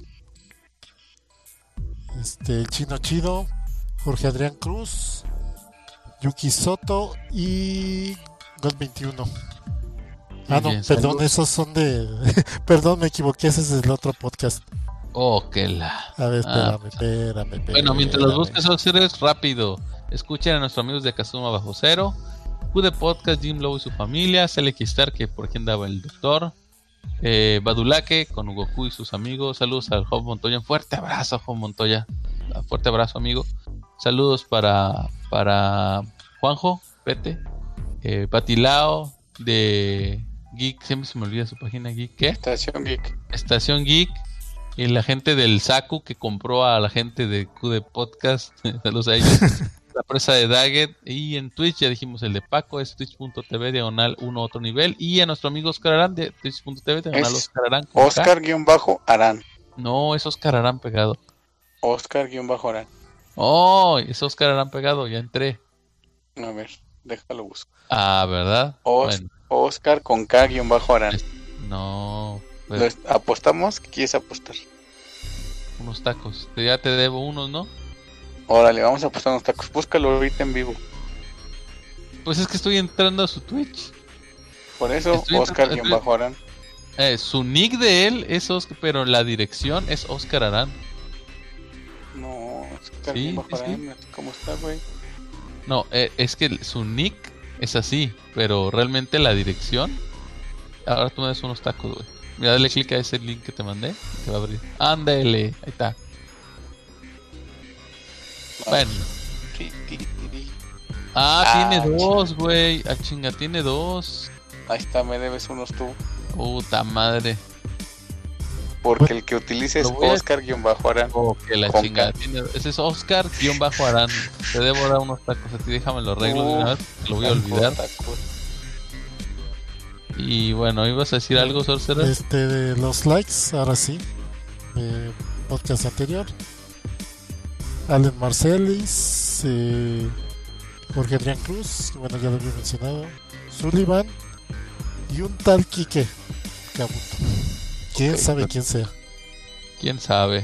Este, el Chino Chido. Jorge Adrián Cruz. Yuki Soto y God veintiuno. Ah, no, bien, perdón, saludos. esos son de. Perdón, me equivoqué, ese es el otro podcast. Oh, que la. A ver, Ah, espérame, espérame, espérame. Bueno, mientras los busques, Sonseres, rápido. Escuchen a nuestros amigos de Kazuma Bajo Cero. Cude Podcast, Jim Lowe y su familia. Seleki Star, que por aquí andaba el doctor. Eh, Badulaque con Goku y sus amigos. Saludos al Job Montoya. Un fuerte abrazo, Job Montoya. Un fuerte abrazo, amigo. Saludos para, para Juanjo, Pete, eh, Patilao de Geek, siempre se me olvida su página Geek, ¿qué? Estación Geek. Estación Geek, y la gente del Saku que compró a la gente de Q de Podcast, saludos a ellos, la presa de Daggett, y en Twitch ya dijimos el de Paco, es twitch punto tv diagonal uno otro nivel, y a nuestro amigo Oscar Arán de twitch punto tv diagonal Oscar Arán. Oscar-Arán. No, es Oscar Arán pegado. Oscar-Arán. Oh, es Oscar Arán pegado, ya entré. A ver, déjalo busco. Ah, ¿verdad? Os, bueno. Oscar con K-Arán. No. Pues, ¿apostamos? ¿Qué quieres apostar? Unos tacos. Ya te debo unos, ¿no? Órale, vamos a apostar unos tacos. Búscalo ahorita en vivo. Pues es que estoy entrando a su Twitch. Por eso, Oscar-Arán. Eh, su nick de él es Oscar, pero la dirección es Oscar Arán. No, Oscar-Arán. Sí, sí. ¿Cómo está, güey? No, eh, es que su nick es así, pero realmente la dirección. Ahora tú me das unos tacos, güey. Mira, dale clic a ese link que te mandé y te va a abrir. Ándale, ahí está. No. Bueno. Ah, ah tiene dos, güey. Ah, chinga, tiene dos. Ahí está, me debes unos tú. Puta madre. Porque el que utilice es Oscar-Arán. Oh, que la chingada. Tiene... Ese es Oscar-Arán. Te debo dar unos tacos a ti, déjame lo arreglo uh, de una vez. Lo voy a olvidar. Tacos. Y bueno, ¿ibas a decir algo, Sorcerer? Este, de los likes, ahora sí. De podcast anterior. Allen Marcelis. Eh, Jorge Adrián Cruz. Bueno, ya lo había mencionado. Sullivan. Y un tal Quique Kabuto. ¿Quién okay, sabe quién sea? ¿Quién sabe?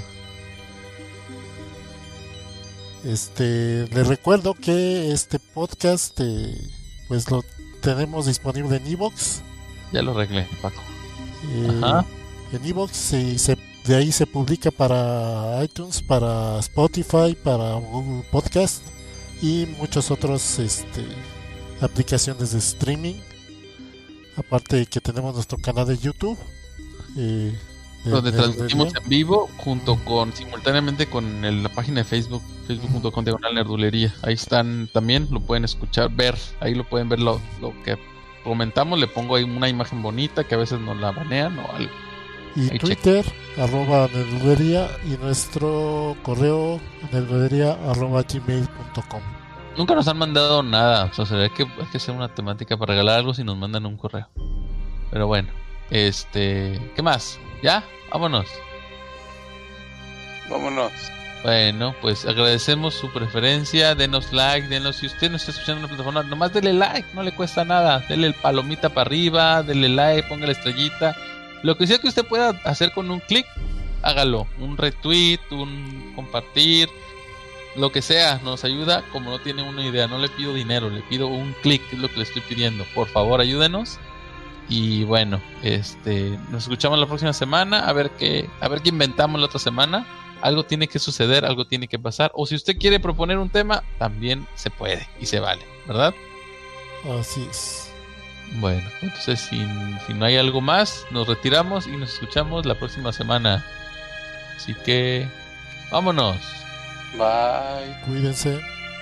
Este, les recuerdo que este podcast eh, pues lo tenemos disponible en iVoox. Ya lo arreglé, Paco. Eh, Ajá. En iVoox y se, de ahí se publica para iTunes, para Spotify, para Google Podcast y muchos otros este, aplicaciones de streaming. Aparte que tenemos nuestro canal de YouTube. Eh, de, donde de, transmitimos de en vivo junto con simultáneamente con el, la página de Facebook, facebook punto com diagonal nerdulería. Ahí están también, lo pueden escuchar, ver, ahí lo pueden ver lo, lo que comentamos. Le pongo ahí una imagen bonita que a veces nos la banean o algo. Y ahí Twitter, check. arroba nerdulería, y nuestro correo nerdulería arroba gmail punto com. Nunca nos han mandado nada, o sea, hay que, hay que hacer una temática para regalar algo si nos mandan un correo. Pero bueno. Este, ¿qué más? ¿Ya? Vámonos. Vámonos. Bueno, pues agradecemos su preferencia. Denos like, denos. Si usted no está escuchando en la plataforma, nomás dele like, no le cuesta nada. Dele el palomita para arriba, dele like, ponga la estrellita. Lo que sea que usted pueda hacer con un clic, hágalo. Un retweet, un compartir, lo que sea, nos ayuda como no tiene una idea. No le pido dinero, le pido un clic, es lo que le estoy pidiendo. Por favor, ayúdenos. Y bueno, este, nos escuchamos la próxima semana, a ver qué, a ver qué inventamos la otra semana. Algo tiene que suceder, algo tiene que pasar. O si usted quiere proponer un tema, también se puede y se vale, ¿verdad? Así es. Bueno, entonces si, si no hay algo más, nos retiramos y nos escuchamos la próxima semana. Así que vámonos. Bye. Cuídense.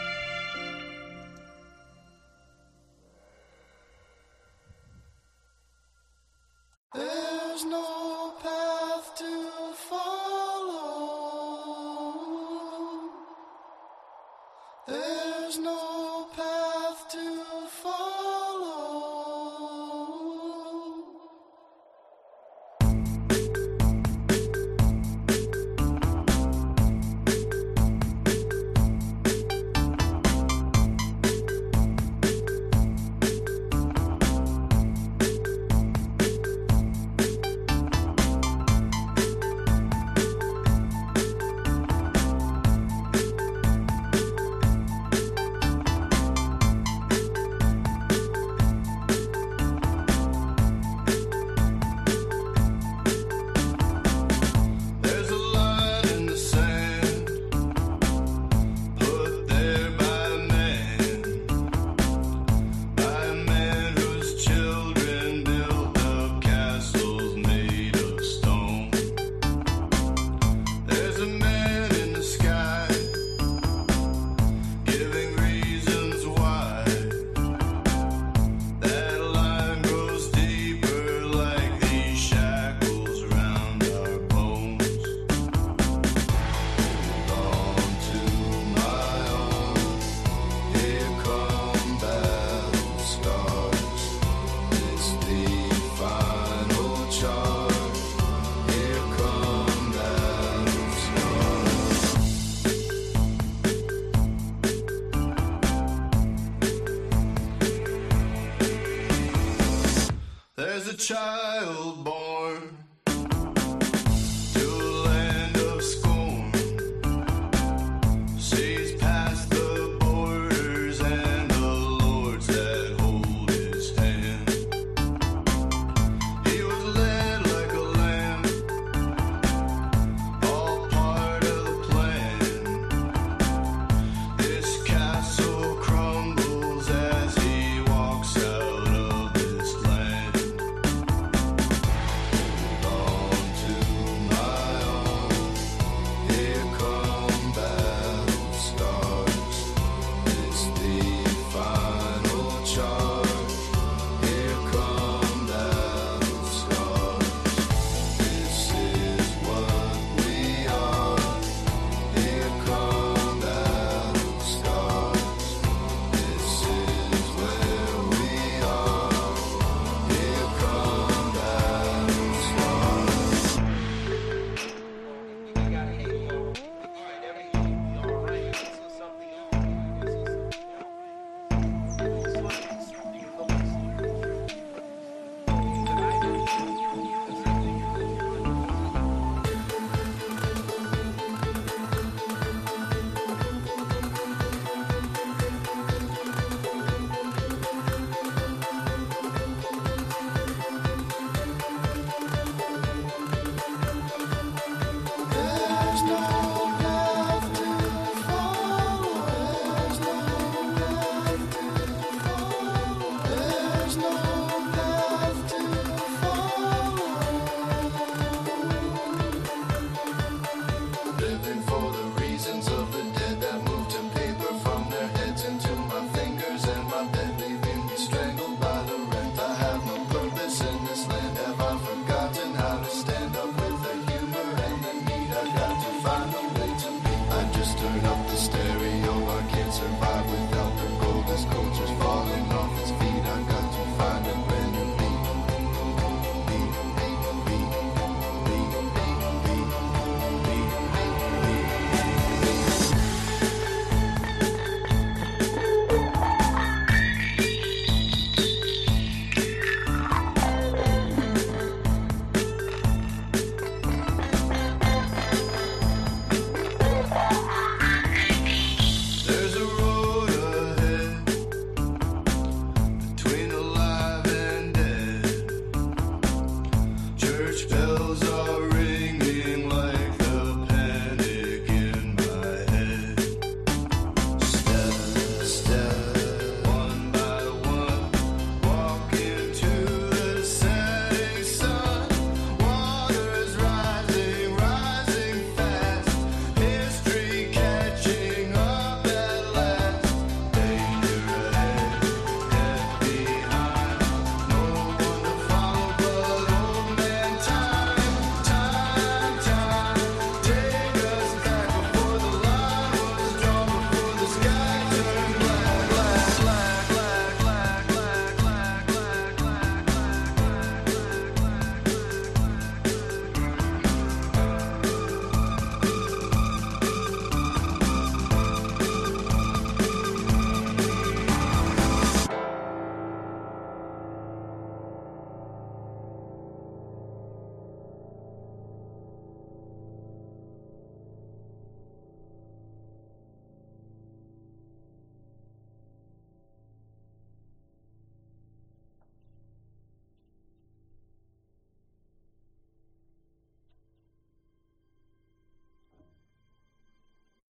There's no path to follow. There's no path to follow. There's a line in the sand put there by man, by a man whose children built up castles made of stone. There's a man in the sky giving reasons why. That line grows deeper like these shackles round our bones. On to my own, here come battle scars. It's the final charge. Here come battle scars. There's a child born to a land of scorn, sees past the borders and the lords that hold his hand. He was led like a lamb, all part of the plan. This castle crumbles as he walks out of this land. On to my own, here come battle scars. It's the final charge. Here come battle scars. This is what we are. Here come battle scars. This is where we are. Here come battle scars. There's no path to follow. There's no path to follow. Living for the reasons of the dead that moved to paper from their heads into my fingers and my bed, leaving me strangled by the rent. I have no purpose in this land. Have I forgotten how to stand up with the humor and the need? I got to find a way to be. I just turn up the stereo.